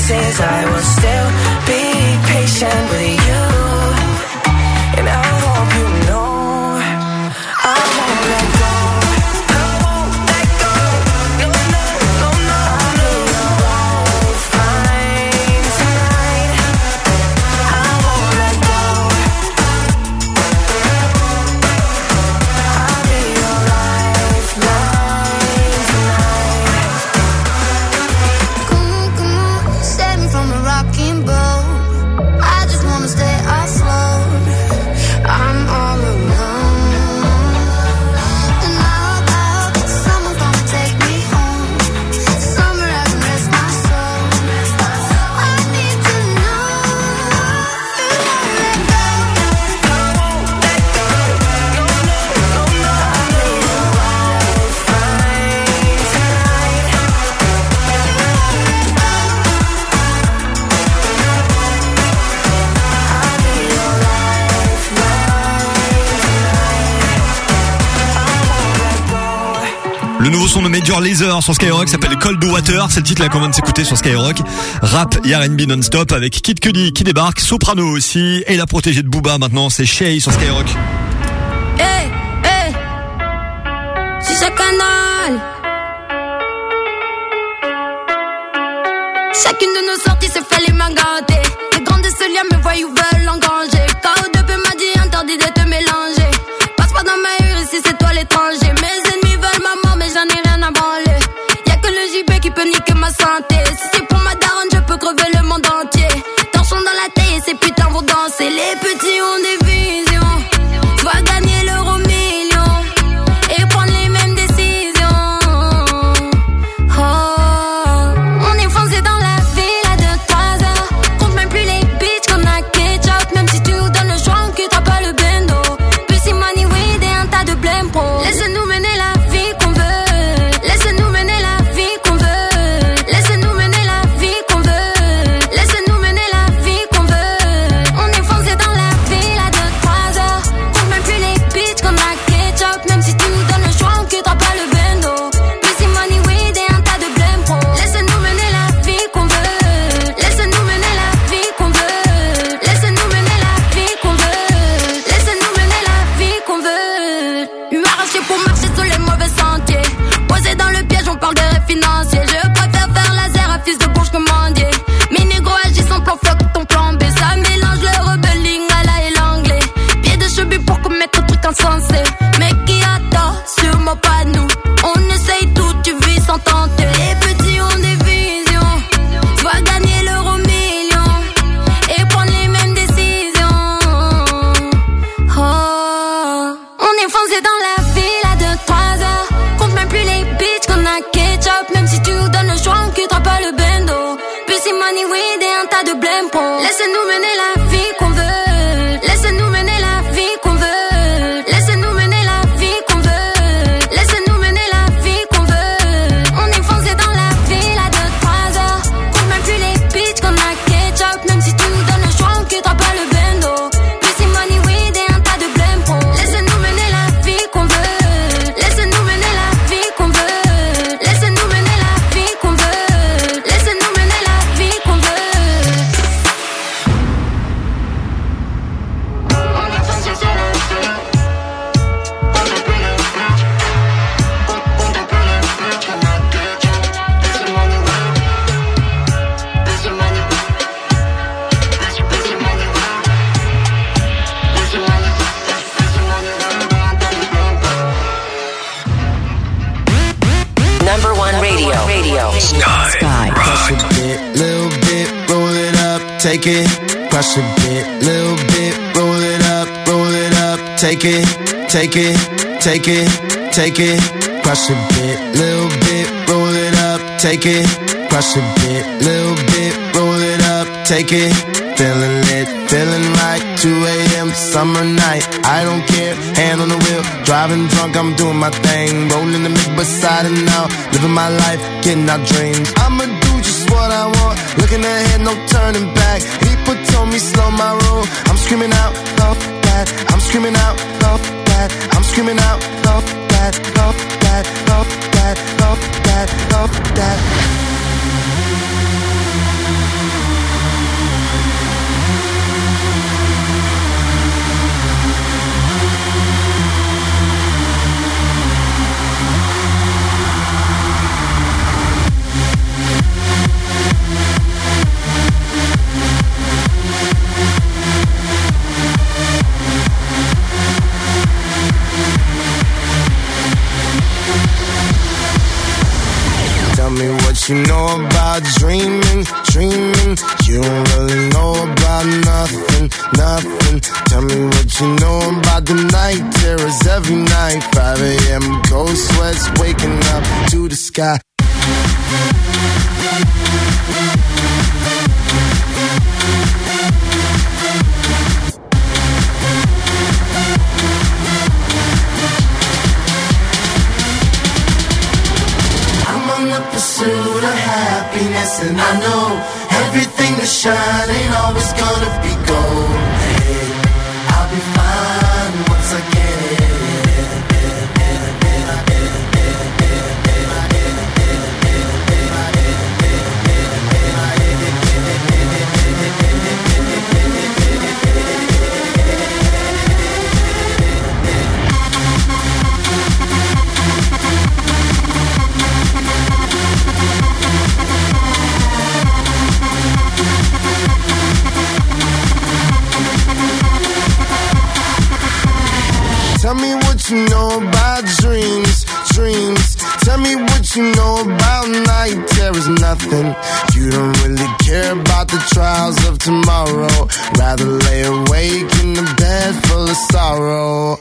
chances, I will still be patient with you. And I hope you know I won't let go. I won't let go. No, no, no, no. I'll be alright, fine tonight. I won't let go. I'll be your lifeline tonight. Come on, save me from a rocking boat. I just wanna stay afloat. I'm all alone, and I hope someone's gonna take me home, somewhere I can rest my soul. I need to know you won't let go. I won't let go. No, no, no, no. I'll be your lifeline tonight. Le nouveau son de Major Lazer sur Skyrock s'appelle Cold Water. C'est le titre là qu'on vient de s'écouter sur Skyrock. Rap et R&B non-stop avec Kid Cudi qui débarque, Soprano aussi, et la protégée de Booba maintenant c'est Shay sur Skyrock. Hey, hey, c'est ce canal. Chacune de nos sorties se fait les mains gâtées. Les grands de ce lien me voient ou veulent engranger. KO2P m'a dit interdit de te mélanger. Passe pas dans ma rue ici c'est toi l'étranger. Mes ennemis veulent ma mort mais j'en ai rien à branler. Y'a que le JB qui peut niquer ma santé. Si c'est pour ma daronne je peux crever le monde entier. Torchons dans la taille et ces putains vont danser. Les petits ont des visions. Je vais gagner l'euro million et prendre les mêmes décisions. Oh, on est foncé dans la ville à 2-3 heures. Compte même plus les bitches qu'on a ketchup. Même si tu nous donnes le choix on quittera pas le bendo. Pussy money weed et un tas de blême pro. Laisse-nous mener la vie qu'on veut. Laisse-nous mener la vie qu'on veut. Laisse-nous mener la vie qu'on veut. Laisse-nous mener la vie qu'on veut. On est foncé dans la ville à 2-3 heures. Compte même plus les bitches qu'on a ketchup. Même si tu nous donnes le choix on quittera pas le bendo. Pussy money weed et un tas de blême pro. Laisse-nous mener la vie qu'on veut. Laisse-nous mener la vie qu'on veut. Laisse-nous mener la vie qu'on veut. Laisse-nous mener la vie qu'on veut. M'arracher pour marcher sur les mauvais sentiers. Posé dans le piège, on parle de rêves financiers. Je préfère faire laser à fils de bourge commandier. Mes négros agissent en plan fuck ton plan B. Ça mélange le rebelling à la et l'anglais. Pied de cheveux pour commettre un truc insensé. Mais qui attend, sûrement pas nous. On essaye tout, tu vis sans tenter. Les petits ont des visions. Je vais gagner l'euro million et prendre les mêmes décisions. Oh, on est foncé dans la ville à 2-3 heures. Compte même plus les bitches qu'on a ketchup. Même si tu nous donnes le choix on quittera pas le bendo. Pussy money weed et un tas de blême pro. Laisse-nous mener la vie qu'on veut. Laisse-nous mener la vie qu'on veut. Laisse-nous mener la vie qu'on veut. Laisse-nous mener la vie qu'on veut. On est foncé dans la ville à 2-3 heures. Compte même plus les bitches qu'on a ketchup. Même si tu nous donnes le choix on quittera pas le bendo. Pussy money weed et un tas de blême pro. Laisse-nous mener la vie qu'on veut. Laisse-nous mener la vie qu'on veut. Laisse-nous mener la vie qu'on veut. Laisse-nous mener la vie qu'on veut. Number one radio. Sky. Crush a bit, little bit, roll it up, take it. Crush a bit, little bit, roll it up, take it, take it, take it, take it. Crush a bit, little bit, roll it up, take it. Crush a bit, little bit, roll it up, take it. Feeling lit, feeling right, 2 a.m. summer night. I don't care, hand on the wheel, driving drunk, I'm doing my thing. Rolling the mid beside and now, living my life, getting our dreams. I'ma do just what I want, looking ahead, no turning back. People told me slow my roll, I'm screaming out, love that. I'm screaming out, love that. I'm screaming out, love that, love that, love that, love that, love that. about dreaming, dreaming. You don't really know about nothing, nothing. Tell me what you know about the night terrors every night. 5 a.m. cold sweats waking up to the sky. Pursuit of happiness, and I know everything that shine ain't always gonna be gold. Hey, I'll be fine once I get it. Tell me what you know about dreams, dreams. Tell me what you know about night terrors, nothing. You don't really care about the trials of tomorrow. Rather lay awake in the bed full of sorrow.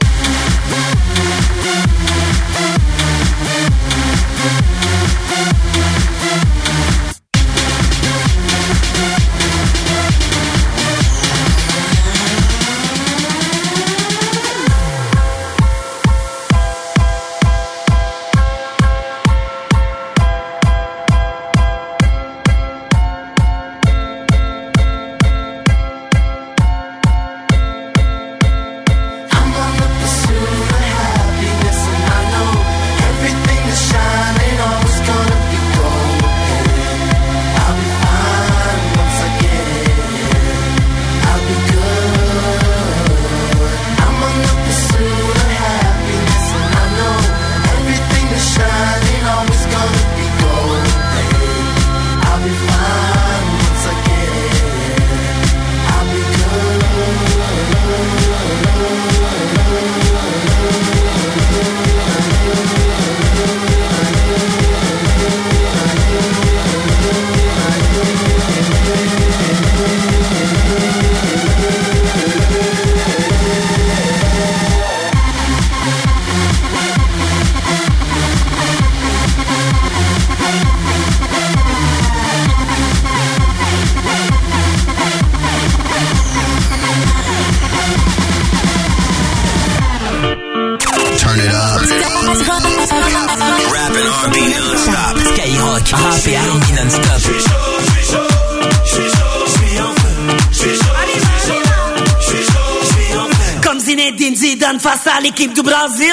Face à l'équipe du Brésil.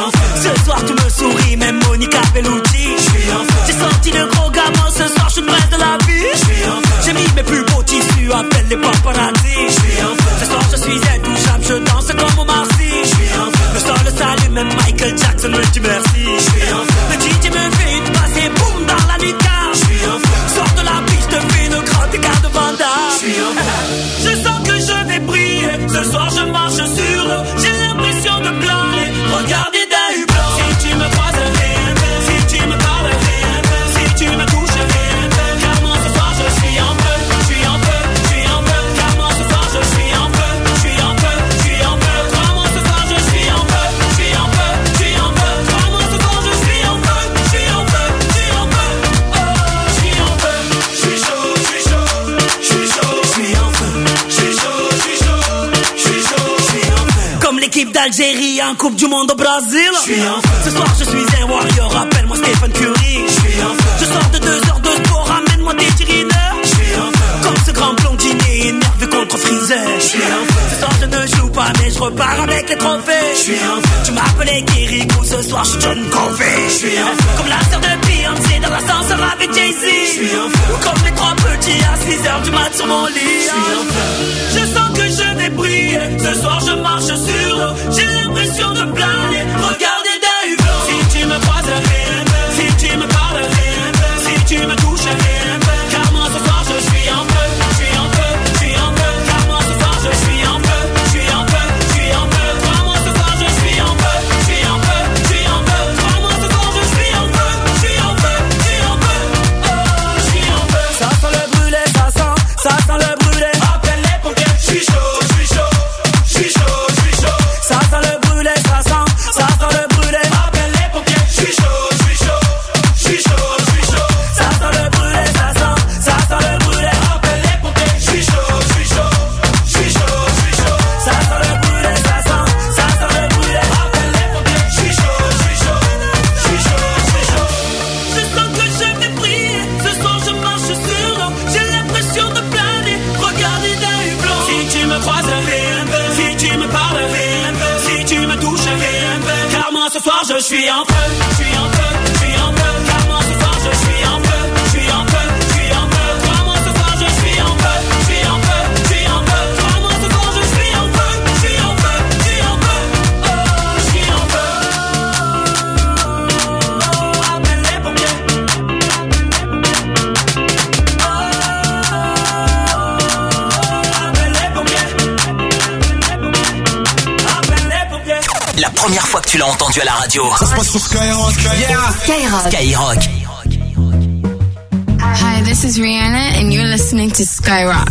Ce soir tu me souris, même Monica Bellucci. J'ai sorti le gros gamin, ce soir je suis le prince de la vie. J'ai mis mes plus beaux tissus, appelle les paparazzi. Ce soir je suis intouchable, je danse comme Omar Sy. Le sol le salue, même Michael Jackson me dit merci. Le DJ me fait une passe et boum dans la lucarne. Sors de la piste, fais une grande écart de Vanda. Je sens que je vais briller, ce soir je marche sur l'eau. J'ai l'impression de planer, regardez d'un hublot. Si tu me croises, si tu me parles, si tu me touches, car moi ce soir je suis en feu, je suis en feu, je suis en feu. Car moi ce soir je suis en feu, je suis en feu, je suis en feu. Car moi ce soir je suis en feu, je suis en feu, je suis en feu. Car moi ce soir je suis en feu, je suis en feu, je suis en feu. Oh, je suis en feu, je suis chaud, je suis chaud, je suis chaud, je suis en feu, je suis chaud, je suis chaud, je suis chaud, je suis en feu. Comme l'équipe d'Algérie en Coupe du Monde au Brésil. Ce soir je suis un warrior, appelle-moi Stephen Curry. Je sors de 2 heures de sport, ramène-moi des tirineurs. Comme ce grand blondinet énervé contre Freezer. Ce soir je ne joue pas mais je repars avec les trophées. Tu m'appelais Kirikou, ce soir je suis John Covey. Comme la sœur de Beyoncé dans l'ascenseur avec Jay-Z. Ou comme les 3 petits à 6 heures du mat sur mon lit. Je sens que je vais briller, ce soir je marche sur l'eau. J'ai l'impression de planer, regardez d'un hublot. Si tu me croises, si tu me parles, si tu me touches, car moi ce soir je suis en feu, je suis en feu, je suis en feu. Car moi ce soir je suis en feu, je suis en feu, je suis en feu. Car moi ce soir je suis en feu, je suis en feu, je suis en feu. Car moi ce soir je suis en feu, je suis en feu, je suis en feu. Oh, je suis en feu, je suis en feu, je suis en feu, je suis en feu. Car moi ce soir je suis en feu, je suis en feu, je suis en feu. Crois-moi ce soir je suis en feu, je suis en feu, je suis en feu. Crois-moi ce soir je suis en feu, je suis en feu, je suis en feu. Oh, je suis en feu. Oh, appelle les pompiers. La première fois que tu l'as entendu à la radio. Ça se passe sur Skyrock. Yeah. Skyrock. Hi, this is Rihanna and you're listening to Skyrock.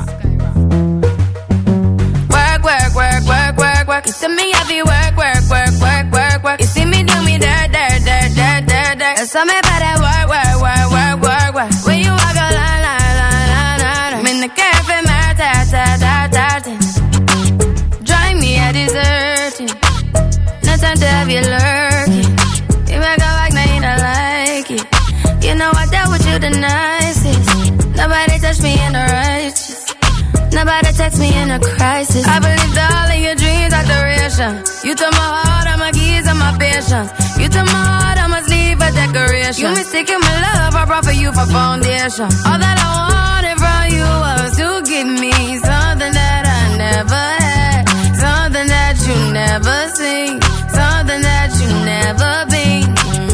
Work, work, work, work, work, work. You see me heavy work, work, work, work, work, work. You see me do me dirt, dirt, dirt, dirt, dirt, dirt. You saw me by that work, work, work, work, work, work. When you walk a line, line, line, line, line. I'm in the cafe, my ta, ta, ta, ta, ta. Drive me a deserting. No time to have you lurking. You make a walk, now you don't like it. You know I dealt with you the nicest. Nobody touched me in the righteous. Nobody text me in a crisis. I believed all of your dreams are duration. You took my heart, all my keys, and my patience. You took my heart, I must leave a decoration. You mistaken my love, I brought for you for foundation. All that I wanted from you was to give me something that I never had. Something that you never seen. Something that you never been.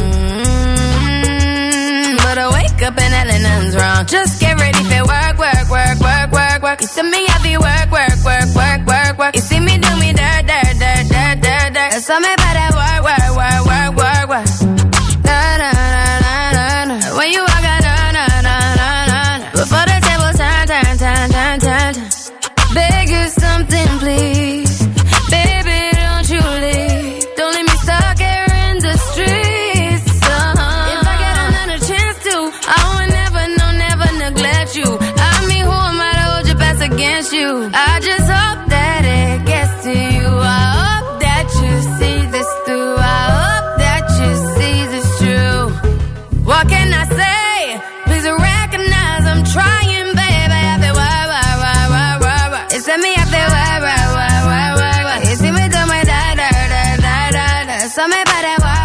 But I wake up and hell nothing's wrong. Just get ready for work, work, work, work, work, work. You see me heavy work, work, work, work, work, work. You see me do me dirt, dirt, dirt, dirt, dirt, dirt. You saw me by that work, work, work, work, work, work. Da, da, da, da, da, da. When you walk out, da, da, da, da, da. Before the table turn, turn, turn, turn, turn, turn. Beg you something, please. Baby, don't you leave. Don't leave me stuck here in the streets. If I get another chance to, I will never, no, never neglect you. I mean, who am I to hold your best against you? I just hope that it gets to you. I hope that you see this through. I hope that you see this true. What can I say? Please recognize I'm trying, baby. I feel why. It's me, I feel why. You see me do my da da da da da da. So me by that why.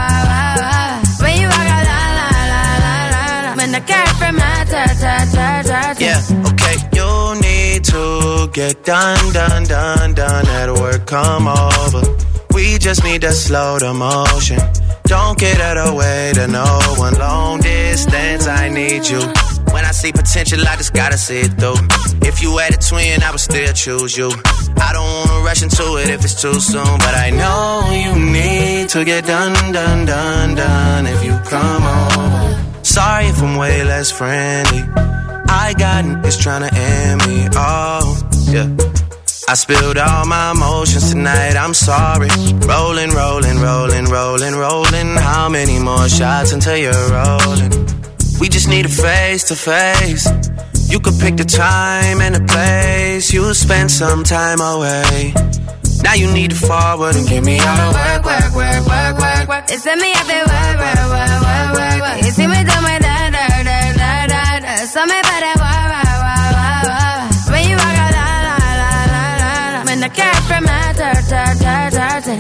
When you walk out, la la la la la la. When the cat from my ta ta ta ta. Yeah, okay. You need to get done, done, done, done. At work, come over. We just need to slow the motion. Don't get out of the way to no one. Long distance, I need you. When I see potential, I just gotta see it through. If you had a twin, I would still choose you. I don't wanna rush into it if it's too soon, but I know you need to get done, done, done, done. If you come over, sorry if I'm way less friendly. I got niggas tryna end me. Oh, yeah. I spilled all my emotions tonight, I'm sorry. Rolling, rolling, rolling, rolling, rolling. How many more shots until you're rolling? We just need a face to face. You could pick the time and the place. You'll spend some time away. Now you need to forward and give me all the work, work, work, work, work, work. It's me, I feel work, work, work, work, work, work. You see me do my da da da da da da. So me by that work, work, work, work, work. When you walk out, la la la la la la. When the cat from my ta ta ta ta ta.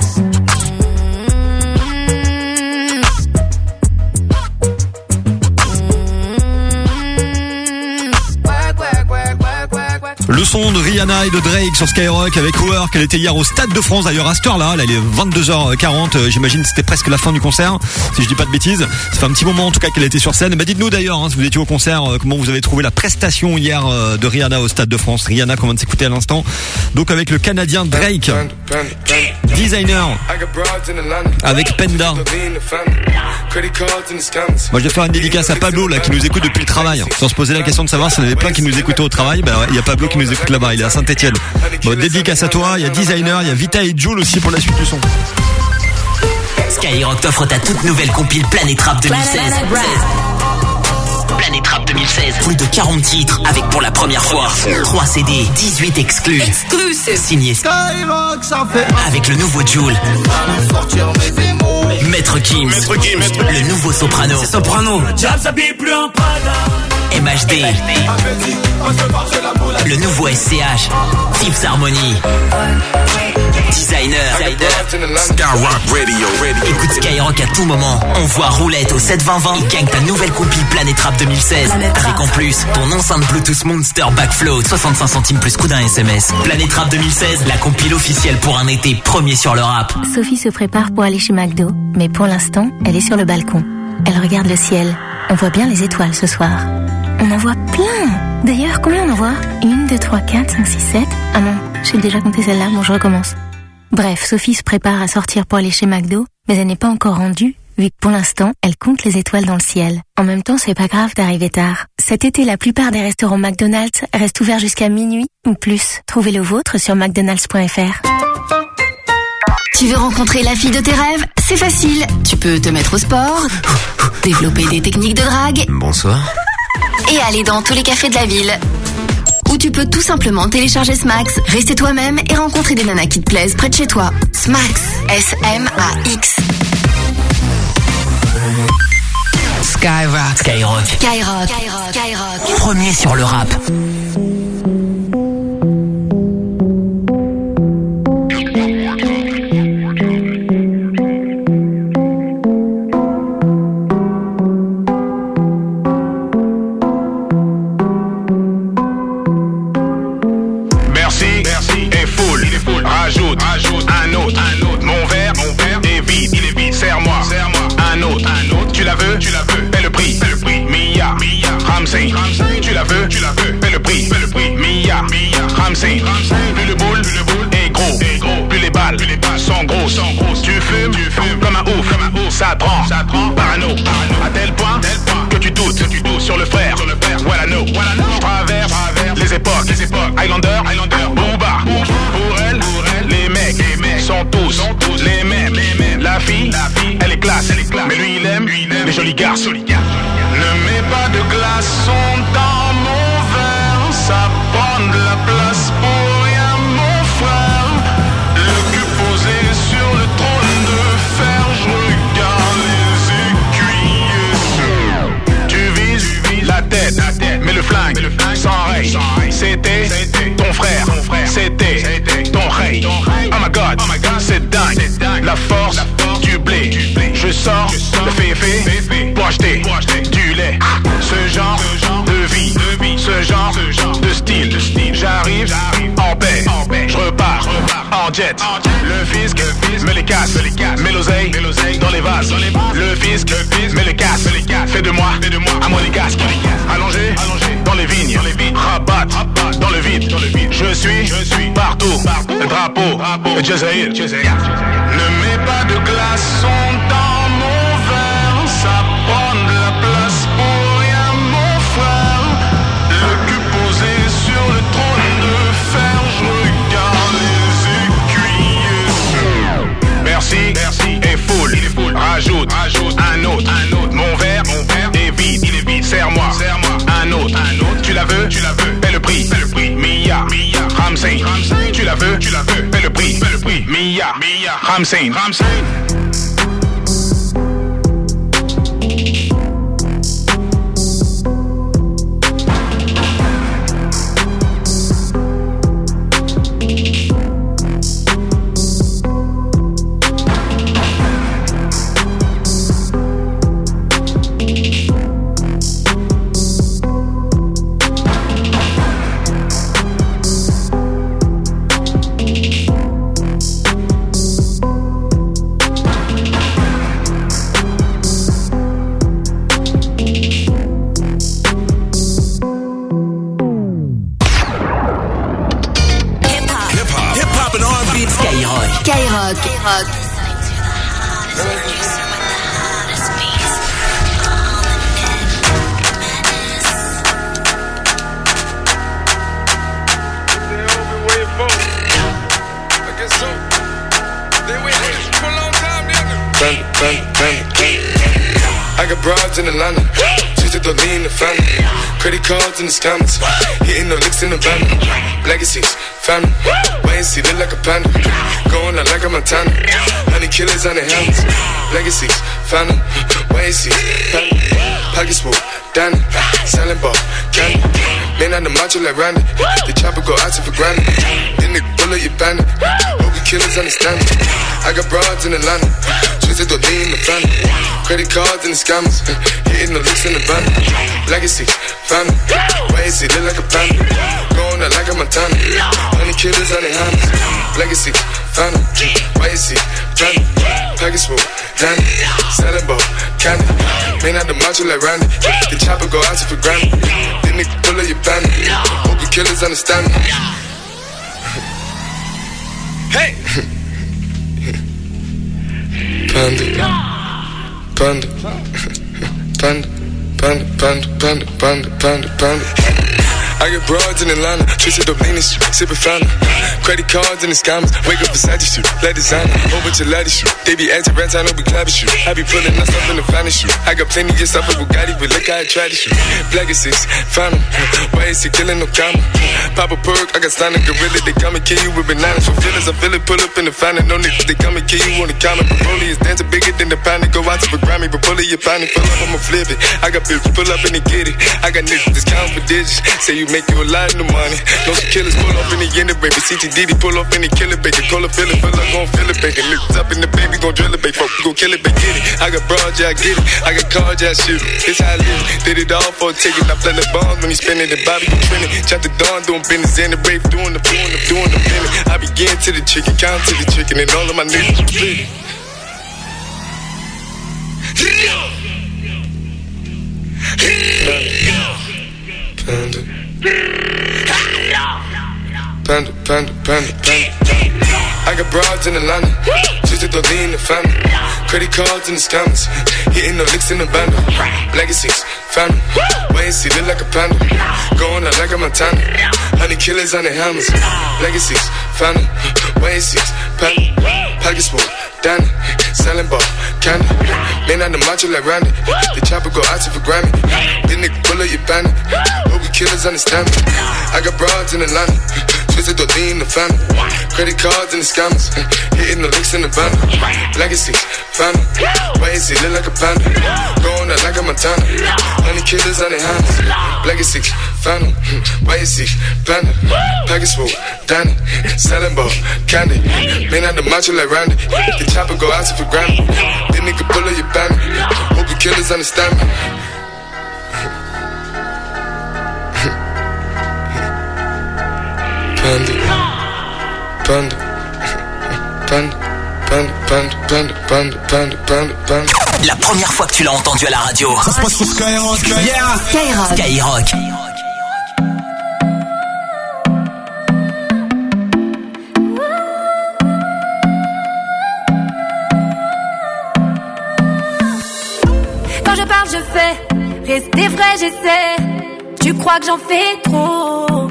Le son de Rihanna et de Drake sur Skyrock avec Work. Elle était hier au Stade de France d'ailleurs à cette heure-là. Là, il est 22h40. J'imagine que c'était presque la fin du concert, si je dis pas de bêtises. Ça fait un petit moment en tout cas qu'elle était sur scène. Bah dites-nous d'ailleurs si vous étiez au concert, comment vous avez trouvé la prestation hier de Rihanna au Stade de France. Rihanna qu'on vient de s'écouter à l'instant. Donc avec le Canadien Drake, Designer, avec Penda. Moi je vais faire une dédicace à Pablo là qui nous écoute depuis le travail. Sans se poser la question de savoir s'il y en avait plein qui nous écoutaient au travail. Bah ouais, il y a Pablo qui nous écoute là-bas, il est à Saint-Etienne. Bon, dédicace à toi, il y a Designer, il y a Vita et Jul aussi pour la suite du son. Skyrock t'offre ta toute nouvelle compile Planet Rap 2016. Planet Rap 2016, plus de 40 titres avec pour la première fois 3 CD, 18 exclus. Signé Skyrock, ça fait avec le nouveau Jul. Maître Gims, le nouveau Soprano. C'est Soprano. Jab s'habille plus en Prada. MHD, le nouveau SCH, Fifth Harmony, designer. Skyrock Radio. Écoute Skyrock à tout moment. Envoie roulette au 72020 et gagne ta nouvelle compile Planète Rap 2016. Avec en plus ton enceinte Bluetooth Monster Backflow 65 centimes plus coup d'un SMS. Planète Rap 2016, la compile officielle pour un été premier sur le rap. Sophie se prépare pour aller chez McDo, mais pour l'instant, elle est sur le balcon. Elle regarde le ciel. On voit bien les étoiles ce soir. On en voit plein. D'ailleurs, combien on en voit 1, 2, 3, 4, 5, 6, 7. Ah non, j'ai déjà compté celle-là, bon je recommence. Bref, Sophie se prépare à sortir pour aller chez McDo, mais elle n'est pas encore rendue, vu que pour l'instant, elle compte les étoiles dans le ciel. En même temps, c'est pas grave d'arriver tard. Cet été, la plupart des restaurants McDonald's restent ouverts jusqu'à minuit ou plus. Trouvez le vôtre sur mcdonalds.fr. Tu veux rencontrer la fille de tes rêves? C'est facile. Tu peux te mettre au sport, développer des techniques de drague. Bonsoir. Et aller dans tous les cafés de la ville. Ou tu peux tout simplement télécharger Smax, rester toi-même et rencontrer des nanas qui te plaisent près de chez toi. Smax, S-M-A-X. Skyrock. Skyrock. Skyrock. Skyrock. Premier sur le rap. Rajoute un autre. Mon verre est vide. Serre-moi un autre. Tu la veux, paie le prix. Mia, Ramsey. Tu la veux, paie le prix. Mia, Ramsey. Plus le boule est gros. Plus les balles sont grosses. Tu fumes comme un ouf. Ça te rend parano. À tel point que tu doutes sur le frère. Voilà no. Traverse les époques. Highlander, Booba. Pour elle, les mecs sont tous les mêmes. La fille, elle est classe. Mais lui, il aime les jolis garçons. Ne mets pas de glaçons dans mon verre. Ça prend de la place pour rien, mon frère. Le cul posé sur le trône de fer. Je regarde les écuyers. Tu vises la tête, mais le flingue s'enraye. C'était ton frère, c'était ton rey. Oh my god, c'est dingue. La force du blé. Je sors le féfé pour acheter du lait. Ce genre de vie, ce genre de style. J'arrive en paix, je repars en jet. Le fisc me les casse, mets l'oseille dans les vases. Le fisc me les casse, fais de moi un monégasque. Allongé dans les vignes, rabat dans le vide. Je suis partout, drapeau, Jazair. Ne mets pas de glaçons dans mon verre, ça prend de la place pour rien, mon frère. Le cul posé sur le trône de fer, je regarde les écuyers. Merci est full. Rajoute un autre. Mon verre est vide. Serre-moi un autre. Tu la veux, paie le prix. Mia, Ramsey. Tu la veux, paie le prix. Mia, Ramsey. Skyrock. I got broads in Atlanta, just to lean the family. Credit cards in the scammers, hitting the licks in the van. Legacies, family, wait and see, look like a panda. Going out like a Montana, 100 killers on their hands. Legacies, family, wait and see, family. Pockets full, Danny, selling ball, candy. Man on the macho like Randy, the chopper go out for granted. Then the bullet you bandit. Hope we killers understand me. I got broads in Atlanta, twisted to lean the family. Credit cards and the scammers, hitting the licks in the van. Legacy, family, why is it look like a panda? Going out like a Montana, honey killers on their hands. Legacy, family, why is it family? Package full, Danny, selling ball, candy. Man out the macho like Randy, the chopper go out for granted. Then nigga pull up your bandit, hope the killers understand me. Hey! Panda, panda, panda, panda, panda, panda, panda, panda, panda. I get broads in Atlanta, twisted up leaning shoot, sipping fountain. Credit cards and the scammers, wake up beside you shoot, let designer, whole bunch of ladies shoot. They be acting rats, I know we clapping shoot. I be pulling us up in the finest shoot. I got plenty of stuff with Bugatti, but look how I try to shoot. Black is 6, fountain, why is he killing no comma? Pop a perk, I got standing gorilla, they come and kill you with bananas. For feelings, I feel it, pull up in the fountain, no niggas, they come and kill you on the counter. Broly is dancing bigger than the pound, go out to the Grammy, but pull it, your pound, pull up, I'ma flip it. I got bitches, pull up and they get it. I got niggas, discount for digits, say you make you a lot of money. No some killers pull off in the end of baby. CTDD pull off in the killer baby. Call a feeling, feel like gon' feel it, baby. Niggas up in the baby, gon' drill it, baby. Fuck, gon' kill it, baby. Get it. I got broad, yeah, I get it. I got cards, yeah, I shoot it. This how I live. Did it all for a ticket. I play the bombs when he spinning the Bobby, you trending. Chop the dawn, doing business in the brave, doing the minute. I begin to the chicken, count to the chicken, and all of my niggas split. Panda. Panda, panda, panda, panda. I got broads in Atlanta, twisted to lean the family. Credit cards and the scammers, hitting the licks in the band. Legacies, family, why is he look like a panda? Going out like a Montana, honey killers on the hammers. Legacies, family, why is he panda? Package full, Danny, selling ball, candy. Man out the macho like Randy, the chopper go out to for Grammy. Then nigga pull up your bandit, hope the killers understand me. I got broads in Atlanta, twisted to lean the family. Credit cards and the scammers, hitting the licks in the van. Legacy, family, why is he look like a panda? Going out like a Montana, honey killers on their hands. Legacy, family, why is he panda? Package full, Danny, selling ball, candy. Man out the macho like Randy, the chopper go out to for Grammy. Then nigga pull up your bandit, hope the killers understand me. Panda, panda, panda, panda, panda, panda, panda, panda, panda, panda. La première fois que tu l'as entendu à la radio. Ça se passe sur Skyrock. Yeah. Skyrock. Skyrock. Quand je parle, je fais. Rester vrai, j'essaie. Tu crois que j'en fais trop?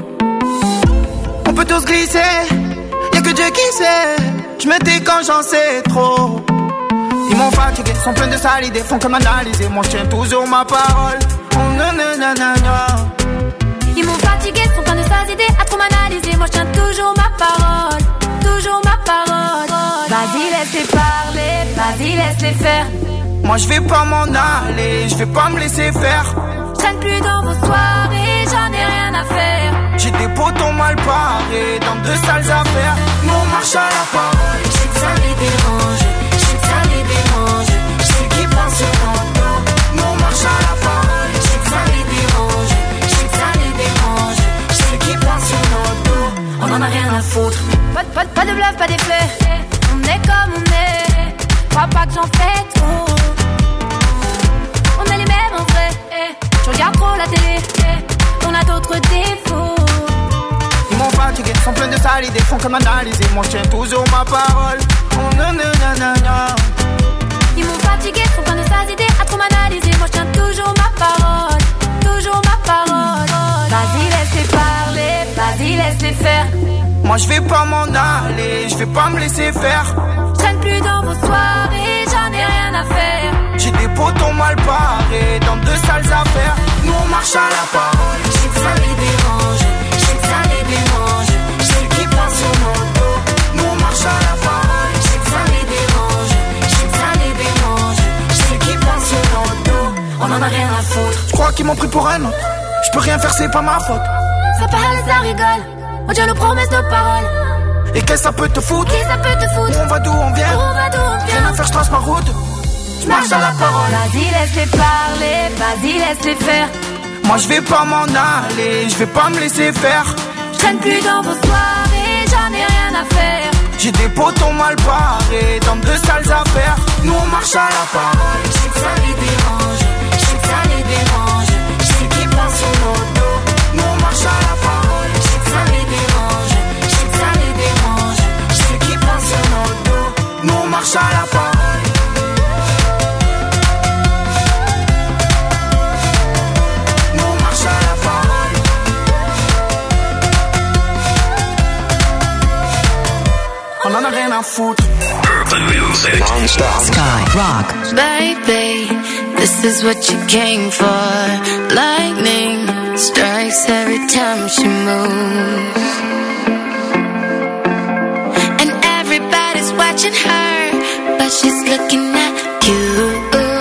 On peut tous glisser, y'a que Dieu qui sait. Je me tais quand j'en sais trop. Ils m'ont fatigué, sont pleins de sales idées, font que m'analyser. Moi je tiens toujours ma parole. Oh nanana. Ils m'ont fatigué, sont pleins de sales idées, à trop m'analyser. Moi je tiens toujours ma parole. Toujours ma parole. Vas-y laisse-les parler, vas-y laisse-les faire. Moi je vais pas m'en aller, je vais pas me laisser faire. Je traîne plus dans vos soirées, j'en ai rien à faire. J'ai des potons mal parés dans de sales affaires. Nous on marche à la parole. Je sais que ça les dérange, je sais que ça les dérange. Je sais qui pense sur ton dos. Nous on marche à la parole. Je sais que ça les dérange, je sais que ça les dérange. Je sais qui pense sur notre dos. On en a rien à foutre. Pas de bluff, pas d'effet. On est comme on est. Crois pas que j'en fais trop. On est les mêmes en vrai. Je regarde trop la télé. On a d'autres défauts. Ils m'ont fatigué, sont pleins de sales idées, font que m'analyser. Moi je tiens toujours ma parole. Oh nanana. Ils m'ont fatigué, sont pleins de sales idées, à trop m'analyser. Moi je tiens toujours ma parole. Toujours ma parole. Vas-y laisse-les parler, vas-y laisse-les faire. Moi je vais pas m'en aller, je vais pas me laisser faire. Je traîne plus dans vos soirées, j'en ai rien à faire. J'ai des potons mal parés dans de sales affaires. Nous on marche à la parole. Je sais que ça les dérange, je sais que ça les dérange. Je sais qui pense sur mon dos. Nous on marche à la parole. Je sais que ça les dérange, je sais que ça les dérange. Je sais qui pense sur mon dos. On en a rien à foutre. Je crois qu'ils m'ont pris pour un autre. Je peux rien faire, c'est pas ma faute. Ça parle, ça rigole. On tient nos promesses, nos paroles. Et qu'est-ce que ça peut te foutre? On va d'où on vient? Rien à faire, je trace ma route. Je marche à la parole. Vas-y, laisse-les parler, vas-y, laisse-les faire. Moi je vais pas m'en aller, je vais pas me laisser faire. Je traîne plus dans vos soirées, j'en ai rien à faire. J'ai des potons mal barrés, dans de sales affaires. Nous on marche à la parole. Je sais que ça les dérange, je sais que ça les dérange. Je sais qu'ils pensent sur nos dos. Nous on marche à la parole. Je sais que ça les dérange, je sais que ça les dérange. Je sais qu'ils pensent sur nos dos. Nous on marche à la parole. On en a rien à foutre. Urban music. Non-stop. Sky Rock. Baby, this is what you came for. Lightning strikes every time she moves. And everybody's watching her, but she's looking at you.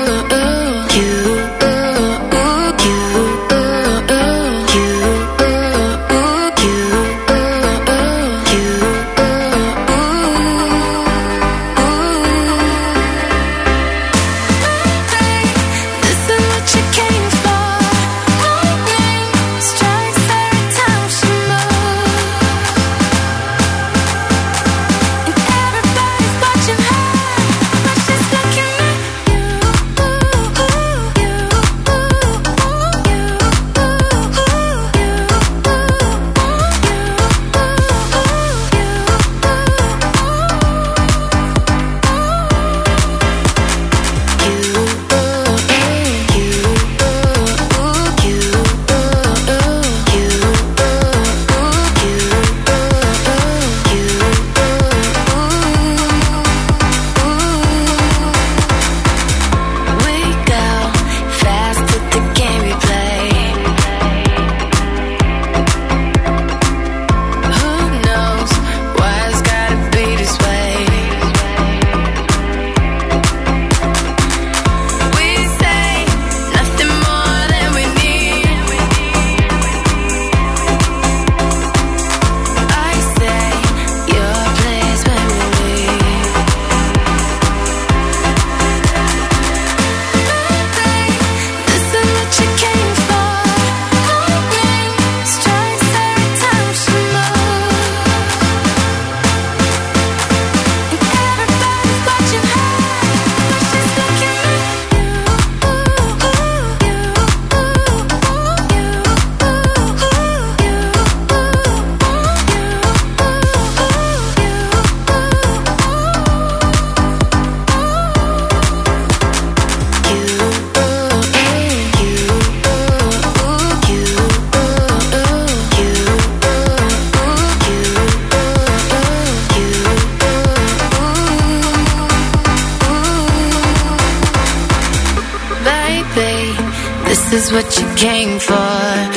This is what you came for.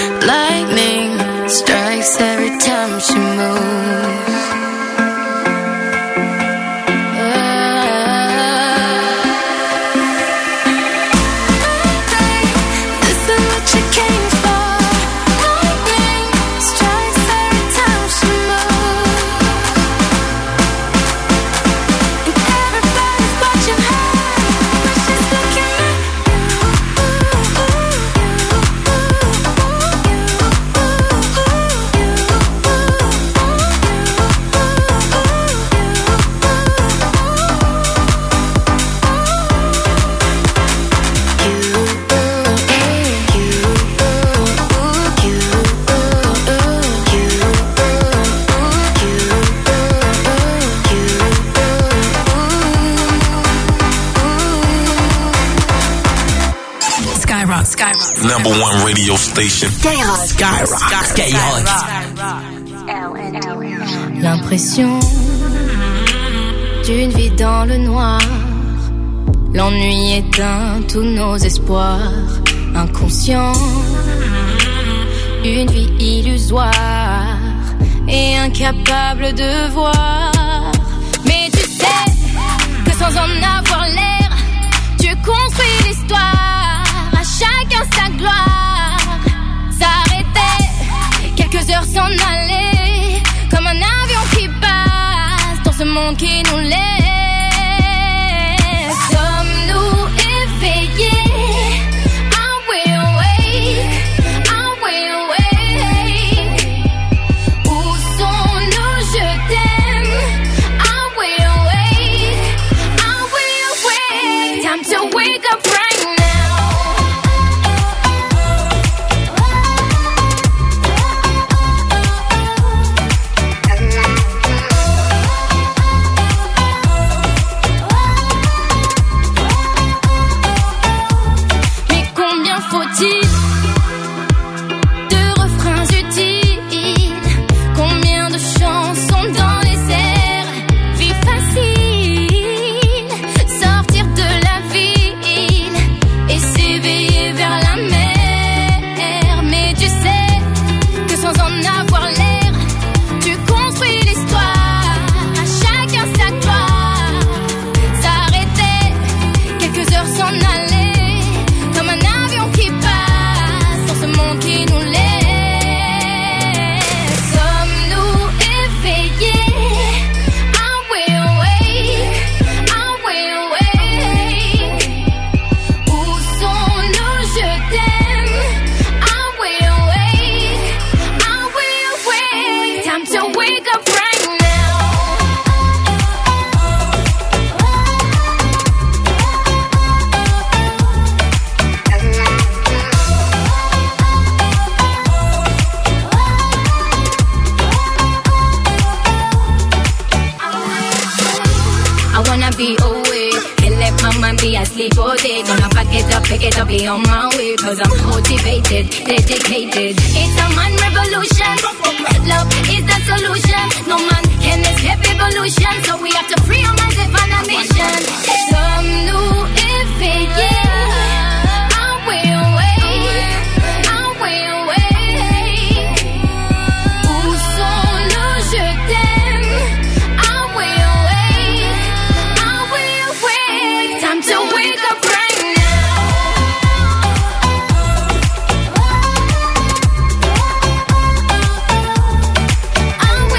Lightning strikes every time she moves. Number one radio station. Skyrock. L'impression d'une vie dans le noir. L'ennui éteint tous nos espoirs. Inconscient, une vie illusoire et incapable de voir. Mais tu sais que sans en avoir l'air, tu construis l'histoire. Chacun sa gloire. S'arrêter, quelques heures s'en aller, comme un avion qui part. monde qui nous laisse. Sommes-nous éveillés? Are we awake? Are we awake? Où sont nos je t'aime? Are we awake? Are we awake? Time to wake up right now. Mais combien faut-il de refrains utiles? Combien de chansons dans les airs? Vie facile, sortir de la ville et s'éveiller vers la mer. Mais tu sais que sans en avoir l'air, tu construis l'histoire. À chacun sa gloire. S'arrêter, quelques heures s'en aller, comme un avion qui passe dans ce monde qui nous laisse. Sommes-nous éveillés? Are we awake? Are we awake? Où sont nos je t'aime? Are we awake? Are we awake? Time to wake up right now. I wanna be awake, can't let my mind be asleep all day. Gonna pack it up, be on my way. Cause I'm motivated, dedicated. It's a man revolution. Love is the solution. No man can escape evolution. So we have to free our minds and find a mission. Sommes-nous éveillés? Are we awake? Are we awake? Où sont nos je t'aime? Are we awake? Are we awake? Time to wake up right now. Are we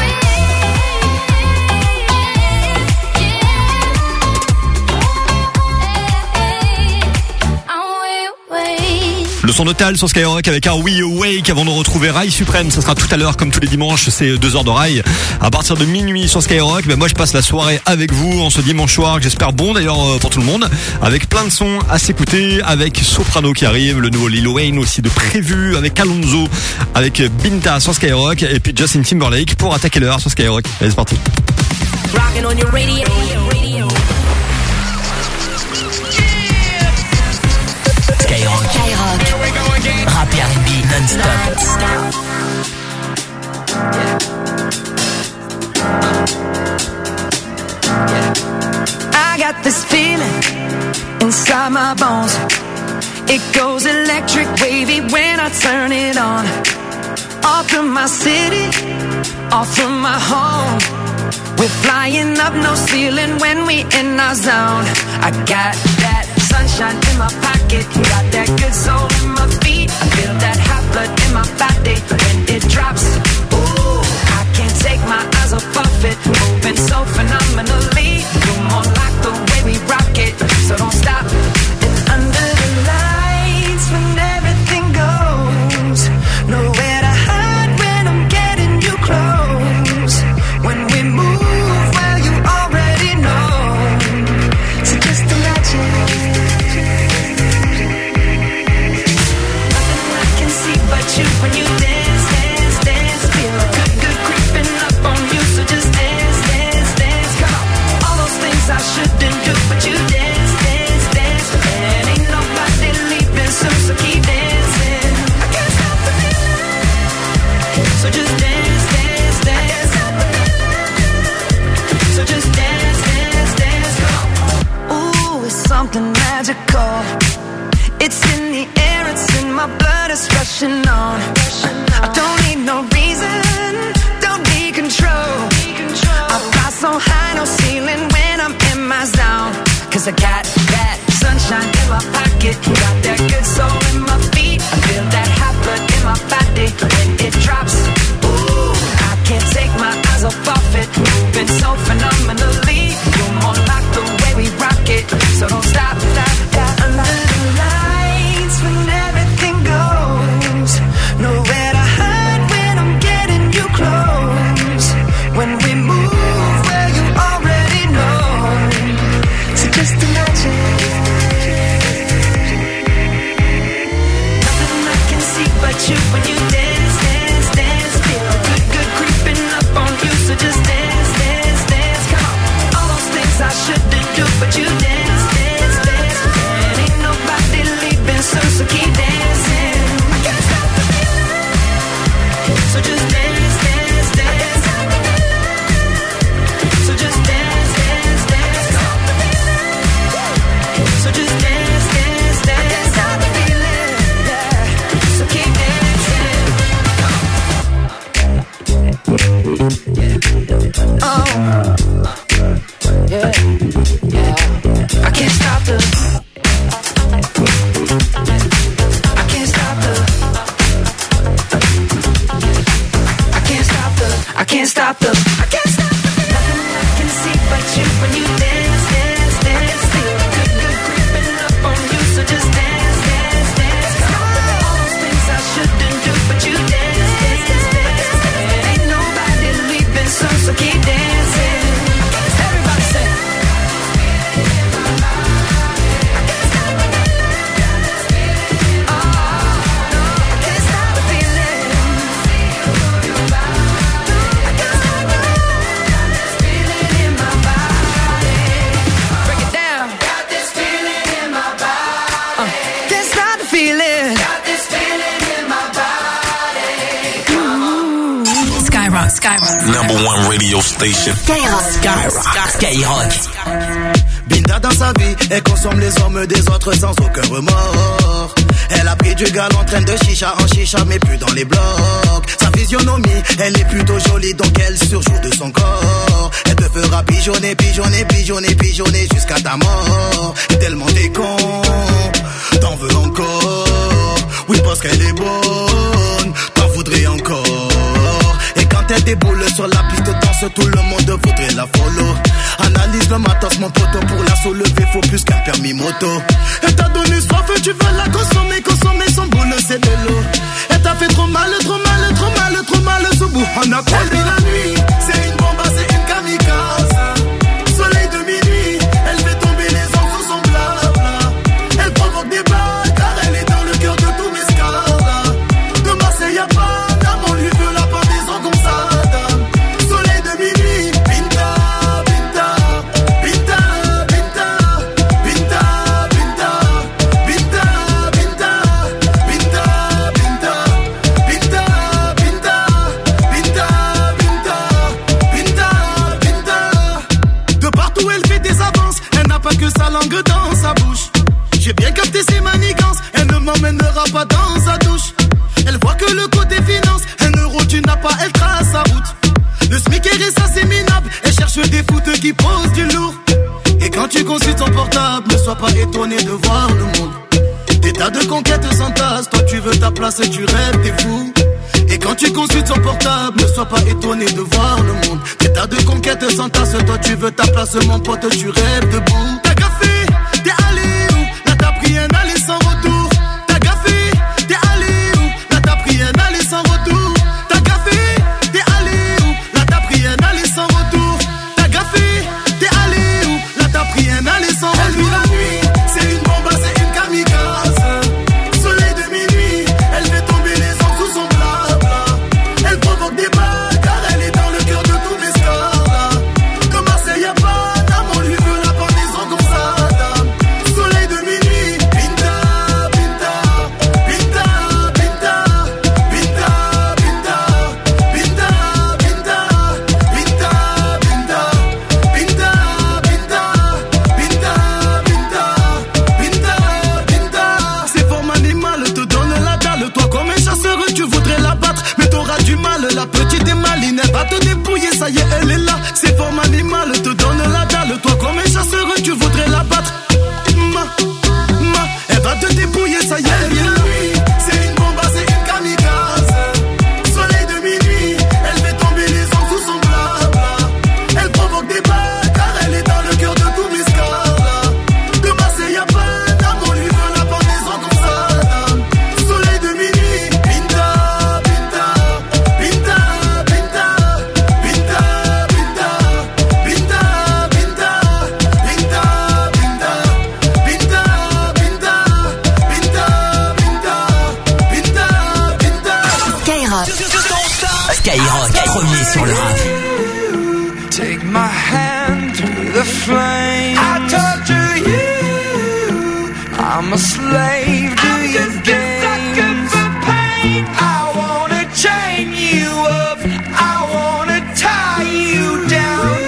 awake? Le son total sur Skyrock avec Are We Awake avant de retrouver Rail Suprême. Ça sera tout à l'heure comme tous les dimanches, c'est 2 heures de rail à partir de minuit sur Skyrock. Ben moi je passe la soirée avec vous en ce dimanche soir que j'espère bon d'ailleurs pour tout le monde, avec plein de sons à s'écouter, avec Soprano qui arrive, le nouveau Lil Wayne aussi de prévu, avec Alonso, avec Binta sur Skyrock et puis Justin Timberlake pour attaquer l'heure sur Skyrock. Allez c'est parti. Rocking on your radio. Skyrock. Rap et R&B non-stop. I got this feeling inside my bones. It goes electric wavy when I turn it on. Off from my city, off from my home. We're flying up no ceiling when we in our zone. I got that sunshine in my pocket, got that good soul in my feet. I feel that hot blood in my body when it drops. Ooh, I can't take my eyes off of it, moving so phenomenally. You're more like the way we rock it, so don't stop. And under the lights when everything goes, nowhere to hide when I'm getting you close. When we move, well you already know. So just imagine. Nothing I can see but you when you dance, dance, dance. Feel good, good creeping up on you. So just dance, dance, dance. Come on. All those things I shouldn't do, but you dance, dance, dance. And ain't nobody leaving soon, so keep dancing. I can't stop the feeling. So just dance, dance, dance. So just dance, dance, dance. Come on. Ooh, it's something magical. It's in the air, it's in my blood, it's rushing on. I don't need no reason, don't need control. I fly so high, no ceiling when I'm in my zone. Cause I got that sunshine in my pocket, got that good soul in my feet. I feel that hot blood in my body when it drops. Ooh, I can't take my eyes off of it, moving so phenomenal. I can't stop the nothing I can see but you when you dance, dance, dance. Feel good, good creeping up on you, so just dance, dance, dance. All those things I shouldn't do, but you dance, dance, dance. Ain't nobody leaving, so keep dancing. Everybody say. Skyrock. Number one radio station. Skyrock. Binda dans sa vie, elle consomme les hommes des autres sans aucun remords. Elle a pris du gal en train de chicha en chicha, mais plus dans les blocs. Sa physionomie, elle est plutôt jolie, donc elle surjoue de son corps. Elle te fera pigeonner, pigeonner, pigeonner, pigeonner jusqu'à ta mort. Et tellement t'es con, t'en veux encore. Oui, parce qu'elle est bonne, t'en voudrais encore. Et quand elle déboule sur la piste de danse, tout le monde voudrait la follow. Analyse le matos, mon poteau, pour la soulever, faut plus qu'un permis moto. Elle t'a donné soif, tu veux la consommer, consommer son boule, c'est de l'eau. Elle t'a fait trop mal, trop mal, trop mal, trop mal, ce bout. On a perdu la nuit, c'est une bombe, c'est une kamikaze. Soleil de minuit, elle fait tomber les ans sous son blabla. Elle provoque des balles, car elle est dans le cœur de tous mes scars. De Marseille à Paname, on lui veut la pendaison comme ça. Soleil de minuit, Pinta, Pinta, Pinta, Pinta, Pinta, Pinta, Pinta, Pinta, Pinta, Pinta, Pinta, Pinta, Pinta, Pinta, Pinta. De partout elle fait des avances, elle n'a pas que sa langue dans sa bouche. J'ai bien capté ses manigances, elle ne m'emmènera pas dans sa douche. Elle voit que le côté finance, un euro tu n'as pas, elle trace sa route. Le SMIC est ça c'est minable, elle cherche des foutes qui posent du lourd. Et quand tu consultes ton portable, ne sois pas étonné de voir le monde. Des tas de conquêtes s'entassent, toi tu veux ta place et tu rêves, t'es fou. Et quand tu consultes ton portable, ne sois pas étonné de voir le monde. Des tas de conquêtes s'entassent, toi tu veux ta place, mon pote, tu rêves debout. T'as gaffé, t'es allé où? Là t'as pris un aller sans retour. T'as gaffé, t'es allé où? Là t'as pris un aller sans retour. T'as gaffé, t'es allé où? Là t'as pris un aller sans retour. T'as gaffé, t'es allé où? Là t'as pris un aller sans retour. Elle vit la nuit, c'est une bombe, c'est une kamikaze. Soleil de minuit, elle fait tomber les ans sous son blabla. Elle provoque des balles, car elle est dans le cœur de tous mes scars. De Marseille à Paname, on lui veut la pendaison comme ça. Soleil de minuit, Pinta, Pinta, Pinta, Pinta, Pinta, Pinta, Pinta, Pinta, Pinta, Pinta, Pinta, Pinta, Pinta, Pinta, Pinta. C'est forme animale, te donne la dalle. Toi comme un chasseur, tu voudrais la battre, mais t'auras du mal. La petite est maline, elle va te dépouiller, ça y est, elle est là. C'est forme animale, te donne la dalle. Toi comme un chasseur, tu voudrais la battre. Elle va te dépouiller, ça y est, elle est là. C'est une bombe, c'est une kamikaze. Soleil de minuit, elle fait tomber les ans sous son blabla. Elle provoque des balles, car elle est dans le cœur de tous mes scars. De Marseille à Paname, on lui veut la pendaison comme ça. Soleil de minuit, Pinta, Pinta, Pinta, Pinta, Pinta, Pinta, Pinta, Pinta, Pinta, Pinta, Pinta, Pinta, Pinta, Pinta, Pinta. Skyrock, premier sur le rap. Take my hand through the flame. I torture you. I'm a slave to your game. I wanna chain you up. I wanna tie you down.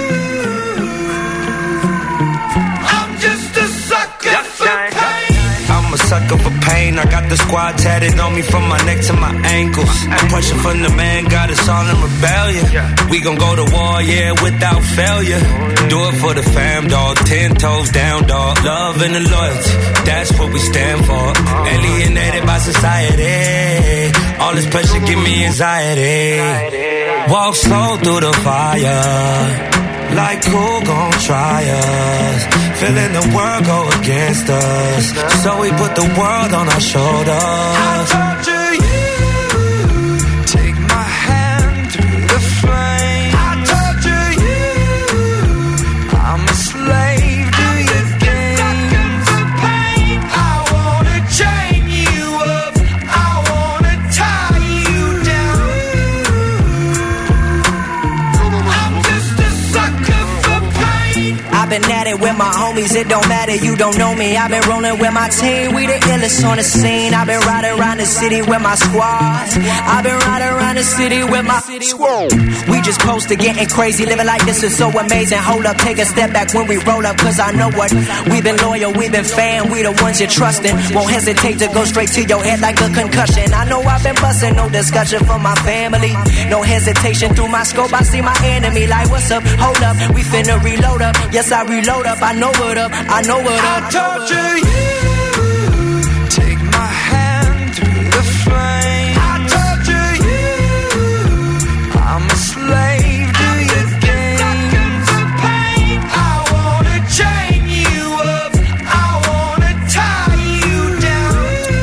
I'm just a sucker for pain. I'm a sucker for pain, I got the squad tatted on me from my neck to my ankles. The pressure from the man got us all in rebellion. We gon' go to war, yeah, without failure. Do it for the fam, dog. 10 toes down, dog. Love and the loyalty, that's what we stand for. Alienated by society. All this pressure give me anxiety. Walk slow through the fire. Like who gon' try us? Feeling the world go against us. So we put the world on our shoulders. I torture you. Take my hand through the flame. I torture you. I'm a slave to your games. Pain. I wanna chain you up. I wanna tie you down. I'm just a sucker for pain. I've been at it with my homies, it don't matter, you don't know me. I've been rolling with my team, we the illest on the scene. I've been riding around the city with my squad. I've been riding around the city with my squad. We just posted getting crazy, living like this is so amazing. Hold up, take a step back when we roll up, cause I know what. We've been loyal, we've been fan, we the ones you're trusting. Won't hesitate to go straight to your head like a concussion. I know I've been busting, no discussion from my family. No hesitation through my scope, I see my enemy like what's up, hold up, we finna reload up. Yes, I reload up, I know what up, I know what up. I torture you. Take my hand through the flame. I torture you. I'm a slave to your games. Pain. I wanna chain you up. I wanna tie you down.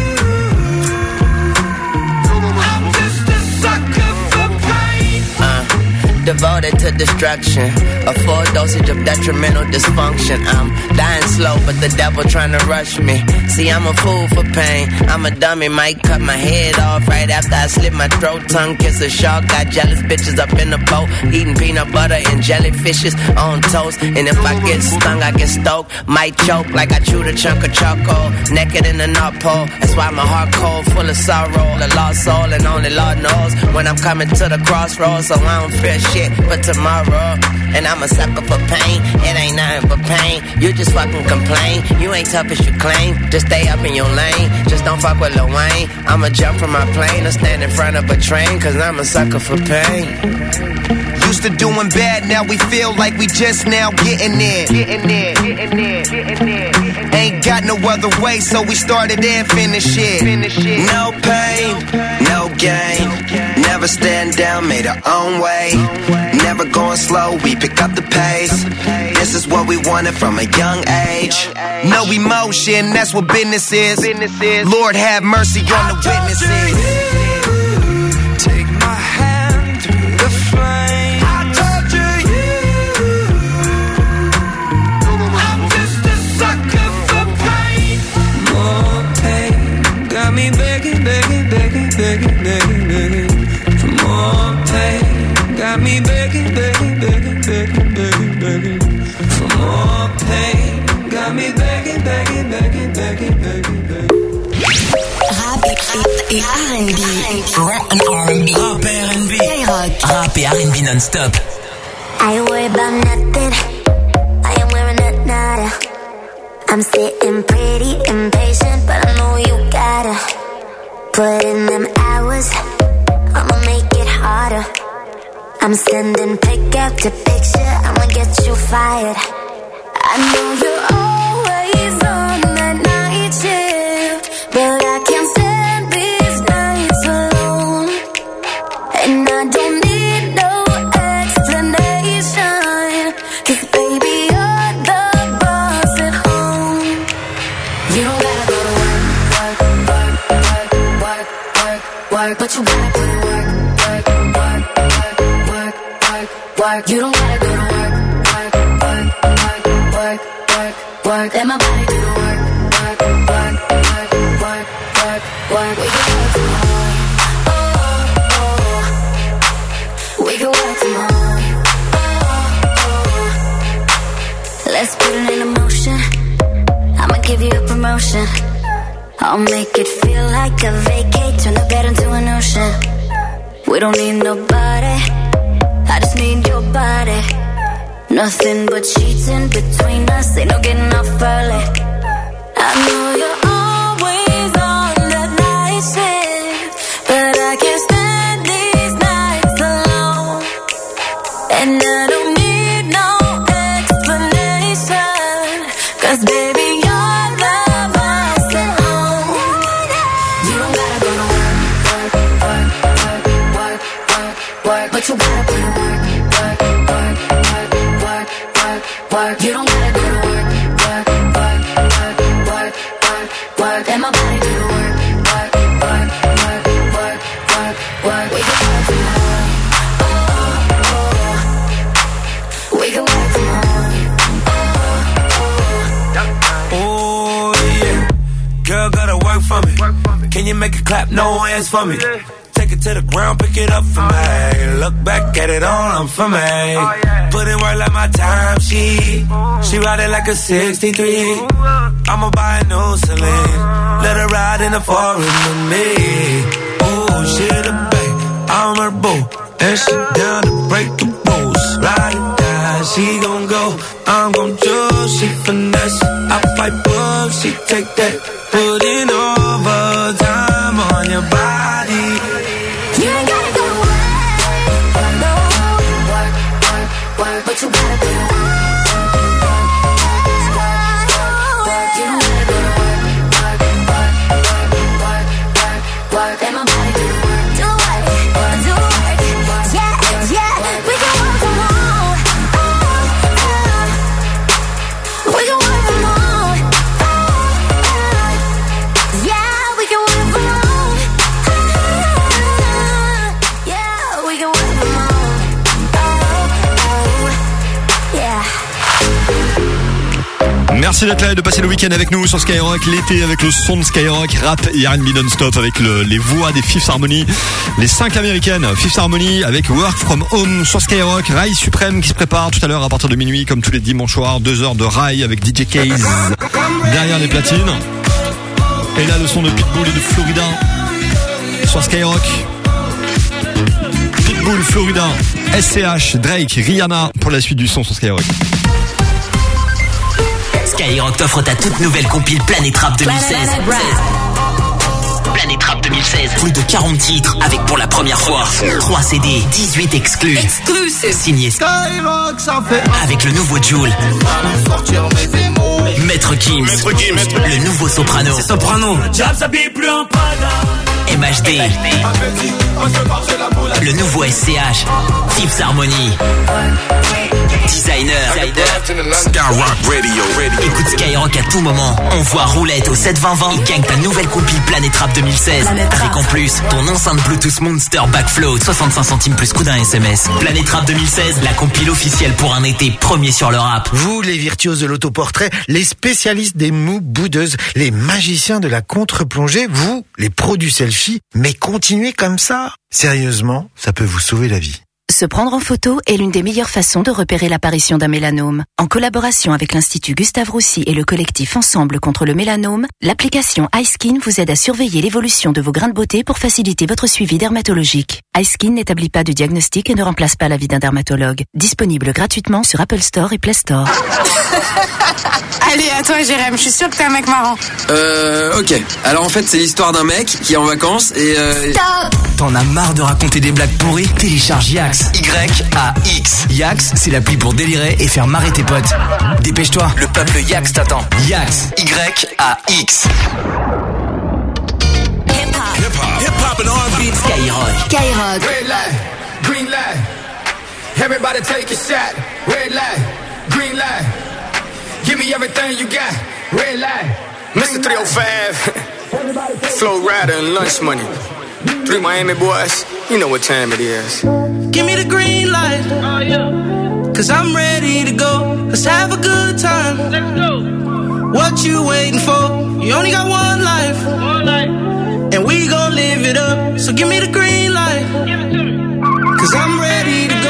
I'm just a sucker for pain. Devoted to destruction, a full dosage of detrimental dysfunction. I'm dying slow, but the devil trying to rush me. See, I'm a fool for pain. I'm a dummy, might cut my head off right after I slit my throat. Tongue kiss a shark, got jealous bitches up in the boat, eating peanut butter and jellyfishes on toast. And if I get stung, I get stoked. Might choke like I chewed a chunk of charcoal. Naked in the North Pole, that's why my heart cold, full of sorrow. A lost soul, and only Lord knows when I'm coming to the crossroads. So I don't fear shit but tomorrow. And I'm a sucker for pain. It ain't nothing but pain. You just fucking complain. You ain't tough as you claim. Just stay up in your lane. Just don't fuck with Lil Wayne. I'ma jump from my plane or stand in front of a train, cause I'm a sucker for pain. Used to doing bad, now we feel like we just now getting there. Ain't got no other way, so we started and finished it. No pain, no gain. Never stand down, made our own way. Never going slow, we pick up the pace. This is what we wanted from a young age. No emotion, that's what business is. Lord have mercy on the witnesses. Take my hand through the flame. I torture you. I'm just a sucker for pain. More pain got me begging, begging, begging, begging, begging, begging for more pain. Got me begging, begging, begging, begging, begging, begging for more pain. Got me begging, begging, begging, begging, begging, begging. Rap et R&B. Rap and R&B. Rap et R&B. Rap et R&B non-stop. I worry about nothing. I am wearing a nada. I'm sitting pretty impatient, but I know you gotta put in them hours. I'ma make it harder. I'm sending pick after picture. I'ma get you fired. I know you're always on that night shift, but I can't stand these nights alone. And I don't need no explanation, 'cause baby you're the boss at home. You don't gotta go to work, work, work, work, work, work, work, but you gotta put in work, work, work, work, work, work, work. You don't gotta go to work, work, work, work, work, work, work. Let my body do the work, work, work, work, work, work, work. We can work tomorrow. Oh, oh. We can work tomorrow. Oh, oh. Let's put it in motion. I'ma give you a promotion. I'll make it feel like a vacate. Turn the bed into an ocean. We don't need nobody. I just need your body. Nothing but sheets in between us. Ain't no getting off early. I know you're always on And I don't need no explanation, 'cause baby your love was at home. You don't gotta go to work, work, work, work, work, work, work, but you gotta put in work, work, work, work, work, work, work. You don't gotta go to work, work, work, work, work, work, work, and my body do the work, work, work, work, work, work, work. We can work from home, we can work from home. Oh yeah, girl gotta work for me. Can you make it clap? No hands for me. Take it to the ground, pick it up for me. Look back at it all, I'm for me. Put in work like my time, she ride it like a 63. I'ma buy a new Celine, let her ride in the foreign with me. Oh, she the babe, I'm her boo, and she down to break the rules. Ride it down, she gon' go, I'm gon' choose. She finesse, I fight up, she take that. Put in overtime on your body. You ain't gotta go to work, no, work, work, work, but you gotta do it. Merci d'être là et de passer le week-end avec nous sur Skyrock, l'été avec le son de Skyrock, rap et R&B non-stop avec les voix des Fifth Harmony, les 5 américaines, Fifth Harmony avec Work From Home sur Skyrock, Rai Suprême qui se prépare tout à l'heure à partir de minuit comme tous les dimanches soirs, 2 heures de Rai avec DJ Case derrière les platines. Et là le son de Pitbull et de Florida sur Skyrock. Pitbull, Florida, SCH, Drake, Rihanna pour la suite du son sur Skyrock. Skyrock t'offre ta toute nouvelle compile Planète Rap 2016. Planète Rap 2016, plus de 40 titres avec pour la première fois 3 CD, 18 exclus. Signé Skyrock, ça fait avec le nouveau Jul, Maître Gims, le nouveau Soprano, C'est Soprano, Jab s'habille plus en Prada. MHD, le nouveau SCH, Fifth Harmony, Designer. Skyrock Radio. Écoute Skyrock à tout moment. Envoie roulette au 72020 et gagne ta nouvelle compile Planète Rap 2016. Avec en plus ton enceinte Bluetooth Monster Backflow 65 centimes plus coût d'un SMS. Planète Rap 2016, la compile officielle pour un été premier sur le rap. Vous, les virtuoses de l'autoportrait, les spécialistes des moues boudeuses, les magiciens de la contre-plongée, vous, les pros du selfie, mais continuez comme ça. Sérieusement, ça peut vous sauver la vie. Se prendre en photo est l'une des meilleures façons de repérer l'apparition d'un mélanome. En collaboration avec l'Institut Gustave Roussy et le collectif Ensemble contre le mélanome, l'application iSkin vous aide à surveiller l'évolution de vos grains de beauté pour faciliter votre suivi dermatologique. iSkin n'établit pas de diagnostic et ne remplace pas l'avis d'un dermatologue. Disponible gratuitement sur Apple Store et Play Store. Allez, à toi, Jérém, je suis sûre que t'es un mec marrant. Ok. Alors en fait, c'est l'histoire d'un mec qui est en vacances et Stop! T'en as marre de raconter des blagues pourries? Télécharge Yax. Y-A-X. Yax, c'est l'appli pour délirer et faire marrer tes potes. Dépêche-toi, le peuple Yax t'attend. Yax. Y-A-X. Hip-hop and R&B. Skyrock. Skyrock. Red light, green light. Everybody take a shot. Red light, green light. Give me everything you got. Red light. Mr. 305. Flow Rider and Lunch Money. 3 Miami boys. You know what time it is. Give me the green light. Oh, yeah. Cause I'm ready to go. Let's have a good time. Let's go. What you waiting for? You only got one life. One life. And we gon' live it up. So give me the green light. Give it to me. Cause I'm ready to go.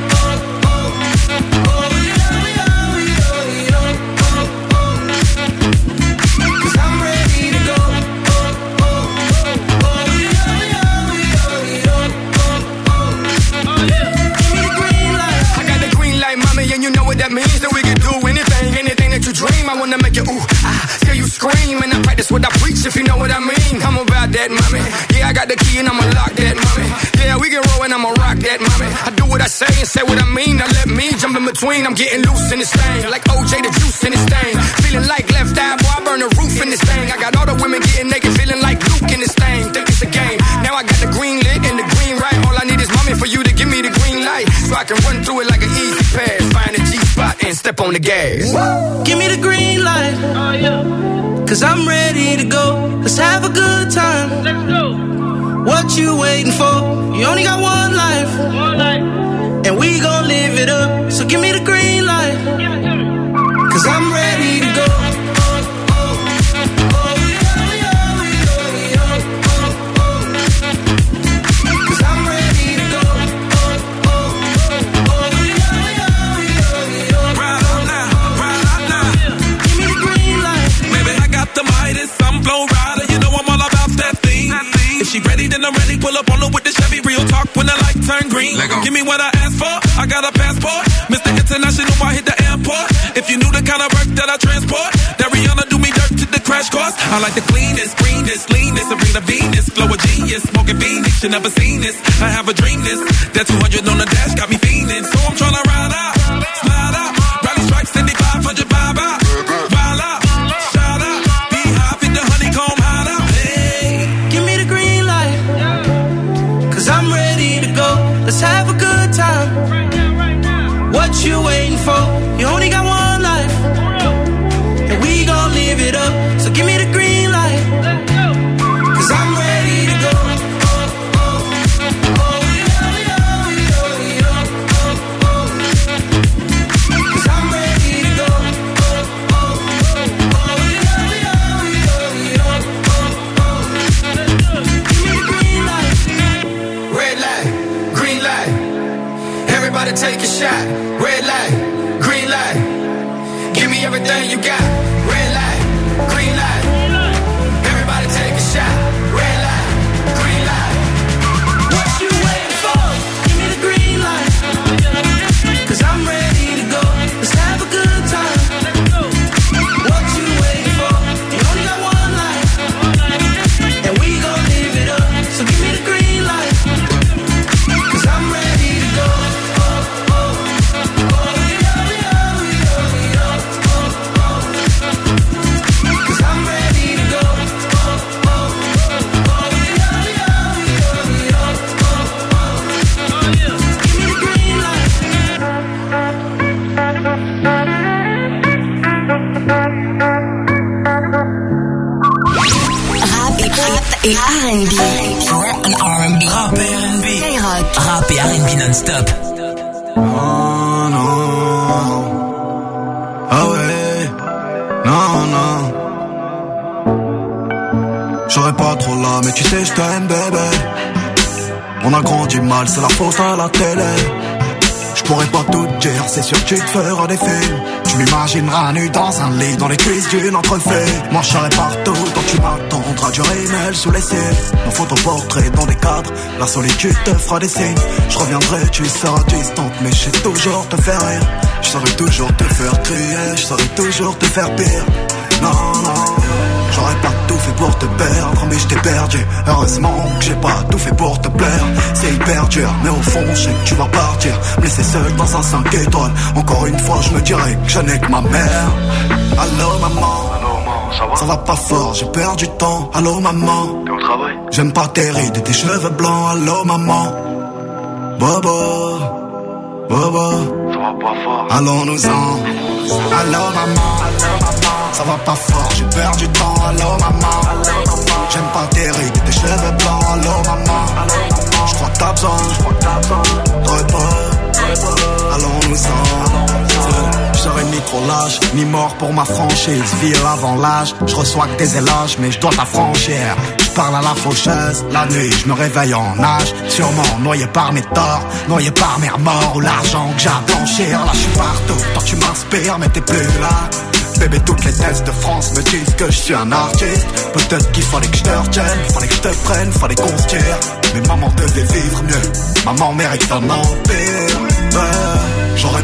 That means that we can do anything that you dream. I wanna make you ooh, ah, hear you scream, and I practice what I preach, if you know what I mean. I'm about that, mommy. Yeah, I got the key and I'ma lock that, mommy. Yeah, we can roll and I'ma rock that, mommy. I do what I say and say what I mean. Now let me jump in between. I'm getting loose in this thing, like OJ the juice in this thing. Feeling like left eye, boy, I burn the roof in this thing. I got all the women getting naked, feeling like Luke in this thing. Think it's a game. Now I got the green lit and the green right. All I need is mommy for you to give me the green light, so I can run through it like an easy pass. Find a G-spot and step on the gas. Give me the green light. Oh, yeah. Cause I'm ready to go. Let's have a good time. Let's go. What you waiting for? You only got one life. One life. And we gon' live it up. So give me the green light. Cause I'm ready to go. If she ready, then I'm ready. Pull up on her with the Chevy. Real talk when the light turn green. Give me what I asked for. I got a passport. Mr. International, I hit the airport. If you knew the kind of work that I transport, that Rihanna do me dirt to the crash course. I like the cleanest, greenest, leanest, Serena Venus, flow of genius, smoking Phoenix. You never seen this. I have a dream this. That 200 on the dash got me fiending. So I'm tryna ride out, slide out, rally stripes, 500 vibe out, wild out, shout out, beehive in the honeycomb hideout. Hey, give me the green light. Cause I'm ready to go. Let's have a good time. What you waiting for? You only got one life. And we gon' live it up. So give me the green light. Cause I'm ready to go. Cause I'm ready to go. Give me the green light. Red light, green light. Everybody take a shot. Red light, green light. Give me everything you got. Red light, green light. Everybody take a shot. Red light, green light. What you waiting for? Give me the green light. Cause I'm ready to go. Let's have a good time. What you waiting for? You only got one life. And we gon' live it up. So give me the green light. Cause I'm ready to go. Cause I'm ready to go. Give me the green light. Rap et R&B. Rap and R&B. Rap et R&B. Skyrock. Rap et R&B non-stop. Oh non. Ah ouais. Non, non. J'aurais pas trop là, mais tu sais, je t'aime, bébé. On a grandi mal, c'est la faute à la télé. Je pourrais pas tout dire, c'est sûr que tu te feras des films. Tu m'imagineras nu dans un lit, dans les cuisses d'une entrefait. Moi je serai partout, quand tu m'attendras du rimel sous les cils. Nos photoportraits dans des cadres, la solitude te fera des signes. Je reviendrai, tu seras distante, mais je sais toujours te faire rire. Je saurai toujours te faire crier, je saurai toujours te faire pire. Non, non, j'aurais pas tout fait pour te perdre, mais je t'ai perdu. Heureusement que j'ai pas tout fait pour te plaire. C'est hyper dur, mais au fond je sais que tu vas partir, me laisser seul dans un 5 étoiles. Encore une fois je me dirais que je n'ai que ma mère. Allô maman, ça va pas fort, j'ai perdu du temps. Allô maman, t'es au travail? J'aime pas tes rides et tes cheveux blancs. Allô maman, Bobo, Bobo, ça va pas fort. Allons-nous-en. Allô maman, ça va pas fort, j'ai perdu du temps. Allô maman, j'aime pas tes rides et tes cheveux blancs. Allô maman, j'crois que t'as besoin de repos. Allons-nous-en. J'serai ni trop lâche, ni mort pour ma franchise. Ville avant l'âge, je reçois que des éloges, mais je dois t'affranchir. Je parle à la faucheuse, la nuit je me réveille en nage. Sûrement noyé par mes torts, noyé par mes remords ou l'argent que j'ai à blanchir. Là je suis partout, toi tu m'inspires mais t'es plus là. Bébé, toutes les thèses de France me disent que je suis un artiste. Peut-être qu'il fallait que je te retienne, fallait que je te prenne, fallait qu'on se tire. Mais maman devait vivre mieux, maman mérite un empire. J'aurais pas tout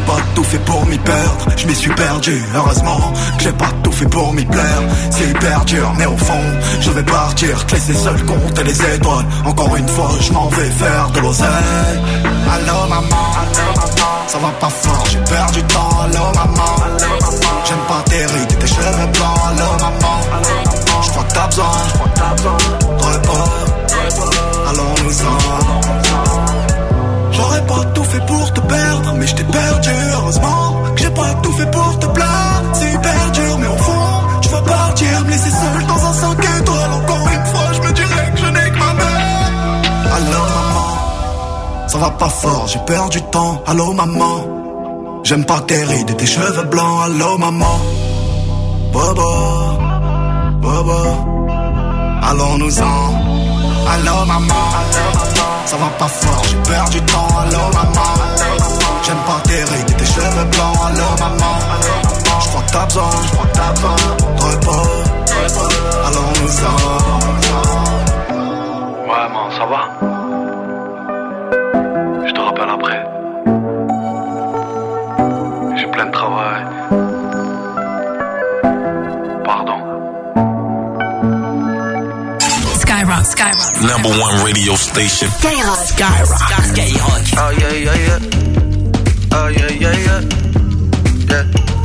fait pour m'y perdre, je m'y suis perdu. Heureusement que j'ai pas tout fait pour m'y plaire. C'est hyper dur, mais au fond, je vais partir, te laisser seul compter les étoiles. Encore une fois, je m'en vais faire de l'oseille. Allô maman, ça va pas fort, j'ai perdu du temps. Allô maman, j'aime pas tes rides et tes cheveux blancs. Allô maman, je crois que t'as besoin de repos. Allons-nous-en. J'aurais pas tout fait pour te perdre, mais je t'ai perdu. Heureusement que j'ai pas tout fait pour te plaire. C'est hyper dur, mais au fond, tu vas partir, me laisser seul dans un 5 étoiles. Encore une fois, je me dirais que je n'ai que ma mère. Allô maman, ça va pas fort, j'ai perdu du temps. Allô maman, j'aime pas tes rides et tes cheveux blancs. Allô maman, bobo, bobo, allons-nous-en. Allô maman, ça va pas fort, j'ai perdu du temps. Allô maman, j'aime pas tes rides et tes cheveux blancs. Allô maman, je crois que t'as besoin de repos. Allons-nous-en. Ouais man, ça va? Je te rappelle après. J'ai plein de travail. Pardon. Skyrock. Number one radio station. Skyrock. Oh yeah, yeah, yeah. Oh yeah, yeah, yeah. Yeah.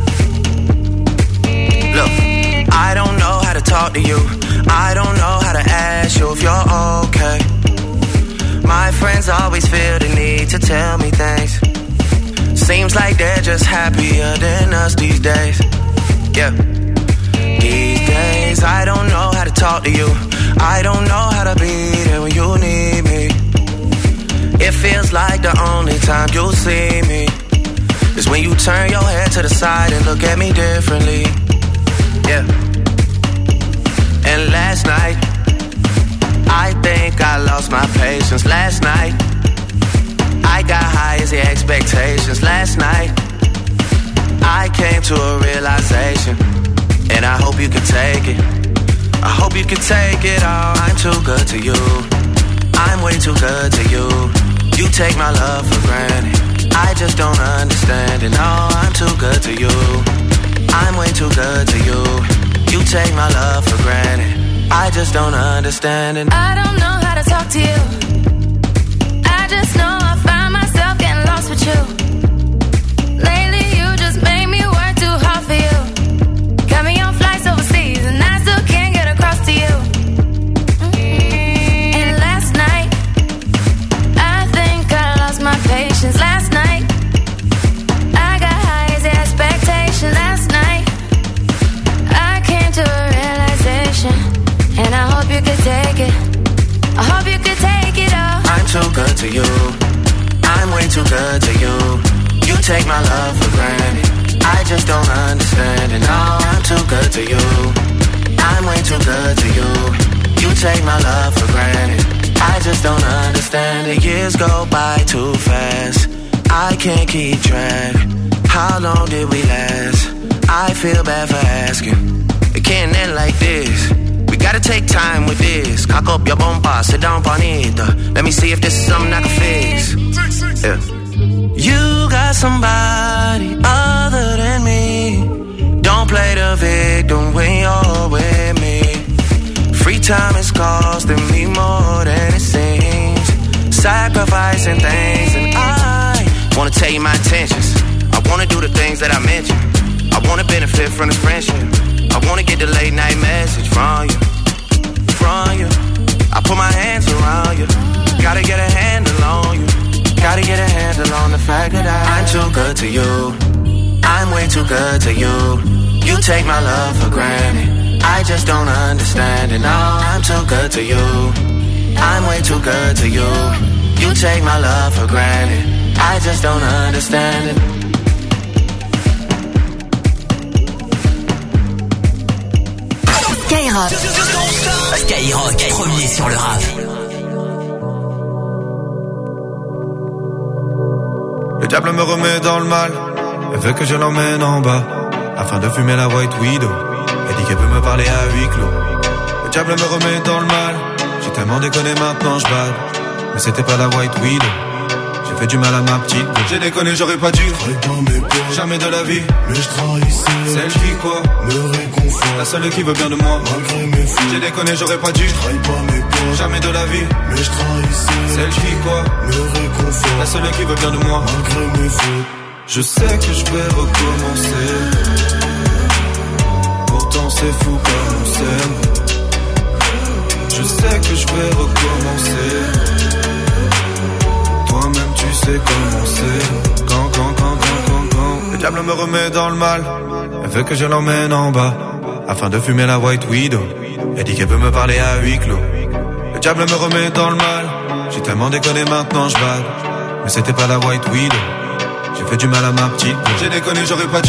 Look, I don't know how to talk to you. I don't know how to ask you if you're okay. My friends always feel the need to tell me things. Seems like they're just happier than us these days. Yeah. These days, I don't know how to talk to you. I don't know how to be there when you need me. It feels like the only time you'll see me is when you turn your head to the side and look at me differently. Yeah. And last night, I think I lost my patience. Last night, I got high as the expectations. Last night, I came to a realization, and I hope you can take it. I hope you can take it all. I'm too good to you. I'm way too good to you. You take my love for granted. I just don't understand it. No, I'm too good to you. I'm way too good to you. You take my love for granted. I just don't understand it. I don't know how to talk to you. I just know I find myself getting lost with you. Lately you just make me work too hard for you. Got me on flights overseas and I still can't get across to you. And last night, I think I lost my patience. Last night, I got high as the expectation. Last night, I came to a realization, and I hope you could take it. I hope you could take it all. I'm too good to you. I'm way too good to you. You take my love for granted. I just don't understand it. No, I'm too good to you. I'm way too good to you. You take my love for granted. I just don't understand it. Years go by too fast. I can't keep track. How long did we last? I feel bad for asking. It can't end like this. We gotta take time with this. Cock up your bumper, sit down, bonita. Let me see if this is something I can fix. Yeah. You got somebody other than me. Don't play the victim when you're with me. Free time is costing me more than it seems. Sacrificing things, and I wanna tell you my intentions. I wanna do the things that I mentioned. I wanna benefit from this friendship. I wanna get the late night message from you. I put my hands around you. Gotta get a handle on you. Gotta get a handle on the fact that I'm too good to you. I'm way too good to you. You take my love for granted. I just don't understand it. No, I'm too good to you. I'm way too good to you. You take my love for granted. I just don't understand it. Skyrock. Skyrock, premier sur le rap. Le diable me remet dans le mal. Elle veut que je l'emmène en bas afin de fumer la White Widow. Elle dit qu'elle peut me parler à huis clos. Le diable me remet dans le mal. J'ai tellement déconné, maintenant je balle. Mais c'était pas la White Widow. J'ai fait du mal à ma petite. J'ai déconné, j'aurais pas dû. Jamais de la vie, mais je trahissais. Celle qui quoi me réconfort. La seule qui veut bien de moi, malgré mes fautes. J'ai déconné, j'aurais pas dû. Jamais de la vie, mais je trahissais. Celle qui quoi me réconfort. La seule qui veut bien de moi, malgré mes fautes. Je sais que je vais recommencer. Pourtant c'est fou comme on s'aime. Je sais que je vais recommencer. Toi-même tu sais comment c'est. Quand le diable me remet dans le mal, elle veut que je l'emmène en bas afin de fumer la white widow. Elle dit qu'elle veut me parler à huis clos. Le diable me remet dans le mal. J'ai tellement déconné, maintenant je bade. Mais c'était pas la white widow. J'ai fait du mal à ma petite. J'ai déconné, j'aurais pas dû.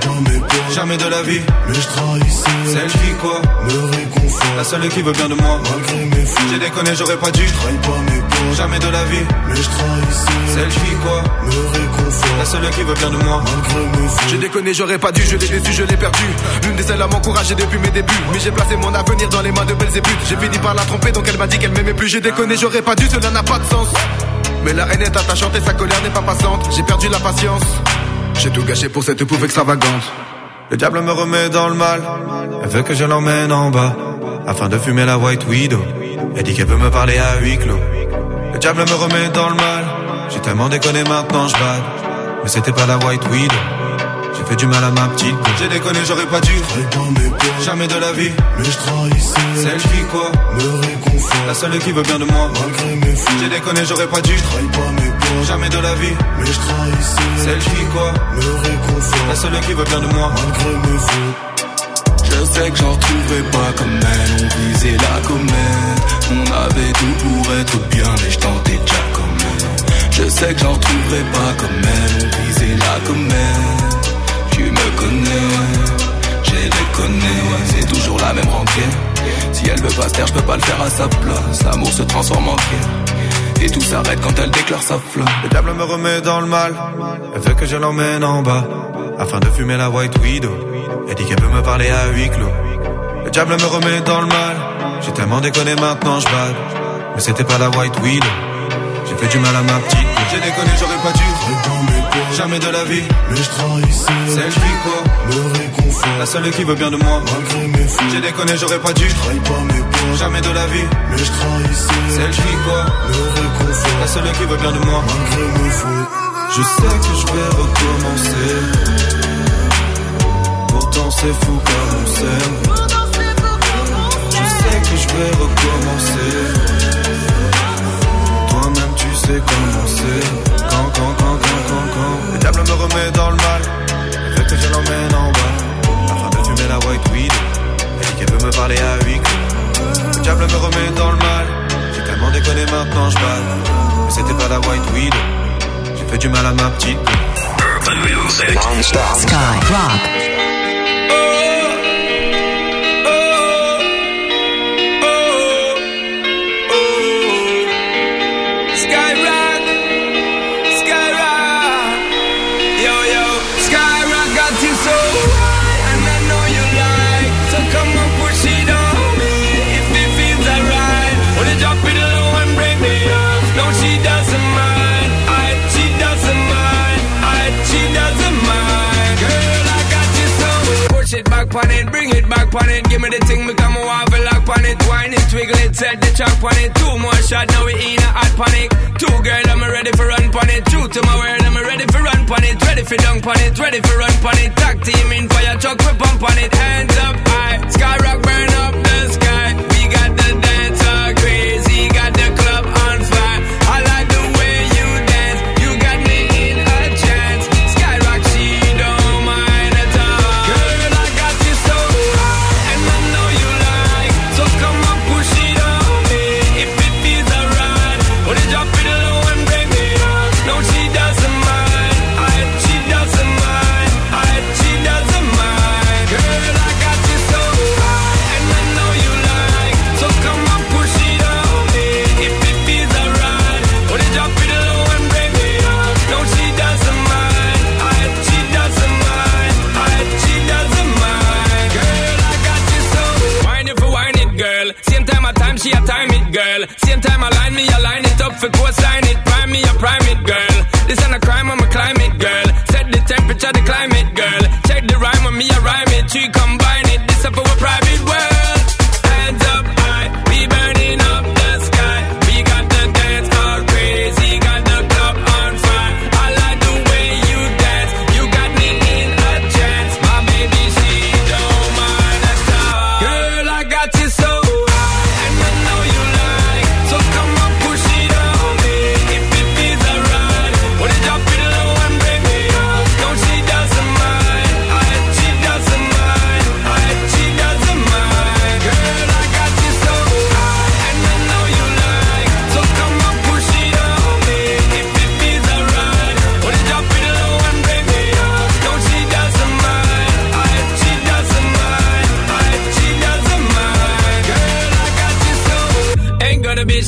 Jamais de la vie, mais je trahissais. Celle qui quoi me réconfort. La seule qui veut bien de moi, malgré mes fautes. J'ai déconné, j'aurais pas dû. Jamais de la vie, mais je trahissais. Celle qui quoi me réconfort. La seule qui veut bien de moi, malgré mes fautes. J'ai déconné, j'aurais pas dû. Je l'ai déçu, je l'ai perdu. L'une des seules à m'encourager depuis mes débuts. Mais j'ai placé mon avenir dans les mains de Belzébuth. J'ai fini par la tromper, donc elle m'a dit qu'elle m'aimait plus. J'ai déconné, j'aurais pas dû, cela n'a pas de sens. Mais la haine est attachante et sa colère n'est pas passante. J'ai perdu la patience. J'ai tout gâché pour cette pauvre extravagante. Le diable me remet dans le mal. Elle veut que je l'emmène en bas afin de fumer la white widow. Elle dit qu'elle veut me parler à huis clos. Le diable me remet dans le mal. J'ai tellement déconné, maintenant je bade. Mais c'était pas la white widow. J'ai fait du mal à ma petite. J'ai déconné, j'aurais pas dû. Jamais de la vie, mais je trahissais. Celle qui quoi me réconfort. La seule qui veut bien de moi, malgré mes fautes. J'ai déconné, j'aurais pas dû. Jamais de la vie, mais je trahissais. Celle qui quoi me réconfort. La seule qui veut bien de moi, malgré mes fautes. Je sais que j'en retrouverai pas comme elle. On visait la comète. On avait tout pour être bien, mais je tentais déjà comme elle. Je sais que j'en retrouverai pas comme elle. On visait la comète. Tu me connais, j'ai déconné. C'est toujours la même rengaine. Si elle veut pas se taire, je peux pas le faire à sa place. L'amour se transforme en guerre. Et tout s'arrête quand elle déclare sa flamme. Le diable me remet dans le mal. Elle veut que je l'emmène en bas afin de fumer la white widow. Elle dit qu'elle veut me parler à huis clos. Le diable me remet dans le mal. J'ai tellement déconné, maintenant je bade. Mais c'était pas la white widow. J'ai fait du mal à ma petite. J'ai déconné, j'aurais pas dû. Jamais de la vie, mais je trahissais. Celle qui quoi me réconfort. La seule qui veut bien de moi, malgré mes fautes. J'ai déconné, j'aurais pas dû. Jamais de la vie, mais je trahissais. Celle qui quoi me réconfort. La seule qui veut bien de moi, malgré mes fautes. Je sais que je vais recommencer. Pourtant c'est fou comme on s'aime. Je sais que je vais recommencer. Toi-même tu sais comment c'est. Quand le diable me remet dans le mal. Elle veut que je l'emmène en bas afin de fumer la white weed. Elle dit qu'elle veut me parler à huis clos. Le diable me remet dans le mal. J'ai tellement déconné, maintenant je bade. Mais c'était pas la white weed. J'ai fait du mal à ma petite. Sky Rock. On it, bring it back on it. Give me the thing, become a waffle lock on it. Wine it, twiggle it, set the chop on it. 2 more shots, now we in a hot panic. 2 girl, I'm ready for run on it. True to my word, I'm ready for run on it. Ready for dunk on it, ready for run on it. Tag team in fire truck, we pump on it. Hands up high, sky rock burn up the sky. We got the dancer crazy, got the club on fire. I like the way you dance, you got me in a trance. Sky rock, she don't mind at all. Girl, I got you so high, and I know you like. So come on, push it on me, if it feels alright. Wanna drop it low and bring me up. No, she doesn't mind. She doesn't mind. She doesn't mind. Girl, I got you so high, and I know you like. So come on, push it on me, if it feels alright. Wanna drop it low and bring me up. No, she doesn't mind. She doesn't mind. She doesn't mind. Girl, I got you so. Wine it for wine it, girl. Same time I time, she a time it, girl. Same time I line me, I line it up for cosign it. Prime me, I prime it, girl.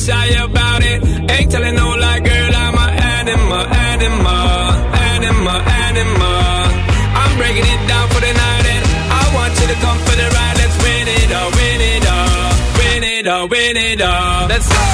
shy about it. Ain't telling no lie, girl, I'm an animal, animal, animal, animal. I'm breaking it down for the night and I want you to come for the ride. Let's win it all, win it all, win it all, win it all. Let's go.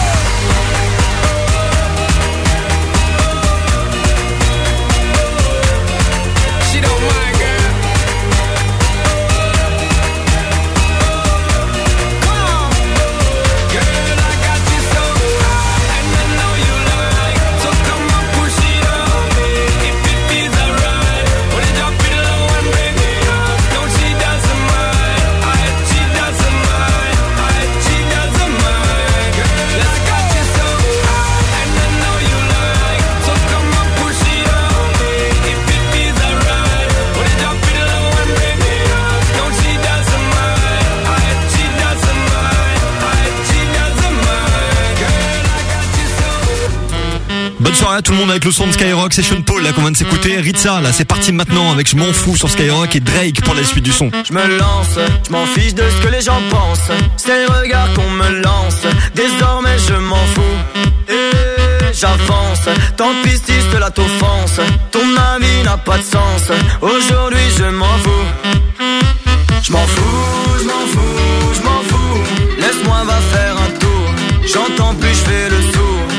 Bonne soirée à tout le monde avec le son de Skyrock, c'est Sean Paul là qu'on vient de s'écouter. Ritza là c'est parti maintenant avec Je m'en fous sur Skyrock et Drake pour la suite du son. Je me lance, je m'en fiche de ce que les gens pensent. C'est le regard qu'on me lance, désormais je m'en fous. Et j'avance, tant pis si cela t'offense. Ton avis n'a pas de sens, aujourd'hui je m'en fous. Je m'en fous, je m'en fous, je m'en fous. Laisse-moi va faire un tour, j'entends plus, je fais le sourd.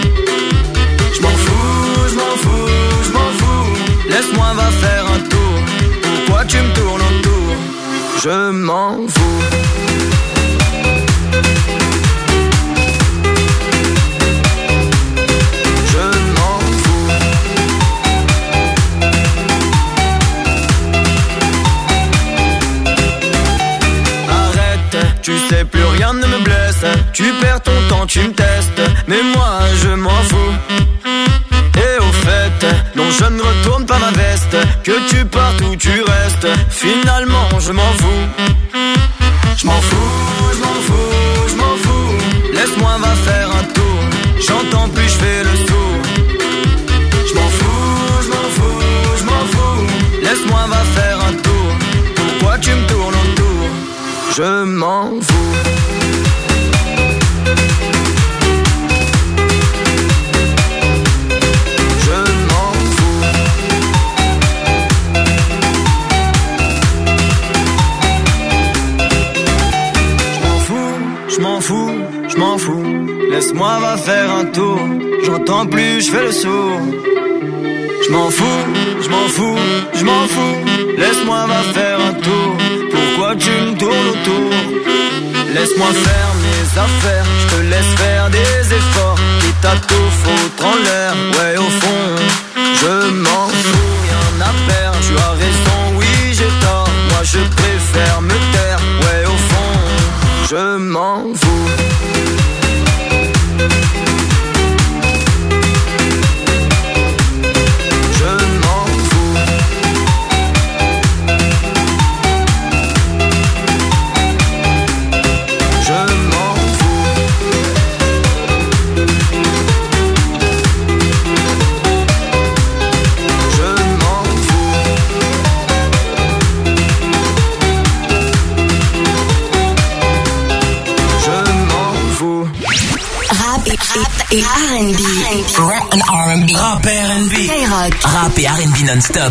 Laisse-moi va faire un tour. Pourquoi tu me tournes autour? Je m'en fous. Je m'en fous. Arrête, tu sais plus rien ne me blesse. Tu perds ton temps, tu me testes. Mais moi je m'en fous. Et au fait, non je ne retourne pas ma veste. Que tu partes ou tu restes, finalement je m'en fous. Je m'en fous, je m'en fous, je m'en fous. Laisse-moi va faire un tour, j'entends plus, je fais le sourd. Je m'en fous, je m'en fous, je m'en fous. Laisse-moi va faire un tour, pourquoi tu me tournes autour? Je m'en fous. Je m'en fous, laisse-moi va faire un tour. J'entends plus, je fais le sourd. Je m'en fous, je m'en fous, je m'en fous. Laisse-moi va faire un tour. Pourquoi tu me tournes autour? Laisse-moi faire mes affaires, je te laisse faire des efforts. Quitte à tout foutre en l'air, ouais au fond je m'en fous, rien à perdre. Tu as raison, oui j'ai tort. Moi je préfère me taire, ouais au fond je m'en fous. Et R&B. Rap and R&B. Rap et R&B. Skyrock. Rap et R&B non-stop.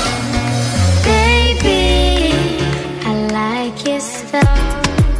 Baby, I like your stuff.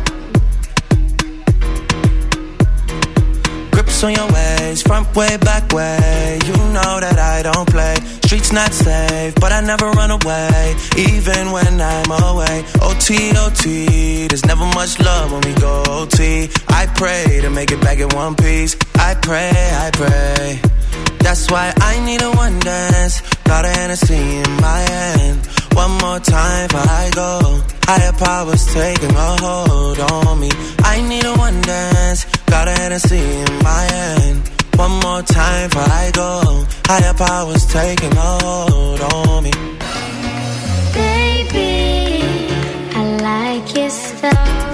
Grips on your ways, front way, back way. You know that I don't play. Streets not safe, but I never run away, even when I'm away. OT, OT, there's never much love when we go OT. I pray to make it back in one piece. I pray. That's why I need a one dance. Got a Hennessy in my hand. One more time before I go. Higher powers taking a hold on me. I need a one dance. Got a Hennessy in my hand. One more time before I go. Higher powers taking a hold on me. Baby, I like your stuff.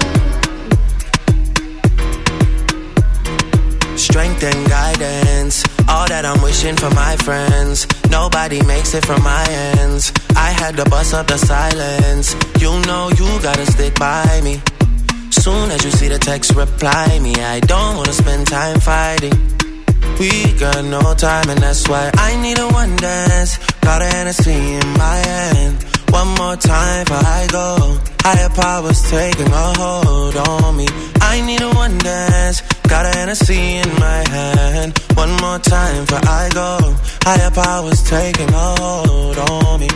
Strength and guidance, all that I'm wishing for my friends. Nobody makes it from my ends. I had to bust up the silence. You know you gotta stick by me. Soon as you see the text, reply me. I don't wanna spend time fighting. We got no time and that's why I need a one dance. Got a Hennessy in my hand. One more time before I go. Higher powers taking a hold on me. I need a one dance. Got a Hennessy in my hand. One more time before I go. Higher powers taking a hold on me.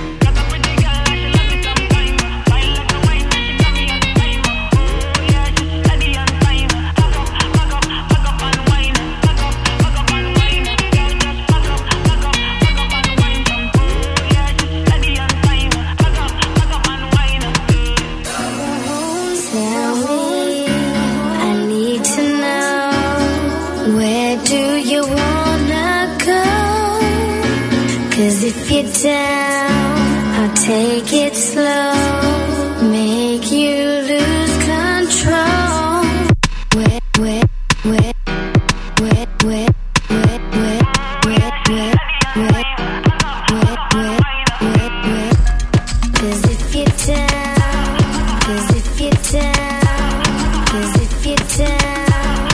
If you're down, I'll take it slow, make you lose control. Cause if you're down, cause if you're down, cause if you're down.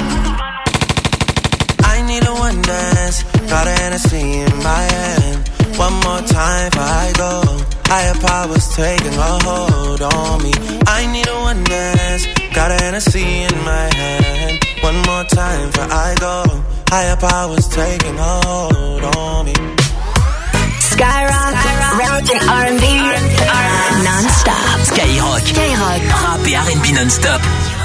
I need a one dance, got a Hennessy in my hand. One more time before I go. Higher powers taking a hold on me. I need a one dance. Got a Hennessy in my hand. One more time before I go. Higher powers taking a hold on me. Skyrock, rap and R&B, non-stop. Skyrock, rap et R&B non-stop.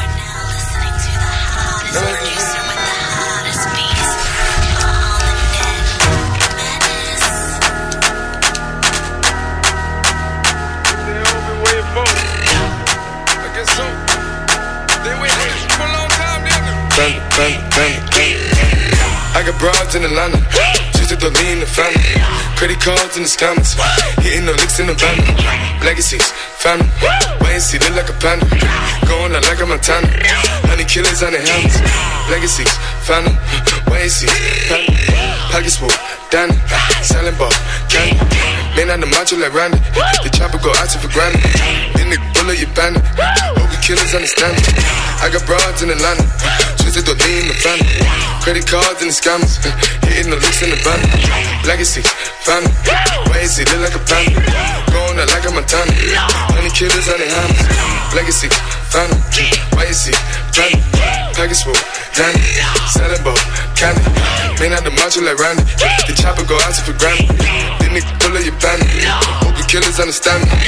I got broads in Atlanta, just to lean the family. Credit cards in the scammers, hitting the licks in the van. Legacies, family, wait and see, look like a panda. Going out like a Montana, honey killers on the helmets. Legacies, family, wait and see, family. Pockets full, Danny, selling ball, candy. Man on the macho like Randy, the chopper go out to for granted. In the bullet, you bandit, hope the killers understand it. I got broads in Atlanta, just to lean the family. Credit cards and the scammers, hitting the licks in the van. Legacy, family, wait and see, look like a panda. Going out like a Montana, honey killers on the hammers. Legacy, family, wait and see, family. Package full, Danny, selling ball, candy. Man out the macho like Randy, the chopper go out for granted. Then they pull up your bandit, hope the killers understand me.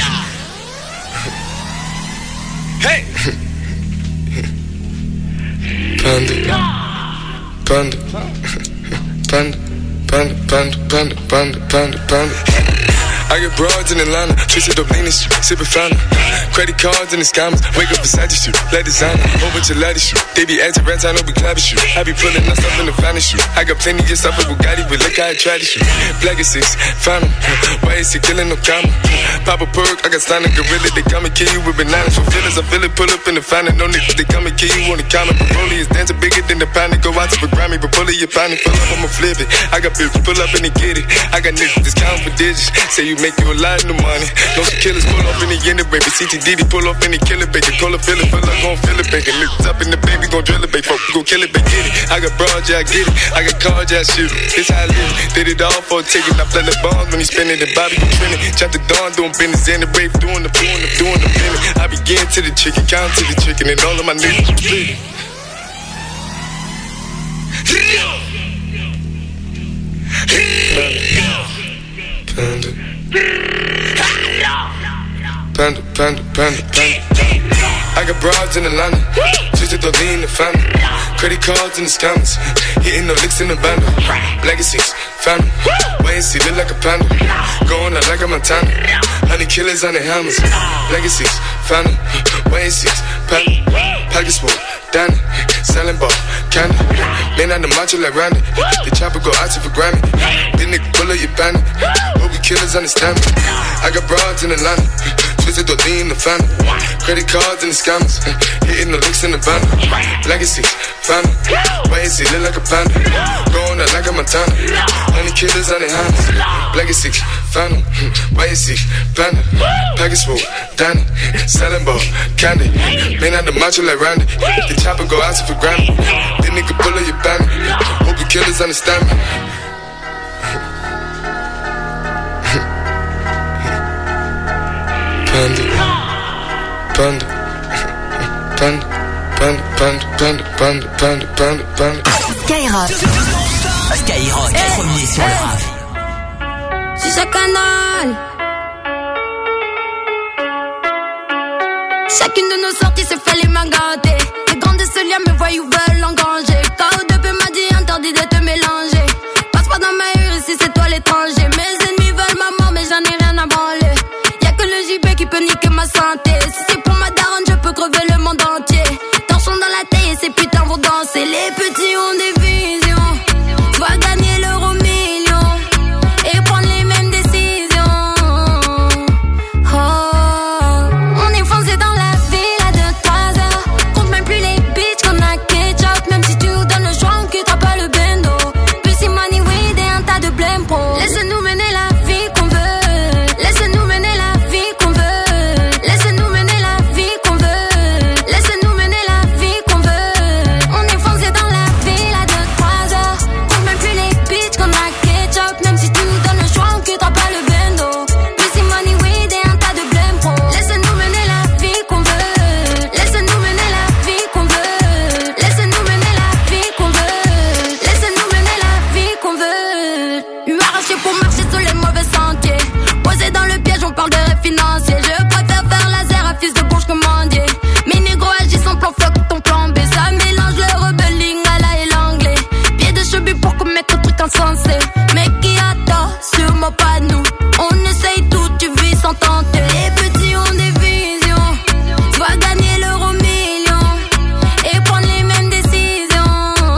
Hey! Panda, panda, panda, panda, panda, panda, panda, panda, panda. I get broads in Atlanta, twisted up leaning shit, sippin' fountain. Credit cards and the scammers, wake up beside you, let designer, whole bunch of ladder shoot. They be acting rats, I know we clapping shoot. I be pulling us up in the finest shoot. I got plenty of stuff with Bugatti, but look how I try to shoot. Black is 6, found 'em. Why is he killing no comma? Pop a perk, I got signed a gorilla, they come and kill you with bananas. For feelings, I feel it, pull up in the fountain. No niggas, they come and kill you on the counter. Broly is dancing bigger than the pound. Go out to the Grammy, but pull it, you pound it, pull up, I'ma flip it. I got bitches, pull up and they get it. I got niggas, just count for digits. Say you make you a lot of money. No some killers pull up in the end, baby. CTDD pull up in the killer, baby. Call a feeling, pull up, gon' feel it, baby. Niggas up in the baby, gon' drill it, baby. Folk, gon' kill it, baby. Get it. I got broad, yeah, I get it. I got cards, yeah, I shoot it. This how I live. Did it all for a ticket. I play the bombs when he spinning the Bobby, you trending. Chop the dawn, doing business in the brave, doing the feeling. I begin to the chicken, count to the chicken, and all of my niggas bleeding. Panda, panda, panda, panda. I got broads in Atlanta, just to lean the family. Credit cards and the scammers, hitting the licks in the band. Legacies, family, wait and see, look like a panda. Going out like a Montana, honey killers on the hammers. Legacies, family, wait and see, panda. Package full, Danny, selling ball, candy. Man on the macho like Randy, the chopper go out to for Grammy. Then they pull up your bandit, Hope you killers understand me. I got broads in Atlanta, twisted to lean in the family. Credit cards and the scammers, hitting the licks in the van. Legacy, family, why is he look like a panda? Going out like a Montana, honey killers on their hands. Legacy, family, why is he panda? Package full, Danny, selling ball, candy. Man out the macho like Randy, the chopper go out for granted. This nigga bullet your bandit, hope you killers understand me. Panda, panda, panda, panda, panda, panda, panda, panda, panda. Skyrock. Skyrock, premier sur le rap. C'est ce canal. Chacune de nos sorties se fait les mains gâtées. Les grands de ce lien me voient ou veulent engranger. KO2P m'a dit interdit de te mélanger. Passe pas dans ma rue ici c'est toi l'étranger. Mes ennemis veulent ma mort mais j'en ai rien à branler. Y'a que le JB qui peut niquer ma santé. Si c'est pour ma daronne je peux crever le monde entier. Torchons dans la taille et ces putains vont danser. Les petits ont des visions, dois gagner l'euro million et prendre les mêmes décisions. Oh, on est foncé dans la ville à 2-3 heures. Compte même plus les bitches qu'on a ketchup. Même si tu nous donnes le choix on quittera pas le bendo. Plus si money weed et un tas de blême pro. Laisse-nous mener la vie qu'on veut. Laisse-nous mener la vie qu'on veut. Laisse-nous mener la vie qu'on veut. Laisse-nous mener la vie qu'on veut. On est foncé dans la ville à 2-3 heures. Compte même plus les bitches qu'on a ketchup. Même si tu nous donnes le choix on quittera pas le bendo. Plus si money weed et un tas de blême pro. Laisse-nous mener la vie qu'on veut. Laisse-nous mener la vie qu'on veut. Laisse-nous mener la vie qu'on veut. Laisse-nous mener la vie qu'on veut. Lui arracher pour marcher sur les mauvais sentiers. Posé dans le piège on parle de rêve financier. Je préfère faire laser à fils de bourge commandier. Mes négros agissent en plan fuck ton plan B. Ça mélange le rebelling à la et l'anglais. Pied de cheveux pour commettre un truc insensé. Mais qui attend, sûrement pas nous. On essaye tout, tu vis sans tenter. Les petits ont des visions, dois gagner l'euro million et prendre les mêmes décisions.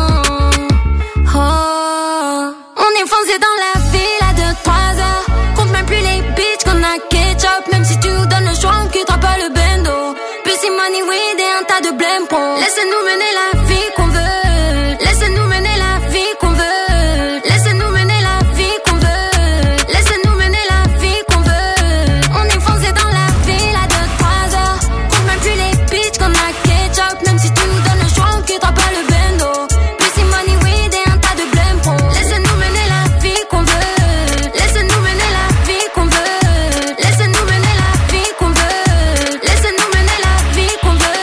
Oh, on est foncé dans la ville à 2-3 heures. Compte même plus les bitches qu'on a ketchup. Même si tu nous donnes le choix on quittera pas le bendo. Plus si money weed et un tas de blême pro. Laisse-nous mener la vie qu'on veut. Laisse-nous mener la vie qu'on veut. Laisse-nous mener la vie qu'on veut. Laisse-nous mener la vie qu'on veut. On est foncé dans la ville à 2-3 heures. Compte même plus les bitches qu'on a ketchup. Même si tu nous donnes le choix on quittera pas le bendo. Plus si money weed et un tas de blême pro. Laisse-nous mener la vie qu'on veut. Laisse-nous mener la vie qu'on veut. Laisse-nous mener la vie qu'on veut. Laisse-nous mener la vie qu'on veut.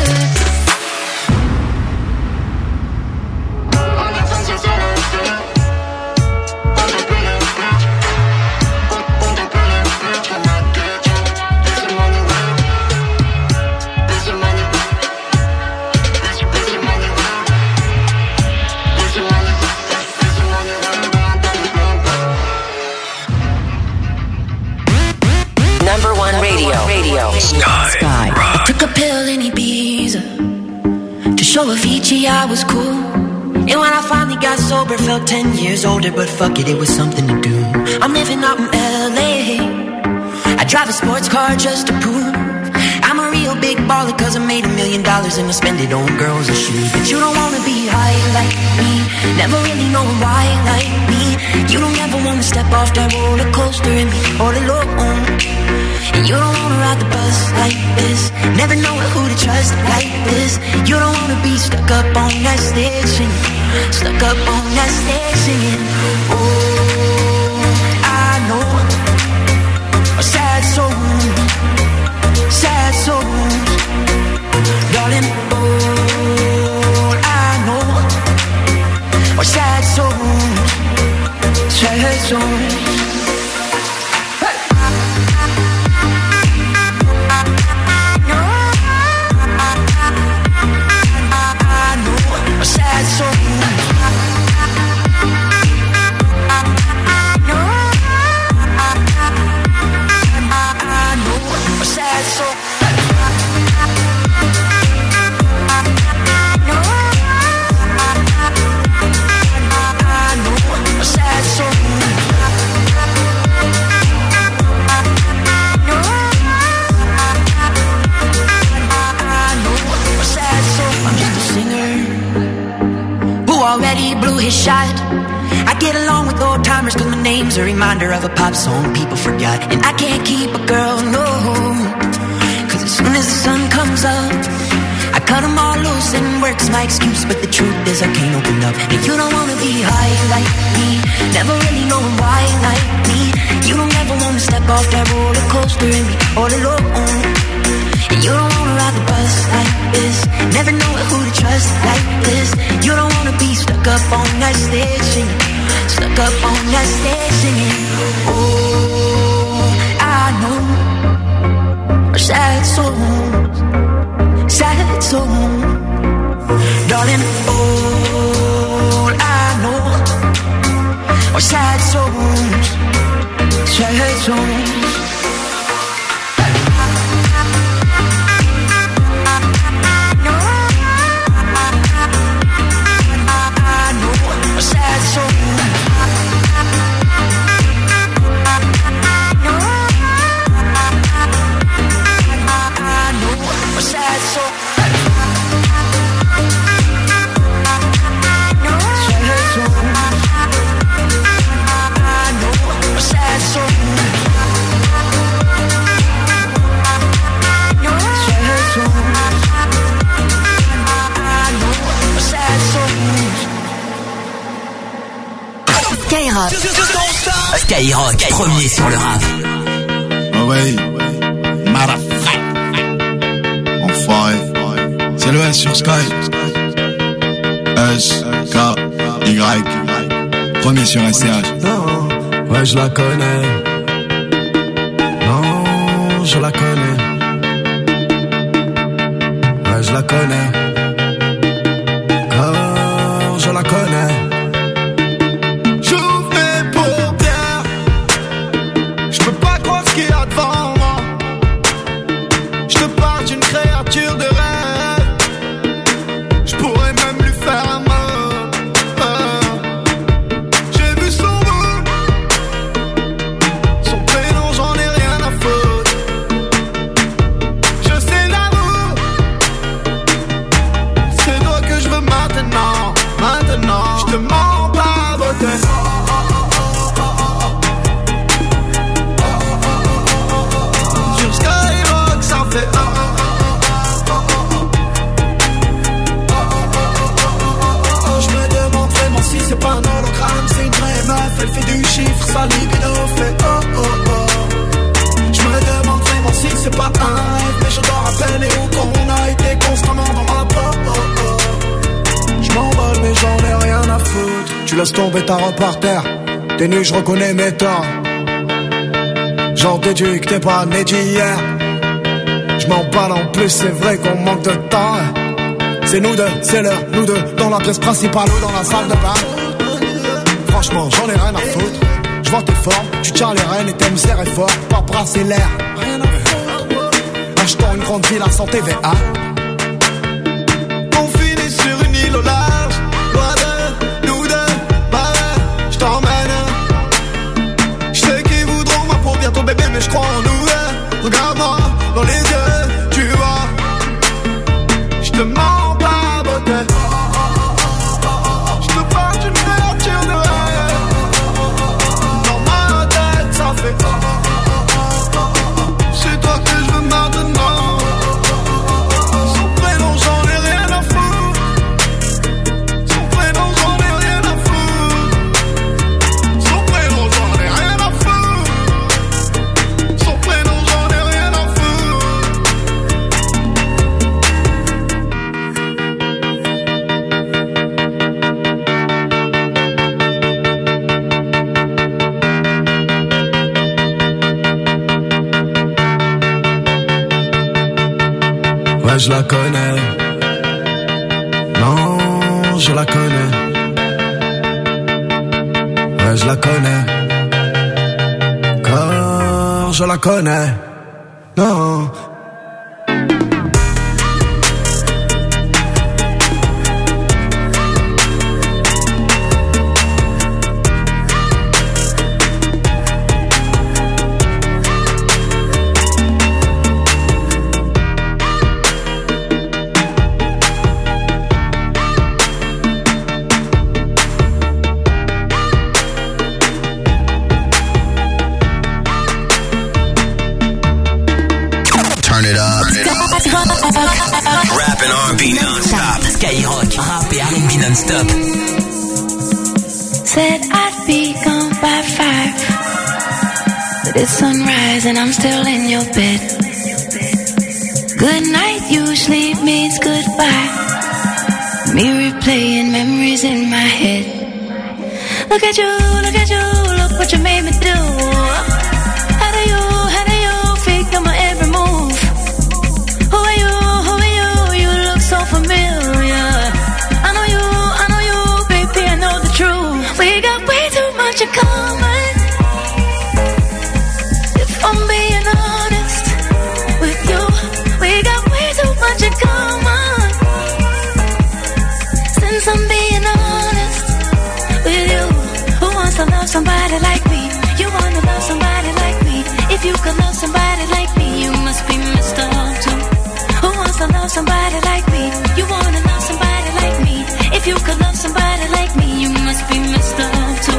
Number one radio. Sky. I took a pill in Ibiza to show Avicii I was cool. And when I finally got sober, felt 10 years older. But fuck it, it was something to do. I'm living out in LA. I drive a sports car just to prove I'm a real big baller, cause I made $1 million and I spend it on girls and shoes. But you don't wanna be high like me, never really knowing why like me. You don't ever wanna step off that roller coaster and be all alone. And you don't wanna ride the bus like this, never knowing who to trust like this. You don't wanna be stuck up on that stage singing, stuck up on that stage singing. Oh, I know a sad soul, sad souls, darling. All I know are sad souls, sad souls. Sad souls. name's a reminder of a pop song people forgot. And I can't keep a girl, no. Cause as soon as the sun comes up, I cut them all loose and work's my excuse. But the truth is I can't open up. And you don't wanna be high like me, never really knowing why like me. You don't ever wanna step off that roller coaster and be all alone. And you don't wanna ride the bus like this, never know who to trust like this. You don't wanna be stuck up on that stage singing, stuck up on that stage singing. Oh, I know sad songs, sad songs, darling. All I know are sad songs, sad songs. Skyrock, premier sur le rap. Oh oui, Marafat. Enfoiré. C'est le S sur Sky. S, K, Y. Premier sur SCH. Non, ouais, je la connais. Non, je la connais. Ouais, je la connais. Car je la connais. Elle fait du chiffre, sa libido fait oh oh oh. Je me demande vraiment si c'est pas un rêve, mais je dois rappeler où qu'on a été constamment dans ma peau oh oh. Je m'emballe mais j'en ai rien à foutre. Tu laisses tomber ta robe par terre, t'es nu, je reconnais mes torts. J'en déduis que t'es pas né d'hier. Je m'emballe en plus, c'est vrai qu'on manque de temps. C'est nous deux, c'est l'heure, nous deux, dans la pièce principale ou dans la salle de bain. Franchement, j'en ai rien à foutre. Je vois tes formes, tu tiens les rênes et t'aimes serrer fort, pas brasser l'air. Rien à foutre. Achetons une grande ville sans TVA. On finit sur une île au large, loin de nous deux. Bah ouais, je t'emmène. Je sais qu'ils voudront ma peau bientôt bébé, mais je crois en nous. Regarde-moi dans les yeux, tu vois. Je te mens pas, beauté. Je te parle d'une créature de rêve. C'est toi que je veux maintenant. Son prénom j'en ai rien à foutre. Son prénom j'en ai rien à foutre. Son prénom j'en ai rien à foutre. Son prénom j'en ai rien à Ouais, je la connais. Non, je la connais. Ouais, je la connais. Car je la connais. Non. turn it up. Rap and R&B non-stop. Skyrock, rap et R&B non-stop. Said I'd be gone by 5, but it's sunrise and I'm still in your bed. Good night usually means goodbye. Me replaying memories in my head. Look at you, look what you made me do. How do you figure my every move? Who are you, you look so familiar. I know you, baby, I know the truth. We got way too much in common. If I'm being honest with you, we got way too much in common. Since I'm being honest with you, who wants to love somebody like me? You wanna love somebody like me? If you could love somebody like me, you must be messed up too. Who wants to love somebody like me? You wanna love somebody like me? If you could love somebody like me, you must be messed up too.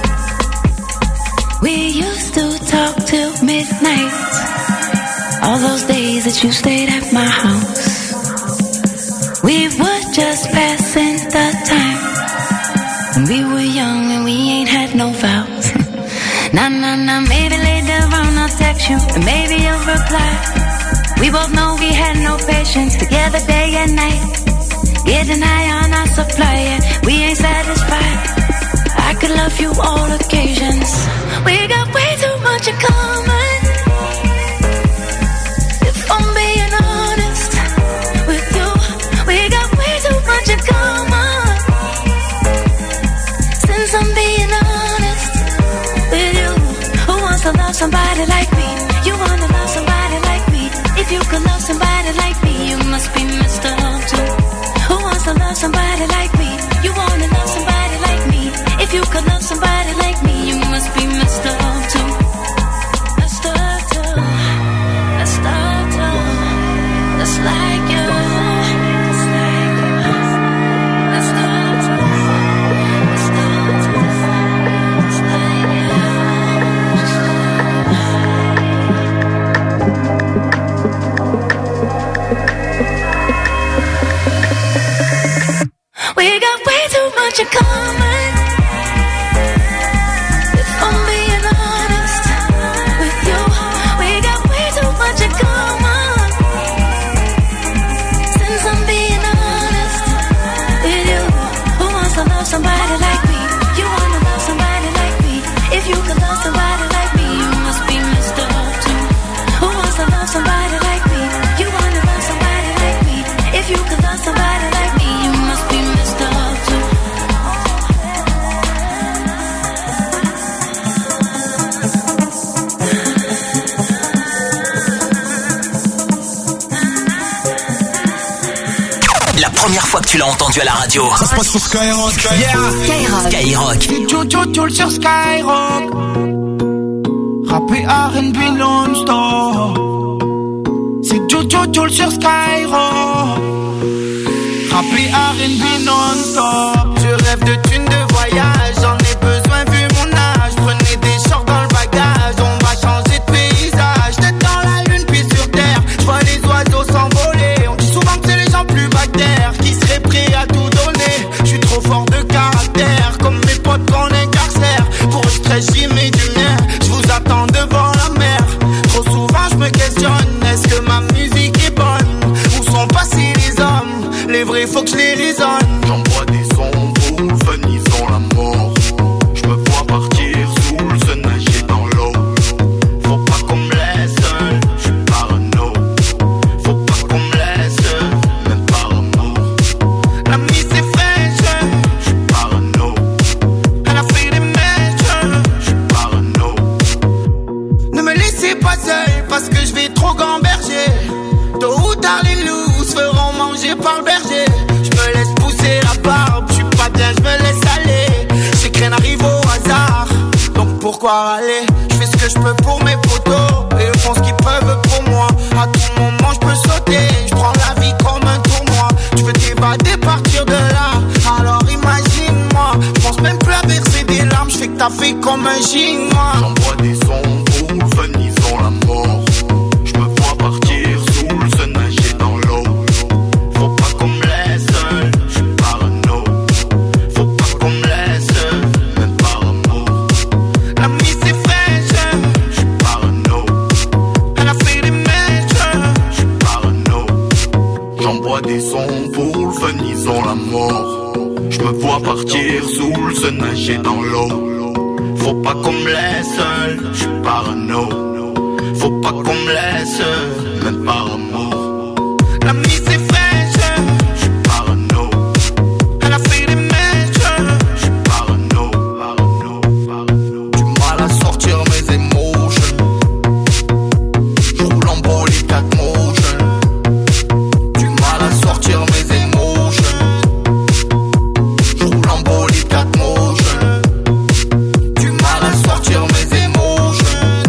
We used to talk till midnight, all those days that you stayed at my house. We were just passing the time when we were young and we ain't had no vows. Nah, maybe later on I'll text you and maybe you'll reply. We both know we had no patience together day and night. Getting high on our supply, yeah, we ain't satisfied. I could love you all occasions. We got way too much in common. If I'm being honest with you, we got way too much in common. Since I'm being honest with you, who wants to love somebody like me? You wanna love somebody like me? If you could love somebody like me, you must be messed up too. Who wants to love somebody like me? You wanna love somebody like me? If you could love somebody like me, you must be messed up too. Messed up too. Messed up too. Just like you. We got way too much in common. If I'm being honest with you, we got way too much in common. Since I'm being honest with you, who wants to love somebody like me? You wanna love somebody like me? If you could love somebody like me, you must be messed up too. Who wants to love somebody like me? You wanna love somebody like me? If you could love somebody like me, you must be messed up too. La première fois que tu l'as entendu à la radio. Ça se passe sur Skyrock. Yeah. Skyrock. Joule sur Skyrock. Rappé R&B non-stop. C'est Joule sur Skyrock. Rappé R&B non-stop. Je rêve de thunes de voyage. J'en ai besoin vu mon âge. Prenez des shorts dans le bagage. On va changer de paysage. Tête dans la lune puis sur terre. Je vois les oiseaux s'envoler. On dit souvent que c'est les gens plus bactères qui seraient prêts à tout donner. Je suis trop fort de caractère. Comme mes potes qu'on incarcère. Pour le stress j'y mets du mien. Je vous attends devant la mer. Trop souvent je me questionne. Est-ce que ma musique est bonne? Où sont passés les hommes? Les vrais faut que je les raisonne. J'envoie des sons vulvanisant la mort. Je me vois partir sous le sun, nager dans l'eau. Faut pas qu'on me laisse seul, je suis parano. Faut pas qu'on me laisse, même par amour. La mise est fraîche, je suis parano. elle a fait des mèches, je suis parano. Ne me laissez pas seul parce que je vais trop gamberger. Tôt ou tard les loups se feront manger par le berger. Je me laisse pousser la barbe, je suis pas bien, je me laisse aller. J'ai que rien arrive au hasard, donc pourquoi râler? Je fais ce que je peux pour mes potos et ils font ce qu'ils peuvent pour moi. À tout moment je peux sauter, je prends la vie comme un tournoi. Tu veux t'évader, partir de là, alors imagine-moi. Je pense même plus à verser des larmes, je fais que t'as fait comme un chinois. J'envoie des sons vulvanisant la mort. Je me vois partir pas des sons pour le fun, ils ont la mort. Je me vois partir sous le se nager dans l'eau. Faut pas qu'on me laisse seul, je suis parano. Faut pas qu'on me laisse, même par amour. La mise est fraîche, je suis parano. Elle a fait des mèches, je suis parano. Du mal à sortir mes émotions. Je roule en bolide 4 motion. Du mal à sortir mes émotions. Je roule en bolide 4 motion. Du mal à sortir mes émotions.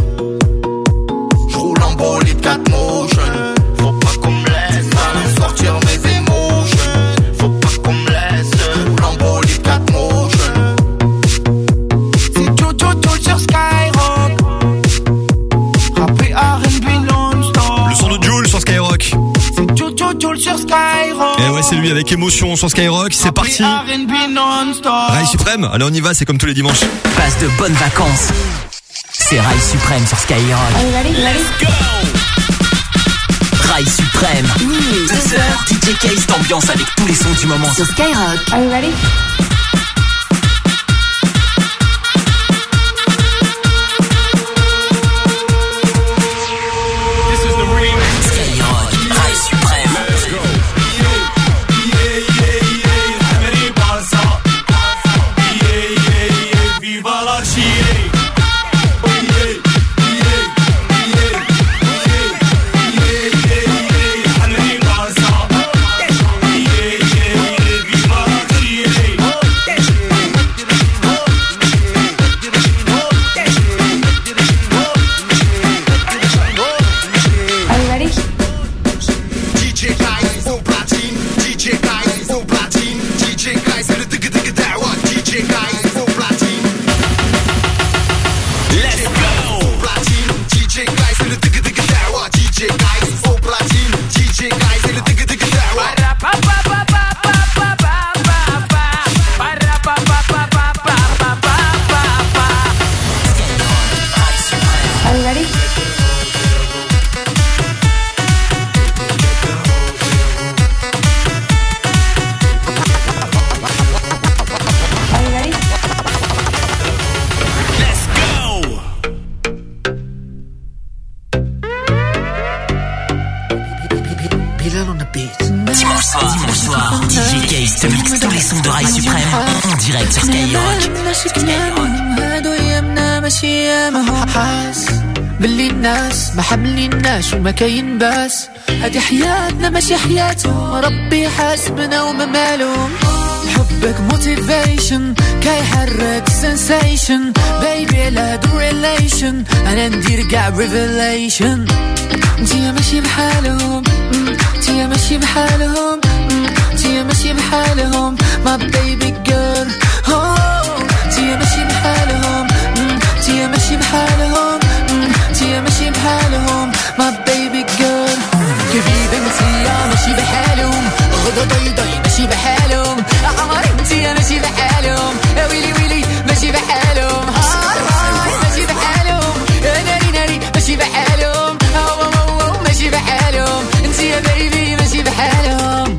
Je roule en bolide 4 motion. Faut pas qu'on me laisse sortir mes émotions. Faut pas qu'on me laisse. Je roule en bolide 4 motion. C'est Jojo sur Skyrock. Rappé R&B non-stop. Le son de Jul sur Skyrock. C'est Jojo sur Skyrock. Et ouais, c'est lui avec émotion sur Skyrock. C'est parti. R&B non-stop. Rail Suprême. Allez, on y va. C'est comme tous les dimanches. Passe de bonnes vacances. C'est Rail Suprême sur Skyrock. Let's go. Rail Suprême. 2 heures, DJ Case d'ambiance avec tous les sons du moment. Sur Skyrock. Are you ready? Skyrock, Rail Suprême. Viva la Chile. Dimanche soir, DJ Case te mixe tous les sons de Rail Suprême en direct sur Skyrock. باللي الناس ما حمليناش وما كاين باس هادي حياتنا ماشي حياتهم ربي حاسبنا وما مالهم حبك موتيفيشن كيحرك سنسيشن بيبي لا دو ريليشن انا ندير كاع ريفيليشن انتيا ماشي بحالهم انتيا ماشي بحالهم انتيا ماشي بحالهم ما بيبي جيرل انتيا ماشي بحالهم انتيا ماشي بحالهم انتيا ماشي بحالهم ما بيبي جيرل كيفي انتيا ماشي بحالهم غدا ضيضي ماشي بحالهم عمر انتيا ماشي بحالهم يا ويلي ويلي ماشي بحالهم ماشي بحالهم ناري ناري ماشي بحالهم ماشي بحالهم انتيا بيبي ماشي بحالهم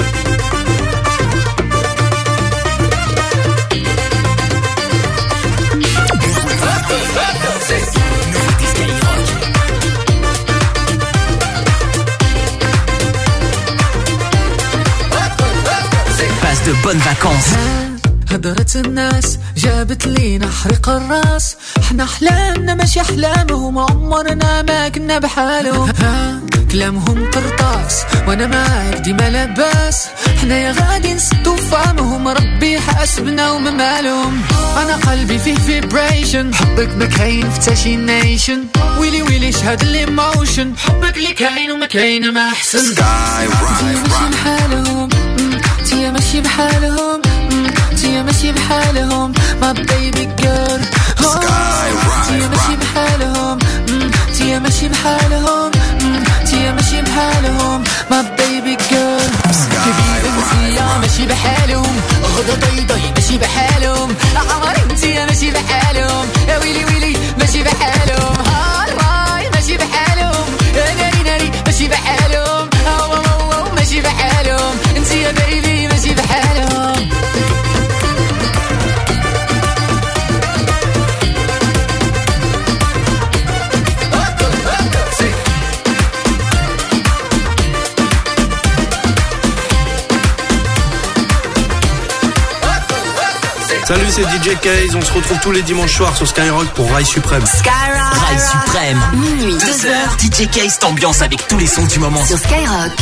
Passe de bonnes vacances. هدرت الناس جابت لينا حرق الراس احنا احلامنا ماشي احلامهم عمرنا ما كنا بحالهم كلامهم قرطاس وانا معاك ديما لاباس احنا يا غادي نسدو فامهم ربي حاسبنا وما مالهم انا قلبي فيه فيبريشن حبك ما كاين في تاشي نيشن ويلي ويلي شهاد الايموشن حبك اللي كاين وما كاين ما احسن انتيا ماشي بحالهم انتيا ماشي بحالهم انتيا ماشي بحالهم ما بيبي جيرل انتيا ماشي بحالهم انتيا ماشي بحالهم انتيا ماشي بحالهم ما بيبي جيرل كبير انتيا ماشي بحالهم غدا ضيضي ماشي بحالهم عمر انتيا ماشي بحالهم يا ويلي ويلي ماشي بحالهم هاي ماشي بحالهم ناري ناري ماشي بحالهم ماشي بحالهم Salut, c'est DJ Case. On se retrouve tous les dimanches soirs sur Skyrock pour Rail Suprême. Skyrock. Rail Suprême. Minuit, 2h. DJ Case t'ambiance avec tous les sons du moment sur Skyrock.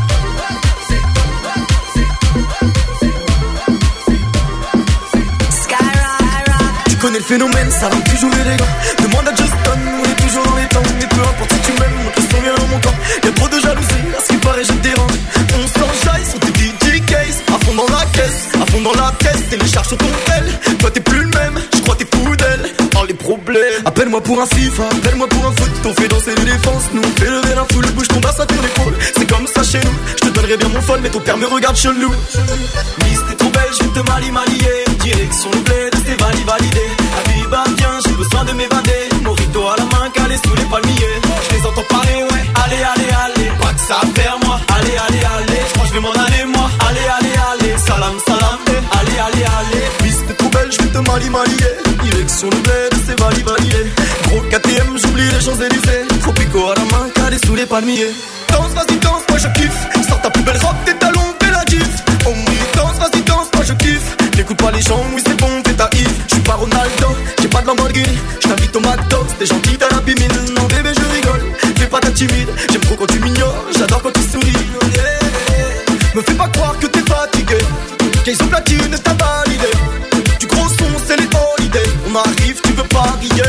Tu connais le phénomène, ça rend toujours élégant. Demande à Justin, on est toujours dans les temps. Mais peu importe si tu m'aimes, on te sent bien dans mon camp. Y'a trop de jalousie, à ce qui paraît je te dérange. On s'enjaille sur tes DJ Case. À fond dans la caisse, à fond dans la tête. Télécharge sur ton tel. Toi t'es plus le même, je crois t'es fou d'elle. Oh les problèmes. Appelle-moi pour un FIFA, appelle-moi pour un foot. On fait danser les défenses, nous on fait lever la foule. Bouge ton bas, ça tire l'épaule. C'est comme ça chez nous. Je te donnerai bien mon phone, mais ton père me regarde chelou. Miss t'es trop belle, je vais te marier. Direction le bled, c'est validé. Habiba viens, j'ai besoin de m'évader. Mojito à la main, calé sous les palmiers. Je les entends parler, ouais. Allez, pas que ça à faire moi. Allez, je crois que je vais m'en aller moi. Allez, salam, allez. Miss t'es trop belle, je vais te marier. Direction le bled, c'est validé. Gros KTM, j'oublie les Champs-Élysées. Tropico à la main, calé sous les palmiers. Danse, vas-y, danse, moi je kiffe. Sors ta plus belle robe, tes talons, fais la gif. Oh oui, danse, vas-y, danse, moi je kiffe. N'écoute pas les gens, oui c'est bon, fais ta if. J'suis pas Ronaldo, j'ai pas de Lamborghini. J't'invite au McDo, t'es gentil, t'as la bimine. Non bébé je rigole, fais pas ta timide. J'aime trop quand tu m'ignores, j'adore quand tu souris. Me fais pas croire que t'es fatigué. Qu'ils ont platine, t'as validé. Du gros son, c'est les holidays. On arrive, tu veux parier.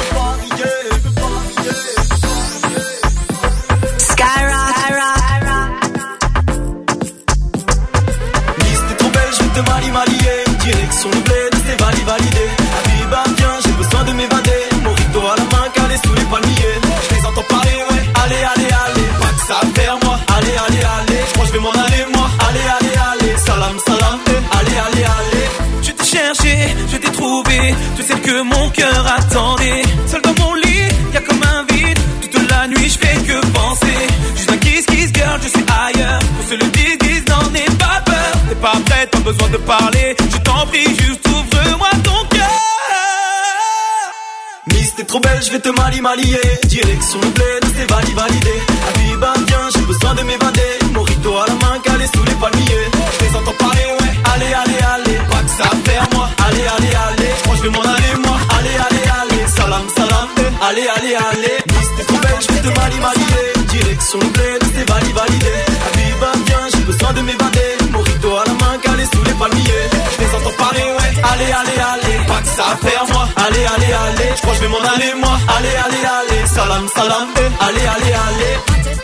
Marié, direction le bled, c'est validé. Habiba viens, j'ai besoin de m'évader. Mojito à la main, calé sous les palmiers. Je les entends parler, ouais. Allez, pas que ça à faire moi. Allez, je crois que je vais m'en aller moi. Allez, salam, allez. Je t'ai cherché, je t'ai trouvé. Tu sais que mon cœur attendait. Seul dans mon lit, y'a comme un vide. Toute la nuit, je fais que penser. Juste un kiss girl, je suis ailleurs. Qu'on se le dise, n'en aie pas peur. T'es pas prête, pas besoin de parler. Je t'en prie, juste ouvre-moi ton cœur. Miss, t'es trop belle, je vais te marier. Direction le bled, c'est validé. Habiba, viens, j'ai besoin de m'évader. Mojito à la main, calé sous les palmiers. Je les entends parler, ouais. Allez, pas que ça à faire moi. Allez, je crois que je vais m'en aller moi. Allez, salam, allez. Miss, t'es trop belle, je vais te marier. Direction le bled, c'est validé. Habiba, viens, j'ai besoin de m'évader. Mojito à la main, calé sous les palmiers. Je les entends parler, ouais. Allez, pas que ça à faire moi. Allez, je crois que je vais m'en aller moi. Allez, salam, allez.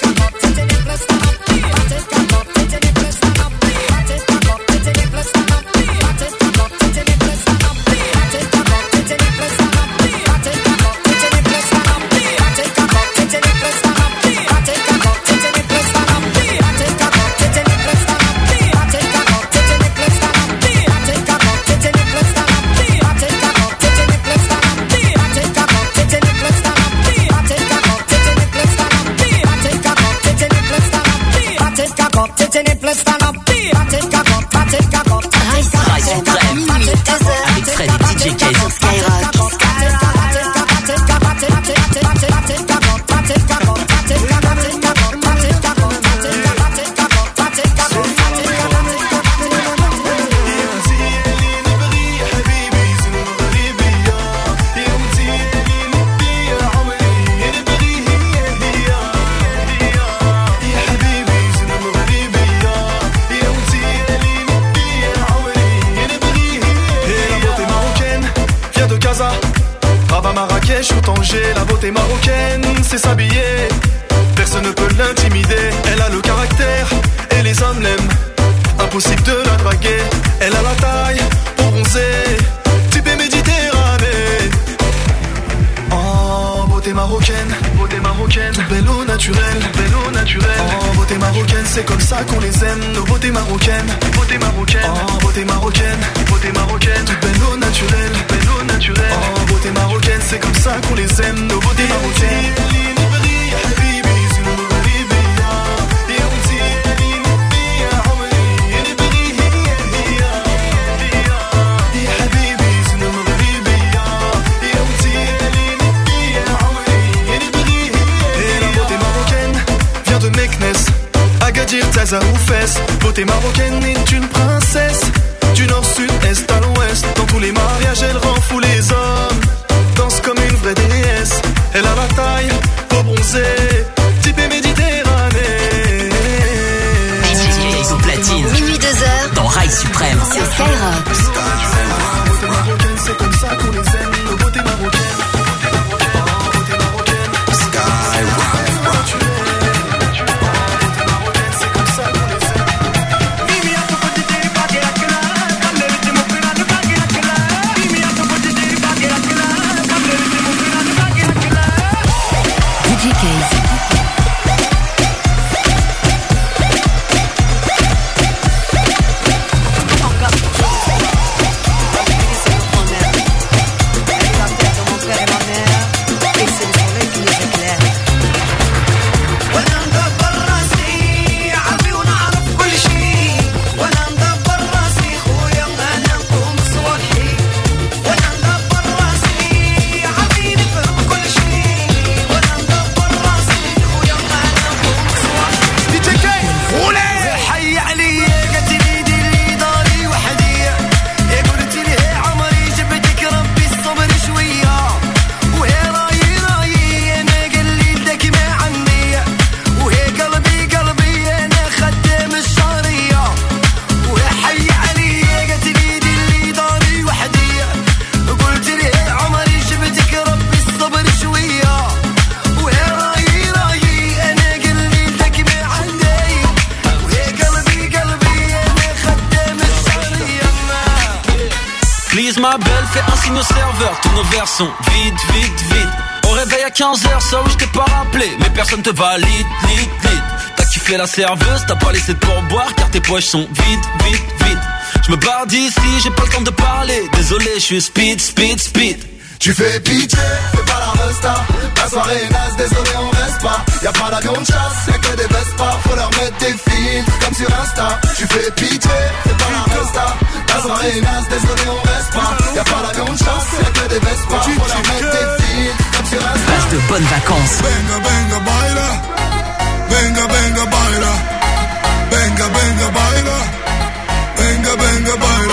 Avec Fred et DJ Case sur Skyrock. Marrakech ou Tanger, la beauté marocaine, c'est s'habiller. Personne ne peut l'intimider. Elle a le caractère et les hommes l'aiment. Impossible de la draguer. Elle a la taille pour bronzer. Type méditerranée. Oh, beauté marocaine, toute belle au naturel, Oh, beauté marocaine, c'est comme ça qu'on les aime. Nos beautés marocaines, Oh, beauté marocaine, toute belle au naturel, Oh, beauté marocaine, c'est comme ça qu'on les aime. Nos beautés marocaines. Agadir, Taza ou Fès, beauté marocaine est une princesse. Du nord, sud, est à l'ouest. Dans tous les mariages, elle rend fou les hommes. Danse comme une vraie déesse. Elle a la taille pour bronzer. Typée méditerranée. Ils ont platine. Minuit 2h. Dans Rail Suprême. Sur Skyrock. Beauté marocaine, c'est comme ça qu'on les aime. Nos beautés marocaines. Ma belle, fais un signe au serveur, tous nos verres sont vite, vite, vite. Au réveil à 15h, ça oui je t'ai pas rappelé, mais personne te valide, lit. T'as kiffé la serveuse, t'as pas laissé de pourboire, car tes poches sont vides, vite, vite. Je me barre d'ici, j'ai pas le temps de parler, désolé, je suis speed. Tu fais pitié, fais pas la resta. La soirée est naze, désolé on reste pas. Y'a pas d'avion de chasse, y'a que des Vespa. Faut leur mettre des filtres comme sur Insta. Tu fais pitié, fais pas la resta. La soirée est naze, désolé on reste pas. Y'a pas d'avion de chasse, y'a que des Vespa. Faut leur mettre des filtres comme sur Insta. Passe de bonnes vacances. Venga, venga, baila. Venga, venga, baila. Venga, venga, baila. Venga, venga, baila.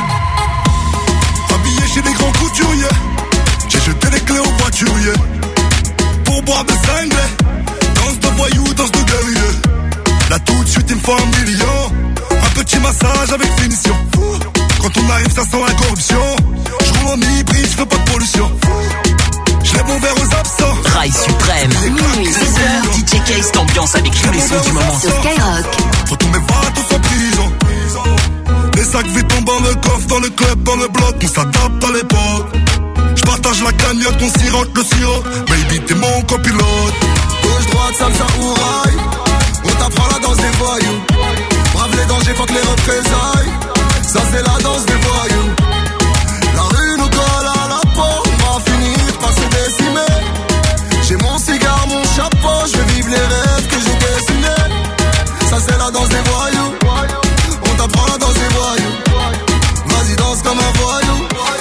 Habillé chez des grands couturiers. J'ai jeté les clés aux voitures, yeah. Pour boire des cinglés. Danse de voyous, danse de guerrier. Là tout de suite il me faut 1 million. Un petit massage avec finition. Quand on arrive ça sent la corruption. Je roule en hybride, je fais pas de pollution. Je lève mon verre aux absents. Rail Suprême. Minuit 2h. DJ Case d'ambiance avec tous les sons du moment. Sur Skyrock. Faut tous mes bras, tous en prison. Les sacs vides tombent dans le coffre, dans le club, dans le bloc. On s'adapte à l'époque. J'partage la cagnotte, on sirote le sirop. Baby, t'es mon copilote. Gauche, droite, salsa ou rail. On t'apprend la danse des voyous. Brave les dangers, fuck les représailles. Ça c'est la danse des voyous. La rue nous colle à la peau. On va finir par se décimer. J'ai mon cigare, mon chapeau. Je vais vivre les rêves que j'ai dessinés. Ça c'est la danse des voyous. On t'apprend la danse des voyous. Vas-y danse comme un voyou.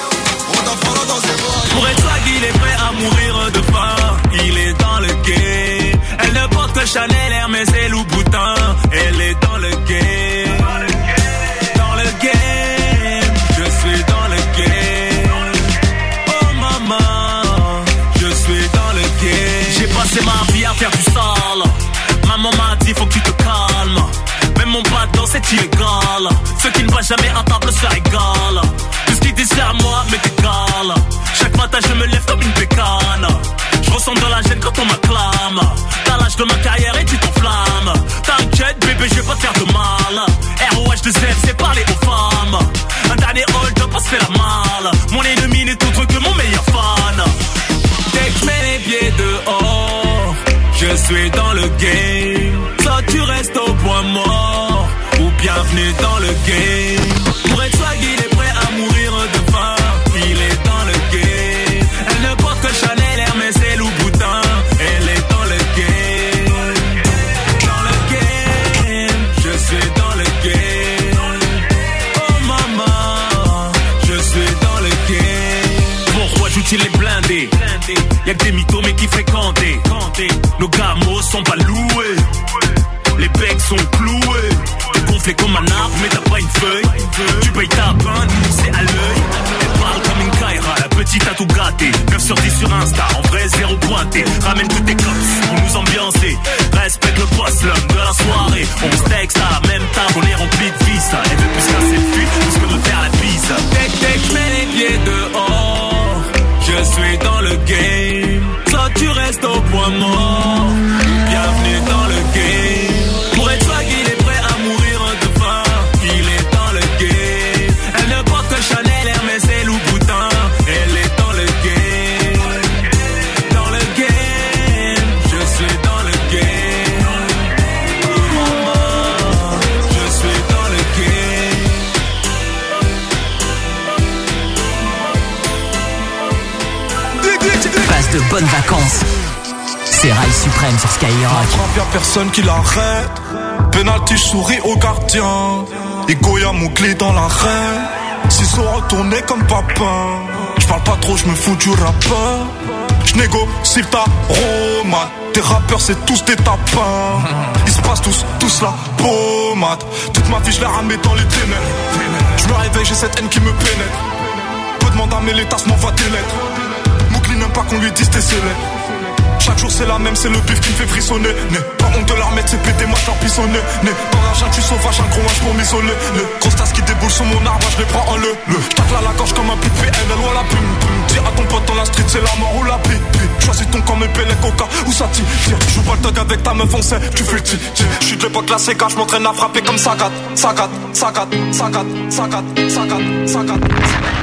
Pour être swag, il est prêt à mourir de faim. Il est dans le game. Elle ne porte que Chanel, Hermès et Louboutin. Elle est dans le game. Dans le game. Je suis dans le game. Oh maman, je suis dans le game. J'ai passé ma vie à faire du sale. Maman m'a dit faut que tu te calmes. Même mon badon c'est illégal. Ceux qui ne voient jamais à table se régalent. Tout ce qui dessert à moi m'est égal. Chaque matin je me lève comme une bécane. Je ressens de la gêne quand on m'acclame. T'as l'âge de ma carrière et tu t'enflammes. T'inquiète bébé je vais pas te faire de mal. ROH2F c'est parler aux femmes. Un dernier hold up on se fait la malle. Mon ennemi n'est autre que mon meilleur fan. Dès que je mets les pieds dehors, je suis dans le game. Soit tu restes au point mort, ou bienvenue dans le game. Pour être swag, il est prêt à mourir de faim. Il est dans le game. Elle ne porte que Chanel, Hermès et Louboutin. Elle est dans le game. Dans le game. Je suis dans le game. Oh maman, je suis dans le game. Pourquoi joue-t-il les blindés? Y'a que des mythos mais qui fréquentent. Nos gamos sont pas loués. Les becs sont cloués. Dès qu'on camouflé comme un arbre, mais t'as pas une feuille. Tu payes ta peine, c'est à l'œil. Elle parle comme une Kaira, la petite a tout gâté. 9 sur 10 sur Insta, en vrai 0 pointé. Ramène toutes tes cops pour nous ambiancer. Respecte le boss, l'homme de la soirée. On se texte à la même table, on est rempli de vis. Elle veut plus qu'un selfie, plus que de faire la bise. Dès que je mets les pieds dehors, je suis dans le game. Toi tu restes au point mort. Bienvenue dans le game. Pour être swag, il est prêt à mourir de faim. Il est dans le game. Elle ne porte que Chanel, Hermès et Louboutin. Elle est dans le game. Dans le game. Je suis dans le game. Maman, je suis dans le game. Passe de bonnes vacances. C'est Rail Suprême sur Skyrock. Y'a personne qui l'arrête. Penalty, je souris au gardien. Et Goya, mon clé dans l'arène. S'ils sont retournés comme papa. Je parle pas trop, je me fous du rappeur. Je négocie ta romade. Tes rappeurs, c'est tous des tapins. Ils se passent tous la pommade. Toute ma vie, je l'ai ramé dans les ténèbres. Je me réveille, j'ai cette haine qui me pénètre. Peu demande à mes tasses, m'envoie des lettres. Moukli n'aime pas qu'on lui dise t'es célèbre. Chaque jour c'est la même, c'est le bif qui me fait frissonner. Né, pas honte de la remettre, c'est pété, moi je leur pissonner. Né, dans la jungle, tu sauvage, un gros âge pour m'isoler. Le gros tasse qui déboule sur mon arbre, je les prends en le. J'tacle à la gorge comme un pic PNL ou à la plume. Dis à ton pote dans la street, c'est la mort ou la pi. Choisis ton camp, mes pellets, coca ou ça tire. Joue pas le thug avec ta meuf, on sait, tu fais le tir. J'suis de l'époque, la CK, j'm'entraîne à frapper comme Sagat.